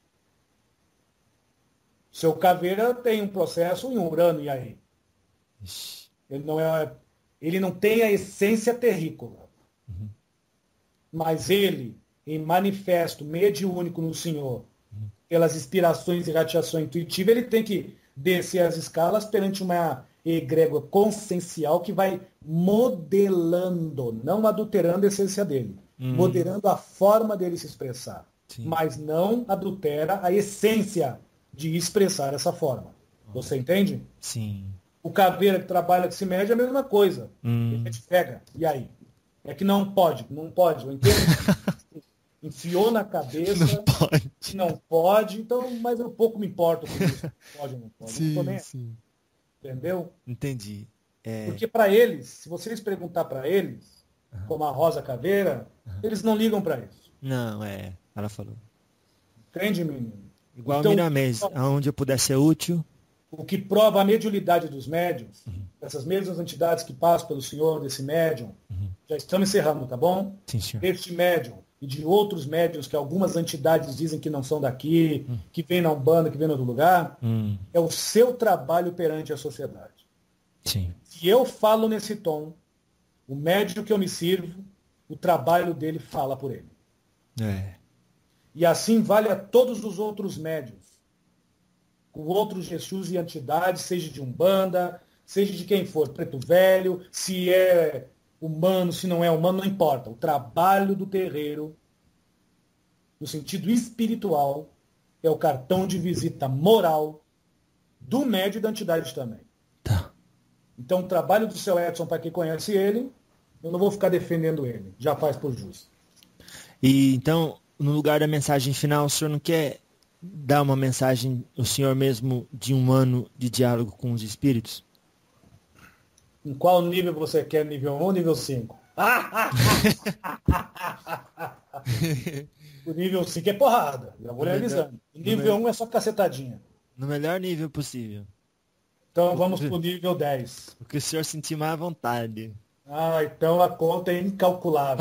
Speaker 1: Seu caveira tem um processo em Urano, e aí?
Speaker 2: Ixi.
Speaker 1: Ele não tem a essência terrícola. Mas ele, em manifesto mediúnico no Senhor, pelas inspirações e radiação intuitiva, ele tem que descer as escalas perante uma egrégora consciencial que vai modelando, não adulterando a essência dele, modelando a forma dele se expressar, mas não adultera a essência de expressar essa forma. Você entende?
Speaker 2: Sim.
Speaker 1: O caveira que trabalha com esse médio é a mesma coisa. Ele te pega. E aí? É que não pode, eu entendo. Enfiou na cabeça. Não pode. Então, mas eu pouco me importo com isso. Pode ou não pode.
Speaker 2: Sim,
Speaker 1: não tô nem...
Speaker 2: sim.
Speaker 1: Entendeu?
Speaker 2: Entendi.
Speaker 1: Porque para eles, se vocês perguntar para eles, como a Rosa Caveira, eles não ligam para isso.
Speaker 2: Não, ela falou.
Speaker 1: Entende, menino?
Speaker 2: Igual
Speaker 1: Então,
Speaker 2: o Miramês, aonde eu puder ser útil.
Speaker 1: O que prova a mediunidade dos médiums, essas mesmas entidades que passam pelo senhor desse médium, já estamos encerrando, tá bom?
Speaker 2: Sim, senhor.
Speaker 1: Este médium e de outros médiuns que algumas entidades dizem que não são daqui, que vêm na Umbanda, que vêm em outro lugar, é o seu trabalho perante a sociedade.
Speaker 2: Sim.
Speaker 1: Se eu falo nesse tom, o médium que eu me sirvo, o trabalho dele fala por ele.
Speaker 2: É.
Speaker 1: E assim vale a todos os outros médiuns, com outros Jesus e entidades, seja de Umbanda, seja de quem for, Preto Velho, se é humano, se não é humano, não importa. O trabalho do terreiro, no sentido espiritual, é o cartão de visita moral do médium e da entidade também.
Speaker 2: Tá.
Speaker 1: Então, o trabalho do seu Edson, para quem conhece ele, eu não vou ficar defendendo ele, já faz por justo.
Speaker 2: E então, no lugar da mensagem final, o senhor não quer dar uma mensagem, o senhor mesmo, de um ano de diálogo com os espíritos?
Speaker 1: Em qual nível você quer? Nível 1 ou nível 5? O nível 5 é porrada, já vou lhe avisando. O nível 1 é só cacetadinha.
Speaker 2: No melhor nível possível.
Speaker 1: Então vamos pro nível 10.
Speaker 2: O que o senhor sentir mais à vontade.
Speaker 1: Ah, então a conta é incalculável.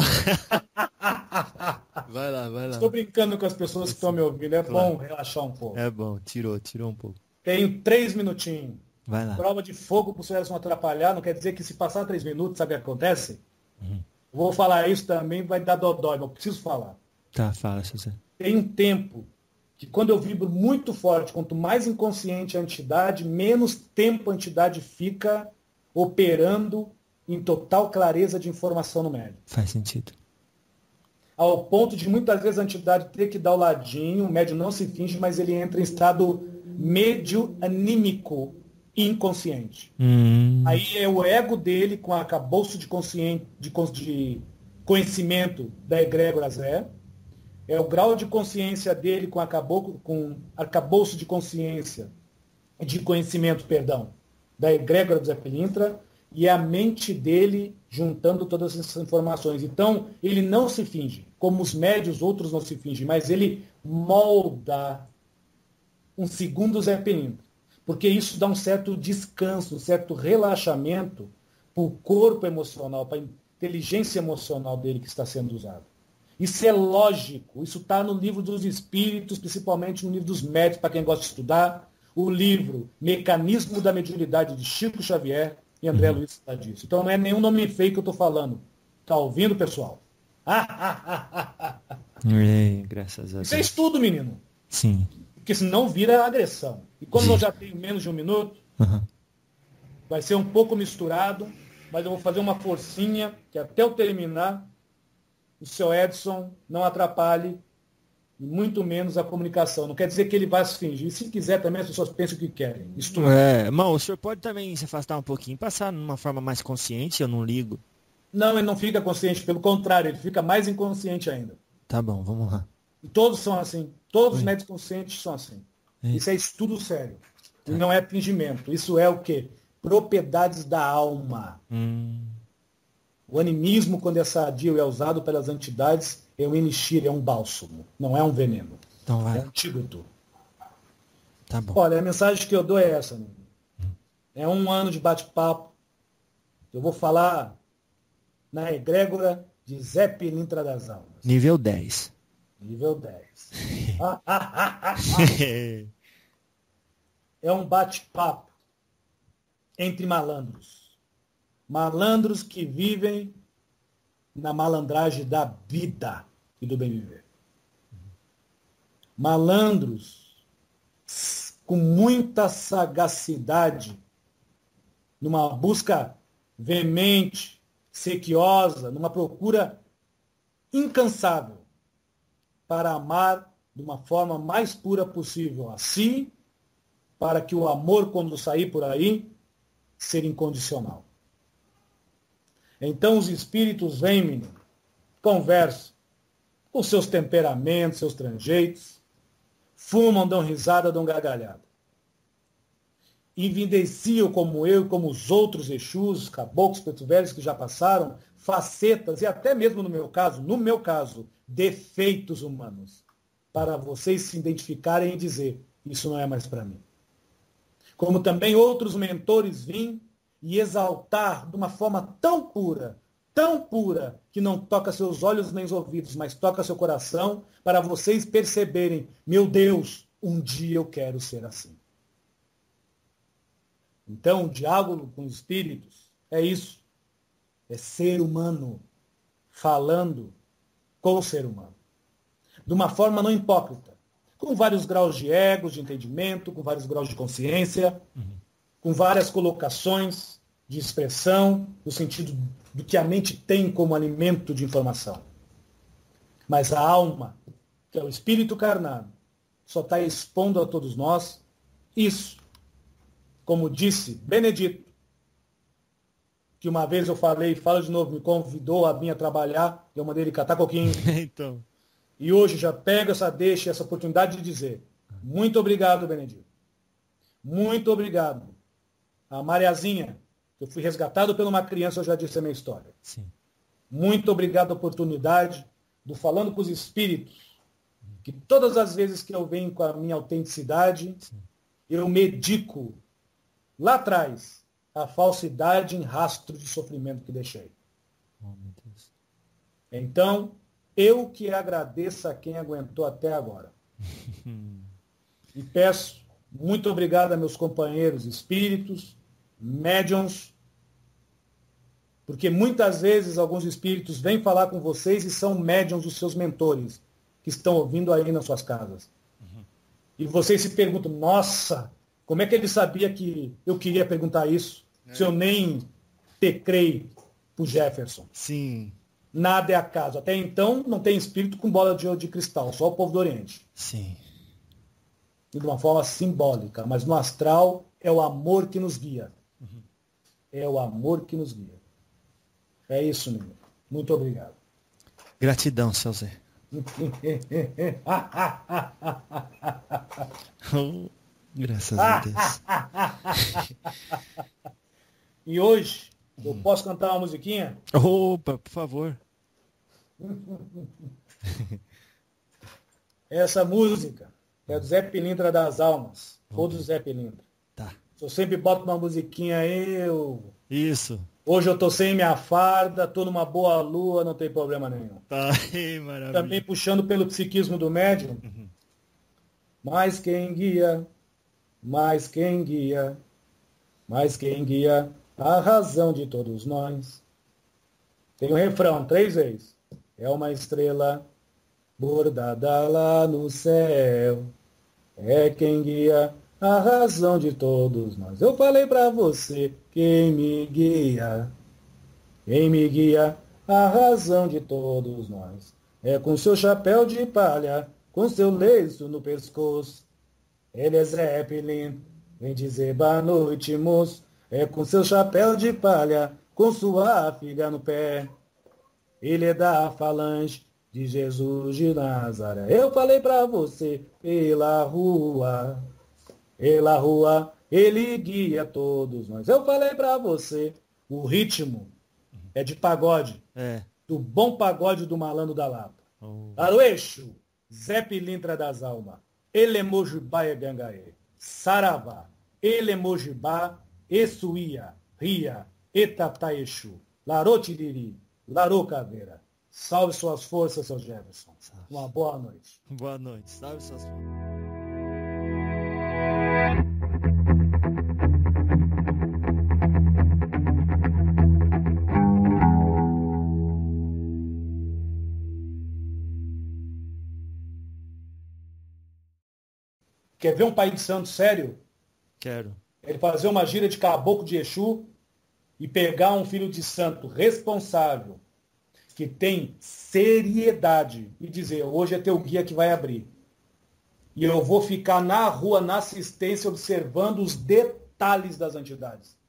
Speaker 2: Vai lá.
Speaker 1: Estou brincando com as pessoas que estão me ouvindo. É bom relaxar um pouco.
Speaker 2: É bom, tirou um pouco.
Speaker 1: Tenho 3 minutinhos.
Speaker 2: Vai lá.
Speaker 1: Prova de fogo para o senhor não atrapalhar. Não quer dizer que se passar 3 minutos, sabe o que acontece? Vou falar isso também, vai dar dodói, mas eu preciso falar.
Speaker 2: Tá, fala, José.
Speaker 1: Tem um tempo que quando eu vibro muito forte, quanto mais inconsciente a entidade, menos tempo a entidade fica operando em total clareza de informação no médium.
Speaker 2: Faz sentido.
Speaker 1: Ao ponto de muitas vezes a entidade ter que dar o ladinho, o médium não se finge, mas ele entra em estado medianímico inconsciente. Aí é o ego dele com arcabouço de conhecimento da egrégora Zé, é o grau de consciência dele com arcabouço de consciência, de conhecimento, perdão, da egrégora do Zé Pilintra, e a mente dele juntando todas essas informações. Então, ele não se finge, como os médios outros não se fingem, mas ele molda um segundo Zé Pilintra. Porque isso dá um certo descanso, um certo relaxamento para o corpo emocional, para a inteligência emocional dele que está sendo usado. Isso é lógico, isso está no livro dos espíritos, principalmente no livro dos médios, para quem gosta de estudar, o livro Mecanismo da Mediunidade de Chico Xavier e André Luiz está disso. Então não é nenhum nome feio que eu estou falando. Está ouvindo, pessoal?
Speaker 2: Graças a Deus.
Speaker 1: Isso é estudo, menino.
Speaker 2: Sim.
Speaker 1: Porque senão vira agressão. E como eu já tenho menos de 1 minuto, vai ser um pouco misturado, mas eu vou fazer uma forcinha, que até eu terminar, o seu Edson não atrapalhe, e muito menos a comunicação. Não quer dizer que ele vai se fingir. E se quiser também, as pessoas pensam o que querem.
Speaker 2: Irmão, o senhor pode também se afastar um pouquinho, passar numa forma mais consciente, eu não ligo.
Speaker 1: Não, ele não fica consciente, pelo contrário, ele fica mais inconsciente ainda.
Speaker 2: Tá bom, vamos lá.
Speaker 1: E todos são assim. Todos os médicos conscientes são assim. Isso é estudo sério. E não é fingimento. Isso é o quê? Propriedades da alma. O animismo, quando é sadio e é usado pelas entidades, é um elixir, é um bálsamo. Não é um veneno.
Speaker 2: Então vai.
Speaker 1: É um antídoto.
Speaker 2: Tá bom.
Speaker 1: Olha, a mensagem que eu dou é essa. Né? É 1 ano de bate-papo. Eu vou falar na egrégora de Zé Pilintra das Almas.
Speaker 2: Nível 10.
Speaker 1: Nível 10. É um bate-papo entre malandros. Malandros que vivem na malandragem da vida e do bem viver. Malandros com muita sagacidade, numa busca veemente, sequiosa, numa procura incansável para amar de uma forma mais pura possível a si, para que o amor, quando sair por aí, seja incondicional. Então os espíritos vêm, menino, conversam com seus temperamentos, seus trejeitos, fumam, dão risada, dão gargalhada. Evidenciam, como eu e como os outros Exus, caboclos, preto velhos que já passaram, facetas e até mesmo no meu caso, defeitos humanos, para vocês se identificarem e dizer, isso não é mais para mim. Como também outros mentores vêm e exaltar de uma forma tão pura tão pura que não toca seus olhos nem os ouvidos, mas toca seu coração, para vocês perceberem, meu Deus, um dia eu quero ser assim. Então, o diálogo com os espíritos é isso. É ser humano falando com o ser humano. De uma forma não hipócrita. Com vários graus de ego, de entendimento, com vários graus de consciência, com várias colocações de expressão, no sentido do que a mente tem como alimento de informação. Mas a alma, que é o espírito carnado, só está expondo a todos nós isso. Como disse Benedito, que uma vez eu falei, falo de novo, me convidou a vir a trabalhar, eu mandei ele catar coquinho.
Speaker 2: Então.
Speaker 1: E hoje já pego essa deixa, essa oportunidade de dizer, muito obrigado, Benedito. Muito obrigado. A Mariazinha, que eu fui resgatado por uma criança, eu já disse a minha história.
Speaker 2: Sim.
Speaker 1: Muito obrigado a oportunidade do Falando com os Espíritos, que todas as vezes que eu venho com a minha autenticidade,
Speaker 2: Sim.
Speaker 1: eu medico lá atrás a falsidade em rastro de sofrimento que deixei.
Speaker 2: Oh, meu Deus.
Speaker 1: Então, eu que agradeço a quem aguentou até agora. E peço muito obrigado a meus companheiros espíritos, médiuns, porque muitas vezes alguns espíritos vêm falar com vocês e são médiuns os seus mentores, que estão ouvindo aí nas suas casas. E vocês se perguntam, nossa, como é que ele sabia que eu queria perguntar isso, se eu nem tecrei pro Jefferson?
Speaker 2: Sim.
Speaker 1: Nada é acaso. Até então, não tem espírito com bola de cristal, só o povo do Oriente.
Speaker 2: Sim.
Speaker 1: E de uma forma simbólica, mas no astral é o amor que nos guia. É o amor que nos guia. É isso, menino. Muito obrigado.
Speaker 2: Gratidão, seu Zé. Oh, graças a Deus.
Speaker 1: E hoje, eu posso cantar uma musiquinha?
Speaker 2: Opa, por favor.
Speaker 1: Essa música é do Zé Pilintra das Almas. Ou do Zé Pilintra.
Speaker 2: Tá.
Speaker 1: Eu sempre boto uma musiquinha aí.
Speaker 2: Isso.
Speaker 1: Hoje eu tô sem minha farda, tô numa boa lua, não tem problema nenhum.
Speaker 2: Tá aí, maravilha.
Speaker 1: Também puxando pelo psiquismo do médium. Mas quem guia, mas quem guia, mas quem guia a razão de todos nós. Tem um refrão, 3 vezes. É uma estrela bordada lá no céu. É quem guia a razão de todos nós. Eu falei pra você, quem me guia, a razão de todos nós. É com seu chapéu de palha, com seu lenço no pescoço. Ele é Zé Pilintra, vem dizer boa noite, moço. É com seu chapéu de palha, com sua filha no pé. Ele é da falange de Jesus de Nazaré. Eu falei pra você, pela rua, ele guia todos nós. Eu falei pra você, o ritmo é de pagode.
Speaker 2: É.
Speaker 1: Do bom pagode do Malandro da Lapa.
Speaker 2: Oh.
Speaker 1: Aroeixo, Zé Pilintra das Almas, Elemojibá e Gangaê, Saravá, Elemojibá, Essuia, Ria, Etataexu, Larotiriri, Larô Caveira. Salve suas forças, seu Jefferson. Uma boa noite.
Speaker 2: Boa noite. Salve suas forças.
Speaker 1: Quer ver um pai de santo sério?
Speaker 2: Quero.
Speaker 1: Ele fazer uma gira de caboclo de Exu e pegar um filho de santo responsável, que tem seriedade, e dizer, hoje é teu guia que vai abrir. E eu vou ficar na rua, na assistência, observando os detalhes das entidades.